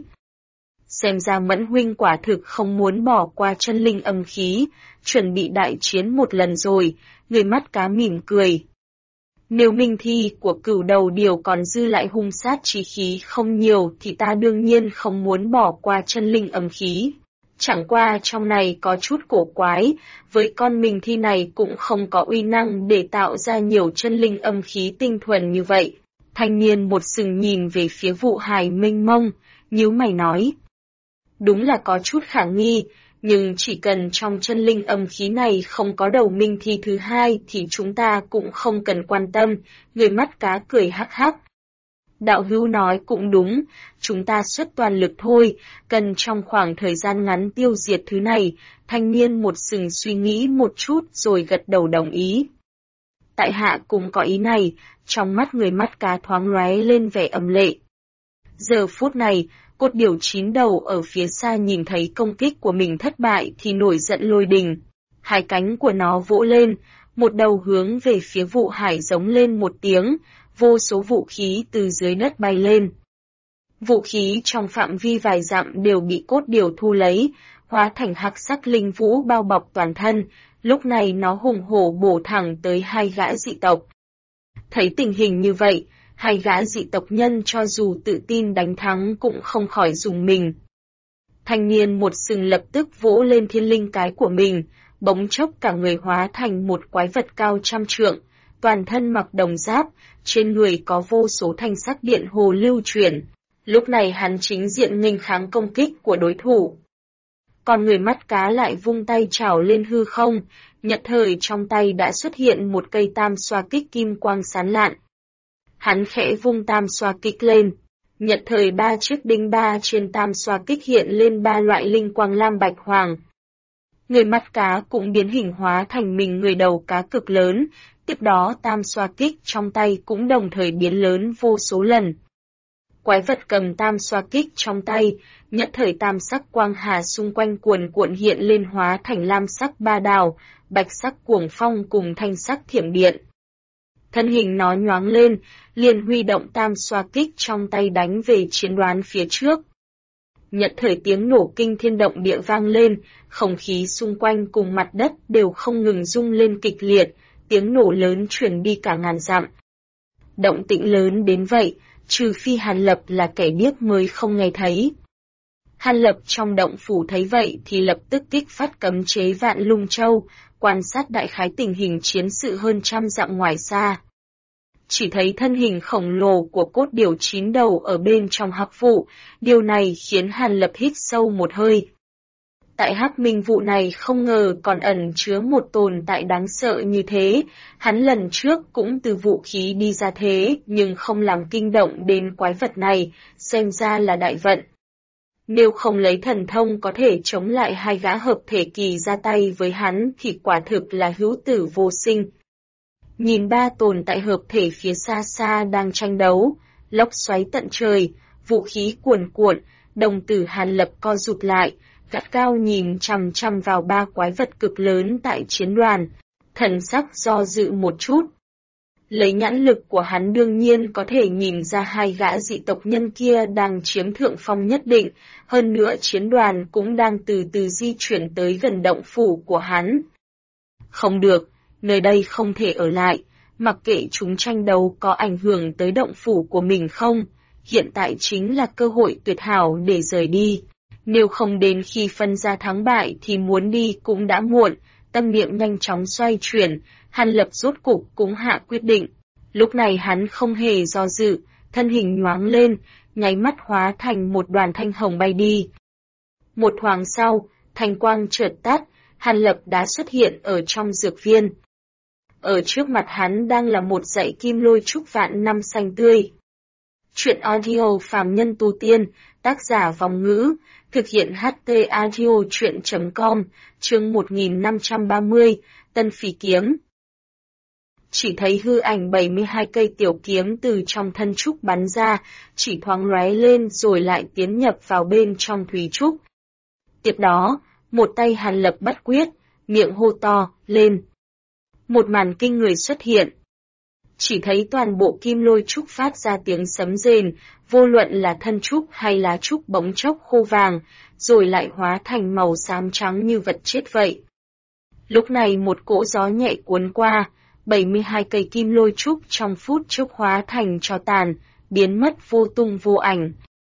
Xem ra Mẫn huynh quả thực không muốn bỏ qua chân linh âm khí, chuẩn bị đại chiến một lần rồi, người mắt cá mỉm cười. Nếu minh thi của cửu đầu điều còn dư lại hung sát chi khí không nhiều thì ta đương nhiên không muốn bỏ qua chân linh âm khí. Chẳng qua trong này có chút cổ quái, với con minh thi này cũng không có uy năng để tạo ra nhiều chân linh âm khí tinh thuần như vậy. Thanh niên một sừng nhìn về phía vụ hải mênh mông, nhíu mày nói. Đúng là có chút khả nghi, nhưng chỉ cần trong chân linh âm khí này không có đầu minh thi thứ hai thì chúng ta cũng không cần quan tâm, người mắt cá cười hắc hắc. Đạo hữu nói cũng đúng, chúng ta xuất toàn lực thôi, cần trong khoảng thời gian ngắn tiêu diệt thứ này, thanh niên một sừng suy nghĩ một chút rồi gật đầu đồng ý. Tại hạ cũng có ý này, trong mắt người mắt cá thoáng lóe lên vẻ âm lệ. Giờ phút này, cốt điểu 9 đầu ở phía xa nhìn thấy công kích của mình thất bại thì nổi giận lôi đình. Hai cánh của nó vỗ lên, một đầu hướng về phía vụ hải giống lên một tiếng, vô số vũ khí từ dưới đất bay lên. Vũ khí trong phạm vi vài dặm đều bị cốt điều thu lấy, hóa thành hắc sắc linh vũ bao bọc toàn thân, lúc này nó hùng hổ bổ thẳng tới hai gã dị tộc. Thấy tình hình như vậy, hai gã dị tộc nhân cho dù tự tin đánh thắng cũng không khỏi rùng mình. Thanh niên một sừng lập tức vỗ lên thiên linh cái của mình, bỗng chốc cả người hóa thành một quái vật cao trăm trượng, toàn thân mặc đồng giáp, trên người có vô số thanh sắc điện hồ lưu chuyển. Lúc này hắn chính diện nghênh kháng công kích của đối thủ. Còn người mắt cá lại vung tay chảo lên hư không, nhất thời trong tay đã xuất hiện một cây tam xoa kích kim quang sáng lạn. Hắn khẽ vung tam xoa kích lên, nhất thời 3 chiếc đinh ba trên tam xoa kích hiện lên 3 loại linh quang lam bạch hoàng. Người mắt cá cũng biến hình hóa thành mình người đầu cá cực lớn, tiếp đó tam xoa kích trong tay cũng đồng thời biến lớn vô số lần. Quái vật cầm tam xoa kích trong tay, nhất thời tam sắc quang hà xung quanh cuồn cuộn hiện lên hóa thành lam sắc ba đào, bạch sắc cuồng phong cùng thanh sắc thiểm điện. Thân hình nó nhoáng lên, liền huy động tam xoa kích trong tay đánh về chiến đoàn phía trước. Nhất thời tiếng nổ kinh thiên động địa vang lên, không khí xung quanh cùng mặt đất đều không ngừng rung lên kịch liệt, tiếng nổ lớn truyền đi cả ngàn dặm. Động tĩnh lớn đến vậy, trừ phi Hàn Lập là kẻ điếc mới không nghe thấy. Hàn Lập trong động phủ thấy vậy thì lập tức kích phát cấm chế Vạn Lung Châu, quan sát đại khái tình hình chiến sự hơn 100 dặm ngoài xa. Chỉ thấy thân hình khổng lồ của cốt điểu 9 đầu ở bên trong hắc vụ, điều này khiến Hàn Lập hít sâu một hơi. Tại hắc minh vụ này không ngờ còn ẩn chứa một tồn tại đáng sợ như thế, hắn lần trước cũng từ vũ khí đi ra thế nhưng không làm kinh động đến quái vật này, xem ra là đại vận. Nếu không lấy thần thông có thể chống lại hai gã hợp thể kỳ ra tay với hắn thì quả thực là hữu tử vô sinh. Nhìn 3 tồn tại hợp thể phía xa xa đang tranh đấu, lốc xoáy tận trời, vũ khí cuồn cuộn, đồng tử Hàn Lập co rụt lại, gắt cao nhìn chằm chằm vào 3 quái vật cực lớn tại chiến đoàn, thần sắc do dự một chút. Lấy nhãn lực của hắn đương nhiên có thể nhìn ra hai gã dị tộc nhân kia đang chiếm thượng phong nhất định, hơn nữa chiến đoàn cũng đang từ từ di chuyển tới gần động phủ của hắn. Không được, nơi đây không thể ở lại, mặc kệ chúng tranh đấu có ảnh hưởng tới động phủ của mình không, hiện tại chính là cơ hội tuyệt hảo để rời đi. Nếu không đến khi phân ra thắng bại thì muốn đi cũng đã muộn, tâm niệm nhanh chóng xoay chuyển, Hàn Lập rốt cục cũng hạ quyết định. Lúc này hắn không hề do dự, thân hình nhoáng lên, nháy mắt hóa thành một đoàn thanh hồng bay đi. Một thoáng sau, thanh quang chợt tắt, Hàn Lập đã xuất hiện ở trong dược viên. Ở trước mặt hắn đang là một dãy kim lôi trúc vạn năm xanh tươi. Chuyện audio phàm nhân tu tiên, tác giả Vòng Ngữ, thực hiện HT Audio Chuyện.com, chương 1530, Tân Phỉ Kiếm. Chỉ thấy hư ảnh 72 cây tiểu kiếm từ trong thân trúc bắn ra, chỉ thoáng lóe lên rồi lại tiến nhập vào bên trong thủy trúc. Tiếp đó, một tay Hàn Lập bắt quyết, miệng hô to, lên. Một màn kinh người xuất hiện. Chỉ thấy toàn bộ kim lôi trúc phát ra tiếng sấm rền, vô luận là thân trúc hay lá trúc bỗng chốc khô vàng, rồi lại hóa thành màu xám trắng như vật chết vậy. Lúc này một cỗ gió nhẹ cuốn qua, 72 cây kim lôi trúc trong phút chốc hóa thành tro tàn, biến mất vô tung vô ảnh.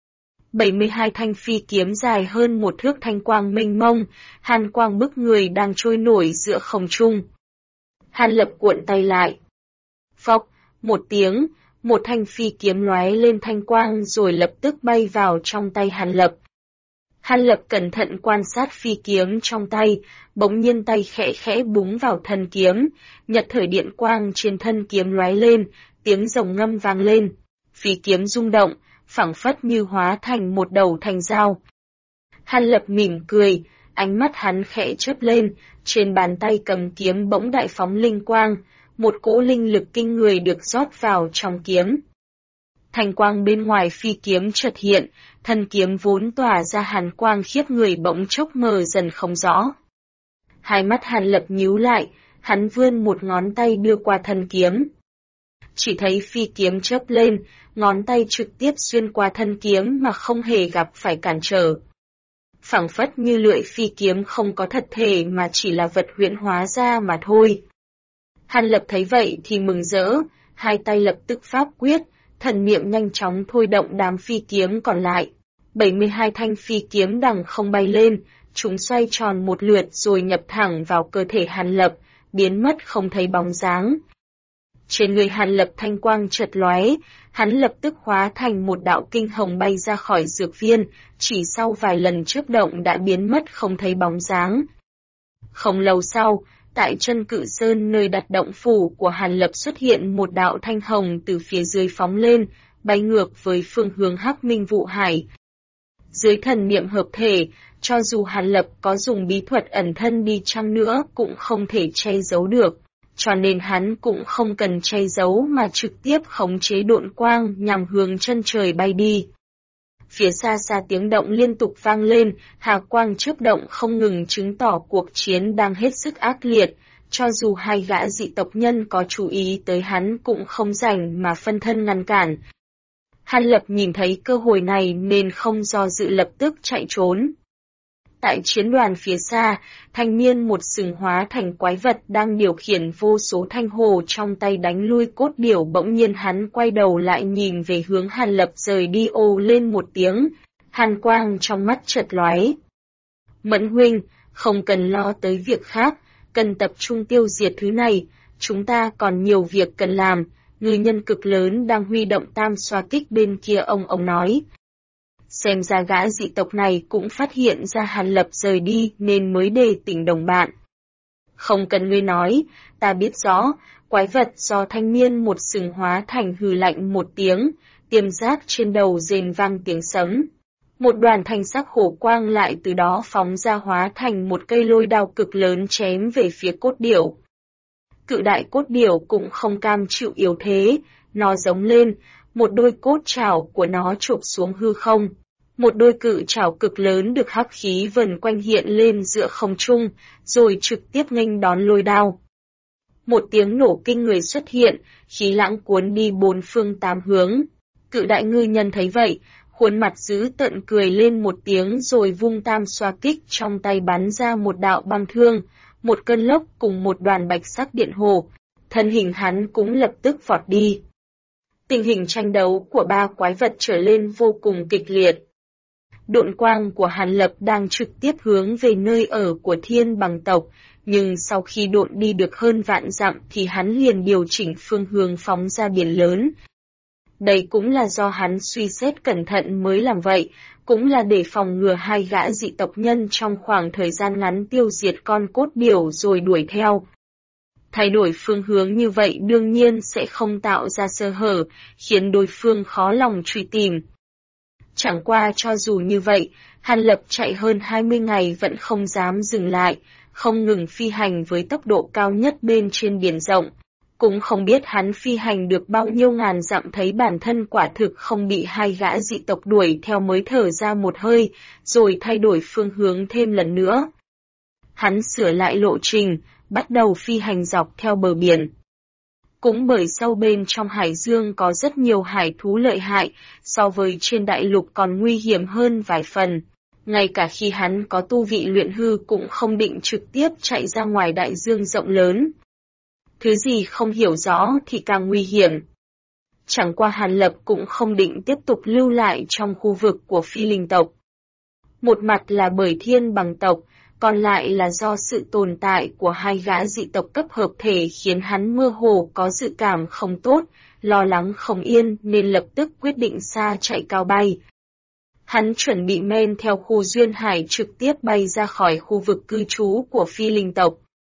72 thanh phi kiếm dài hơn 1 thước thanh quang mênh mông, hàn quang bức người đang trôi nổi giữa không trung. Hàn Lập cuộn tay lại. Phốc, một tiếng, một thanh phi kiếm lóe lên thanh quang rồi lập tức bay vào trong tay Hàn Lập. Hàn Lập cẩn thận quan sát phi kiếm trong tay, bỗng nhiên tay khẽ khẽ búng vào thân kiếm, nhật thời điện quang trên thân kiếm lóe lên, tiếng rồng ngâm vang lên. Phi kiếm rung động, phảng phất như hóa thành một đầu thanh dao. Hàn Lập mỉm cười, ánh mắt hắn khẽ chớp lên, trên bàn tay cầm kiếm bỗng đại phóng linh quang, một cỗ linh lực kinh người được rót vào trong kiếm. Thanh quang bên ngoài phi kiếm chợt hiện, thân kiếm vốn tỏa ra hàn quang khiếp người bỗng chốc mờ dần không rõ. Hai mắt Hàn Lập nhíu lại, hắn vươn một ngón tay đưa qua thân kiếm. chỉ thấy phi kiếm chớp lên, ngón tay trực tiếp xuyên qua thân kiếm mà không hề gặp phải cản trở. Phảng phất như lưỡi phi kiếm không có thật thể mà chỉ là vật huyễn hóa ra mà thôi. Hàn Lập thấy vậy thì mừng rỡ, hai tay lập tức pháp quyết, thần niệm nhanh chóng thôi động đám phi kiếm còn lại. 72 thanh phi kiếm đằng không bay lên, chúng xoay tròn một lượt rồi nhập thẳng vào cơ thể Hàn Lập, biến mất không thấy bóng dáng. Trên người Hàn Lập thanh quang chợt lóe, hắn lập tức hóa thành một đạo kinh hồng bay ra khỏi dược viên, chỉ sau vài lần chớp động đã biến mất không thấy bóng dáng. Không lâu sau, tại chân Cự Sơn nơi đặt động phủ của Hàn Lập xuất hiện một đạo thanh hồng từ phía dưới phóng lên, bay ngược với phương hướng Hắc Minh Vụ Hải. Dưới thần niệm hợp thể, cho dù Hàn Lập có dùng bí thuật ẩn thân đi chăng nữa cũng không thể che giấu được, cho nên hắn cũng không cần che giấu mà trực tiếp khống chế độn quang nhằm hướng chân trời bay đi. Phía xa xa tiếng động liên tục vang lên, hà quang chớp động không ngừng chứng tỏ cuộc chiến đang hết sức ác liệt, cho dù hai gã dị tộc nhân có chú ý tới hắn cũng không rảnh mà phân thân ngăn cản. Hàn Lập nhìn thấy cơ hội này nên không do dự lập tức chạy trốn. Tại chiến đoàn phía xa, thanh niên một sừng hóa thành quái vật đang điều khiển vô số thanh hồ trong tay đánh lui cốt điểu, bỗng nhiên hắn quay đầu lại nhìn về hướng Hàn Lập rời đi, ồ lên một tiếng, hàn quang trong mắt chợt lóe. Mẫn huynh, không cần lo tới việc khác, cần tập trung tiêu diệt thứ này, chúng ta còn nhiều việc cần làm, người nhân cực lớn đang huy động tam xoa kích bên kia, ông nói. Xem ra gã dị tộc này cũng phát hiện ra Hàn Lập rời đi nên mới đề tỉnh đồng bạn. Không cần ngươi nói, ta biết rõ, quái vật do thanh niên một sừng hóa thành hừ lạnh một tiếng, tiêm giác trên đầu rền vang tiếng sấm. Một đoàn thanh sắc hổ quang lại từ đó phóng ra hóa thành một cây lôi đao cực lớn chém về phía cốt điểu. Cự đại cốt điểu cũng không cam chịu yếu thế, nó giống lên, một đôi cốt chảo của nó chụp xuống hư không. Một đôi cự chảo cực lớn được hắc khí vần quanh hiện lên giữa không trung, rồi trực tiếp nghênh đón lôi đao. Một tiếng nổ kinh người xuất hiện, khí lãng cuốn đi bốn phương tám hướng. Cự đại ngư nhân thấy vậy, khuôn mặt dữ tợn cười lên một tiếng rồi vung tam xoa kích trong tay bắn ra một đạo băng thương, một cơn lốc cùng một đoàn bạch sắc điện hồ. Thân hình hắn cũng lập tức vọt đi. Tình hình tranh đấu của ba quái vật trở lên vô cùng kịch liệt. Độn quang của Hàn Lập đang trực tiếp hướng về nơi ở của Thiên Bằng tộc, nhưng sau khi độn đi được hơn vạn dặm thì hắn liền điều chỉnh phương hướng phóng ra biển lớn. Đây cũng là do hắn suy xét cẩn thận mới làm vậy, cũng là để phòng ngừa hai gã dị tộc nhân trong khoảng thời gian ngắn tiêu diệt con cốt điểu rồi đuổi theo. Thay đổi phương hướng như vậy đương nhiên sẽ không tạo ra sơ hở, khiến đối phương khó lòng truy tìm. Chẳng qua cho dù như vậy, Hàn Lập chạy hơn 20 ngày vẫn không dám dừng lại, không ngừng phi hành với tốc độ cao nhất bên trên biển rộng. Cũng không biết hắn phi hành được bao nhiêu ngàn dặm, thấy bản thân quả thực không bị hai gã dị tộc đuổi theo mới thở ra một hơi, rồi thay đổi phương hướng thêm lần nữa. Hắn sửa lại lộ trình, bắt đầu phi hành dọc theo bờ biển. Cũng bởi sâu bên trong hải dương có rất nhiều hải thú lợi hại, so với trên đại lục còn nguy hiểm hơn vài phần. Ngay cả khi hắn có tu vị luyện hư cũng không định trực tiếp chạy ra ngoài đại dương rộng lớn. Thứ gì không hiểu rõ thì càng nguy hiểm. Chẳng qua Hàn Lập cũng không định tiếp tục lưu lại trong khu vực của Phi Linh tộc. Một mặt là bởi Thiên Bằng tộc, còn lại là do sự tồn tại của hai gã dị tộc cấp hợp thể khiến hắn mơ hồ có dự cảm không tốt, lo lắng không yên nên lập tức quyết định xa chạy cao bay. Hắn chuẩn bị men theo khu duyên hải trực tiếp bay ra khỏi khu vực cư trú của Phi Linh tộc.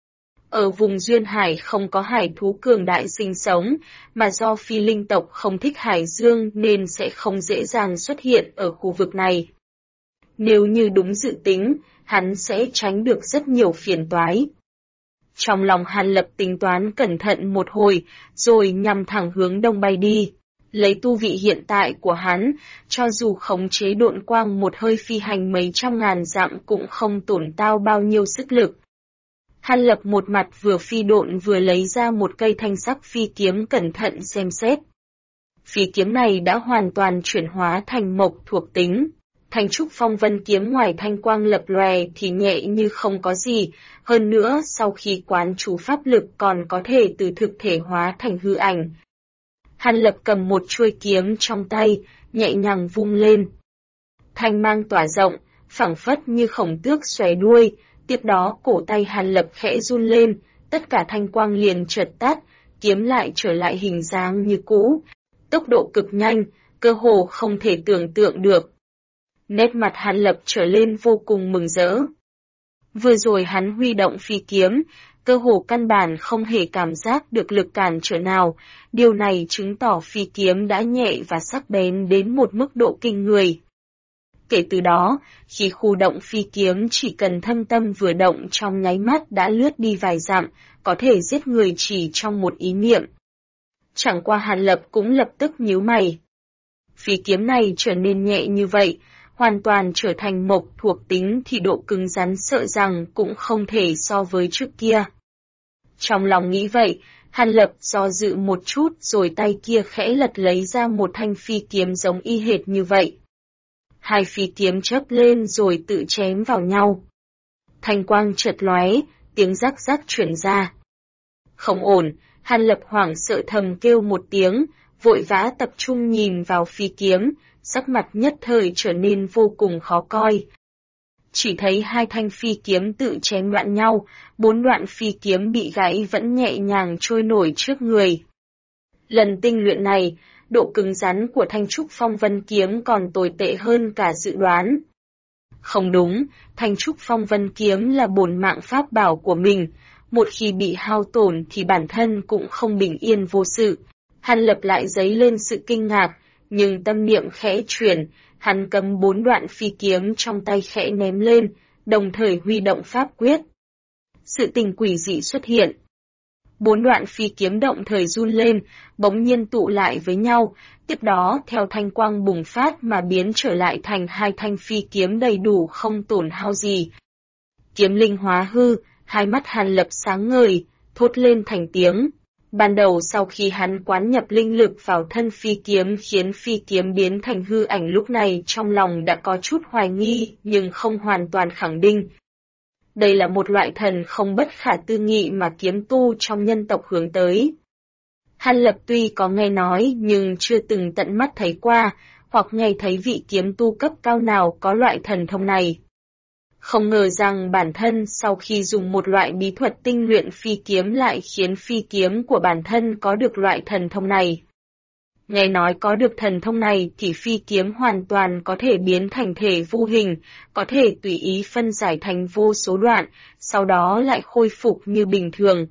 Ở vùng duyên hải không có hải thú cường đại sinh sống, mà do Phi Linh tộc không thích hải dương nên sẽ không dễ dàng xuất hiện ở khu vực này. Nếu như đúng dự tính, hắn sẽ tránh được rất nhiều phiền toái. Trong lòng Hàn Lập tính toán cẩn thận một hồi, rồi nhằm thẳng hướng đông bay đi. Lấy tu vị hiện tại của hắn, cho dù khống chế độn quang một hơi phi hành mấy trăm ngàn dặm cũng không tổn tao bao nhiêu sức lực. Hàn Lập một mặt vừa phi độn vừa lấy ra một cây thanh sắc phi kiếm cẩn thận xem xét. Phi kiếm này đã hoàn toàn chuyển hóa thành mộc thuộc tính. Thanh trúc phong vân kiếm ngoài thanh quang lập lòe thì nhẹ như không có gì, hơn nữa sau khi quán chú pháp lực còn có thể từ thực thể hóa thành hư ảnh. Hàn Lập cầm một chuôi kiếm trong tay, nhẹ nhàng vung lên. Thanh mang tỏa rộng, phảng phất như khổng tước xòe đuôi, tiếp đó cổ tay Hàn Lập khẽ run lên, tất cả thanh quang liền chợt tắt, kiếm lại trở lại hình dáng như cũ. Tốc độ cực nhanh, cơ hồ không thể tưởng tượng được. Nét mặt Hàn Lập trở lên vô cùng mừng rỡ. Vừa rồi hắn huy động phi kiếm, cơ hồ căn bản không hề cảm giác được lực cản trở nào, điều này chứng tỏ phi kiếm đã nhẹ và sắc bén đến một mức độ kinh người. Kể từ đó, khi khu động phi kiếm chỉ cần thâm tâm vừa động trong nháy mắt đã lướt đi vài dặm, có thể giết người chỉ trong một ý niệm. Chẳng qua Hàn Lập cũng lập tức nhíu mày. Phi kiếm này trở nên nhẹ như vậy, hoàn toàn trở thành mộc thuộc tính thì độ cứng rắn sợ rằng cũng không thể so với trước kia. Trong lòng nghĩ vậy, Hàn Lập do dự một chút rồi tay kia khẽ lật lấy ra một thanh phi kiếm giống y hệt như vậy. Hai phi kiếm chớp lên rồi tự chém vào nhau. Thanh quang chợt lóe, tiếng rắc rắc truyền ra. Không ổn, Hàn Lập hoảng sợ thầm kêu một tiếng, vội vã tập trung nhìn vào phi kiếm, sắc mặt nhất thời trở nên vô cùng khó coi. Chỉ thấy hai thanh phi kiếm tự chém đoạn nhau, 4 đoạn phi kiếm bị gãy vẫn nhẹ nhàng trôi nổi trước người. Lần tinh luyện này, độ cứng rắn của thanh trúc phong vân kiếm còn tồi tệ hơn cả dự đoán. Không đúng, thanh trúc phong vân kiếm là bổn mạng pháp bảo của mình, một khi bị hao tổn thì bản thân cũng không bình yên vô sự. Hàn Lập lại dấy lên sự kinh ngạc, nhưng tâm niệm khẽ chuyển, hắn cầm 4 đoạn phi kiếm trong tay khẽ ném lên, đồng thời huy động pháp quyết. Sự tình quỷ dị xuất hiện. 4 đoạn phi kiếm động thời run lên, bỗng nhiên tụ lại với nhau, tiếp đó theo thanh quang bùng phát mà biến trở lại thành hai thanh phi kiếm đầy đủ không tổn hao gì. Kiếm linh hóa hư, hai mắt Hàn Lập sáng ngời, thốt lên thành tiếng. Ban đầu sau khi hắn quán nhập linh lực vào thân phi kiếm khiến phi kiếm biến thành hư ảnh, lúc này trong lòng đã có chút hoài nghi nhưng không hoàn toàn khẳng định. Đây là một loại thần không bất khả tư nghị mà kiếm tu trong nhân tộc hướng tới. Hàn Lập tuy có nghe nói nhưng chưa từng tận mắt thấy qua, hoặc nghe thấy vị kiếm tu cấp cao nào có loại thần thông này. Không ngờ rằng bản thân sau khi dùng một loại bí thuật tinh luyện phi kiếm lại khiến phi kiếm của bản thân có được loại thần thông này. Nghe nói có được thần thông này thì phi kiếm hoàn toàn có thể biến thành thể vô hình, có thể tùy ý phân giải thành vô số đoạn, sau đó lại khôi phục như bình thường.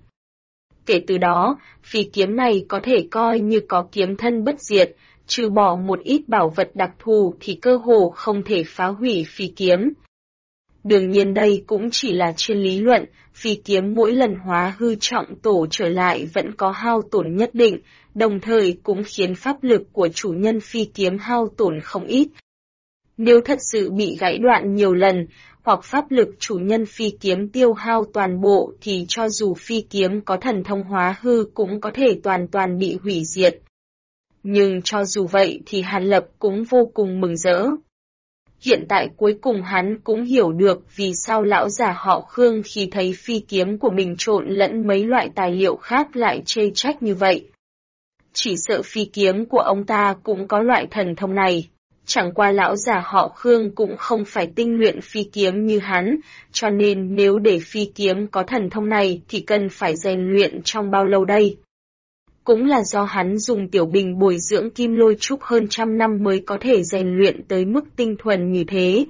Kể từ đó, phi kiếm này có thể coi như có kiếm thân bất diệt, trừ bỏ một ít bảo vật đặc thù thì cơ hồ không thể phá hủy phi kiếm. Đương nhiên đây cũng chỉ là trên lý luận, phi kiếm mỗi lần hóa hư trọng tổ trở lại vẫn có hao tổn nhất định, đồng thời cũng khiến pháp lực của chủ nhân phi kiếm hao tổn không ít. Nếu thật sự bị gãy đoạn nhiều lần, hoặc pháp lực chủ nhân phi kiếm tiêu hao toàn bộ thì cho dù phi kiếm có thần thông hóa hư cũng có thể toàn toàn bị hủy diệt. Nhưng cho dù vậy thì Hàn Lập cũng vô cùng mừng rỡ. Hiện tại cuối cùng hắn cũng hiểu được vì sao lão già họ Khương khi thấy phi kiếm của mình trộn lẫn mấy loại tài liệu khác lại chê trách như vậy. Chỉ sợ phi kiếm của ông ta cũng có loại thần thông này. Chẳng qua lão già họ Khương cũng không phải tinh luyện phi kiếm như hắn, cho nên nếu để phi kiếm có thần thông này thì cần phải rèn luyện trong bao lâu đây? Cũng là do hắn dùng tiểu bình bồi dưỡng kim lôi trúc hơn 100 năm mới có thể rèn luyện tới mức tinh thuần như thế.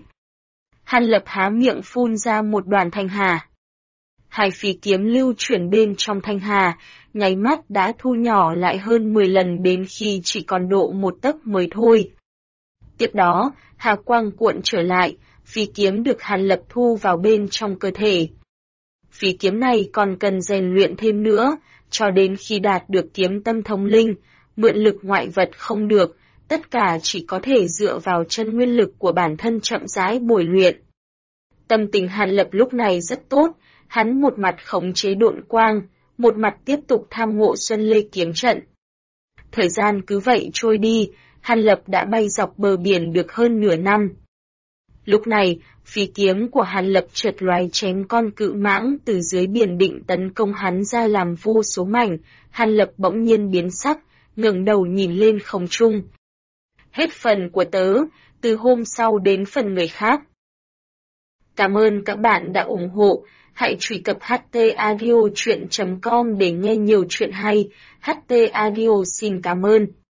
Hàn Lập há miệng phun ra một đoàn thanh hà. Hai phi kiếm lưu chuyển bên trong thanh hà, nháy mắt đã thu nhỏ lại hơn 10 lần đến khi chỉ còn độ 1 tấc mới thôi. Tiếp đó, hà quang cuộn trở lại, phi kiếm được Hàn Lập thu vào bên trong cơ thể. Phi kiếm này còn cần rèn luyện thêm nữa, cho đến khi đạt được kiếm tâm thông linh, mượn lực ngoại vật không được, tất cả chỉ có thể dựa vào chân nguyên lực của bản thân chậm rãi bồi luyện. Tâm tình Hàn Lập lúc này rất tốt, hắn một mặt khống chế độn quang, một mặt tiếp tục tham ngộ Xuân Lê kiếm trận. Thời gian cứ vậy trôi đi, Hàn Lập đã bay dọc bờ biển được hơn nửa năm. Lúc này, phi kiếm của Hàn Lập chợt loái chém con cự mãng từ dưới biển định tấn công hắn ra làm vô số mảnh. Hàn Lập bỗng nhiên biến sắc, ngẩng đầu nhìn lên không trung. Hết phần của tớ, từ hôm sau đến phần người khác. Cảm ơn các bạn đã ủng hộ. Hãy truy cập htaudio.com để nghe nhiều chuyện hay. HT Audio xin cảm ơn.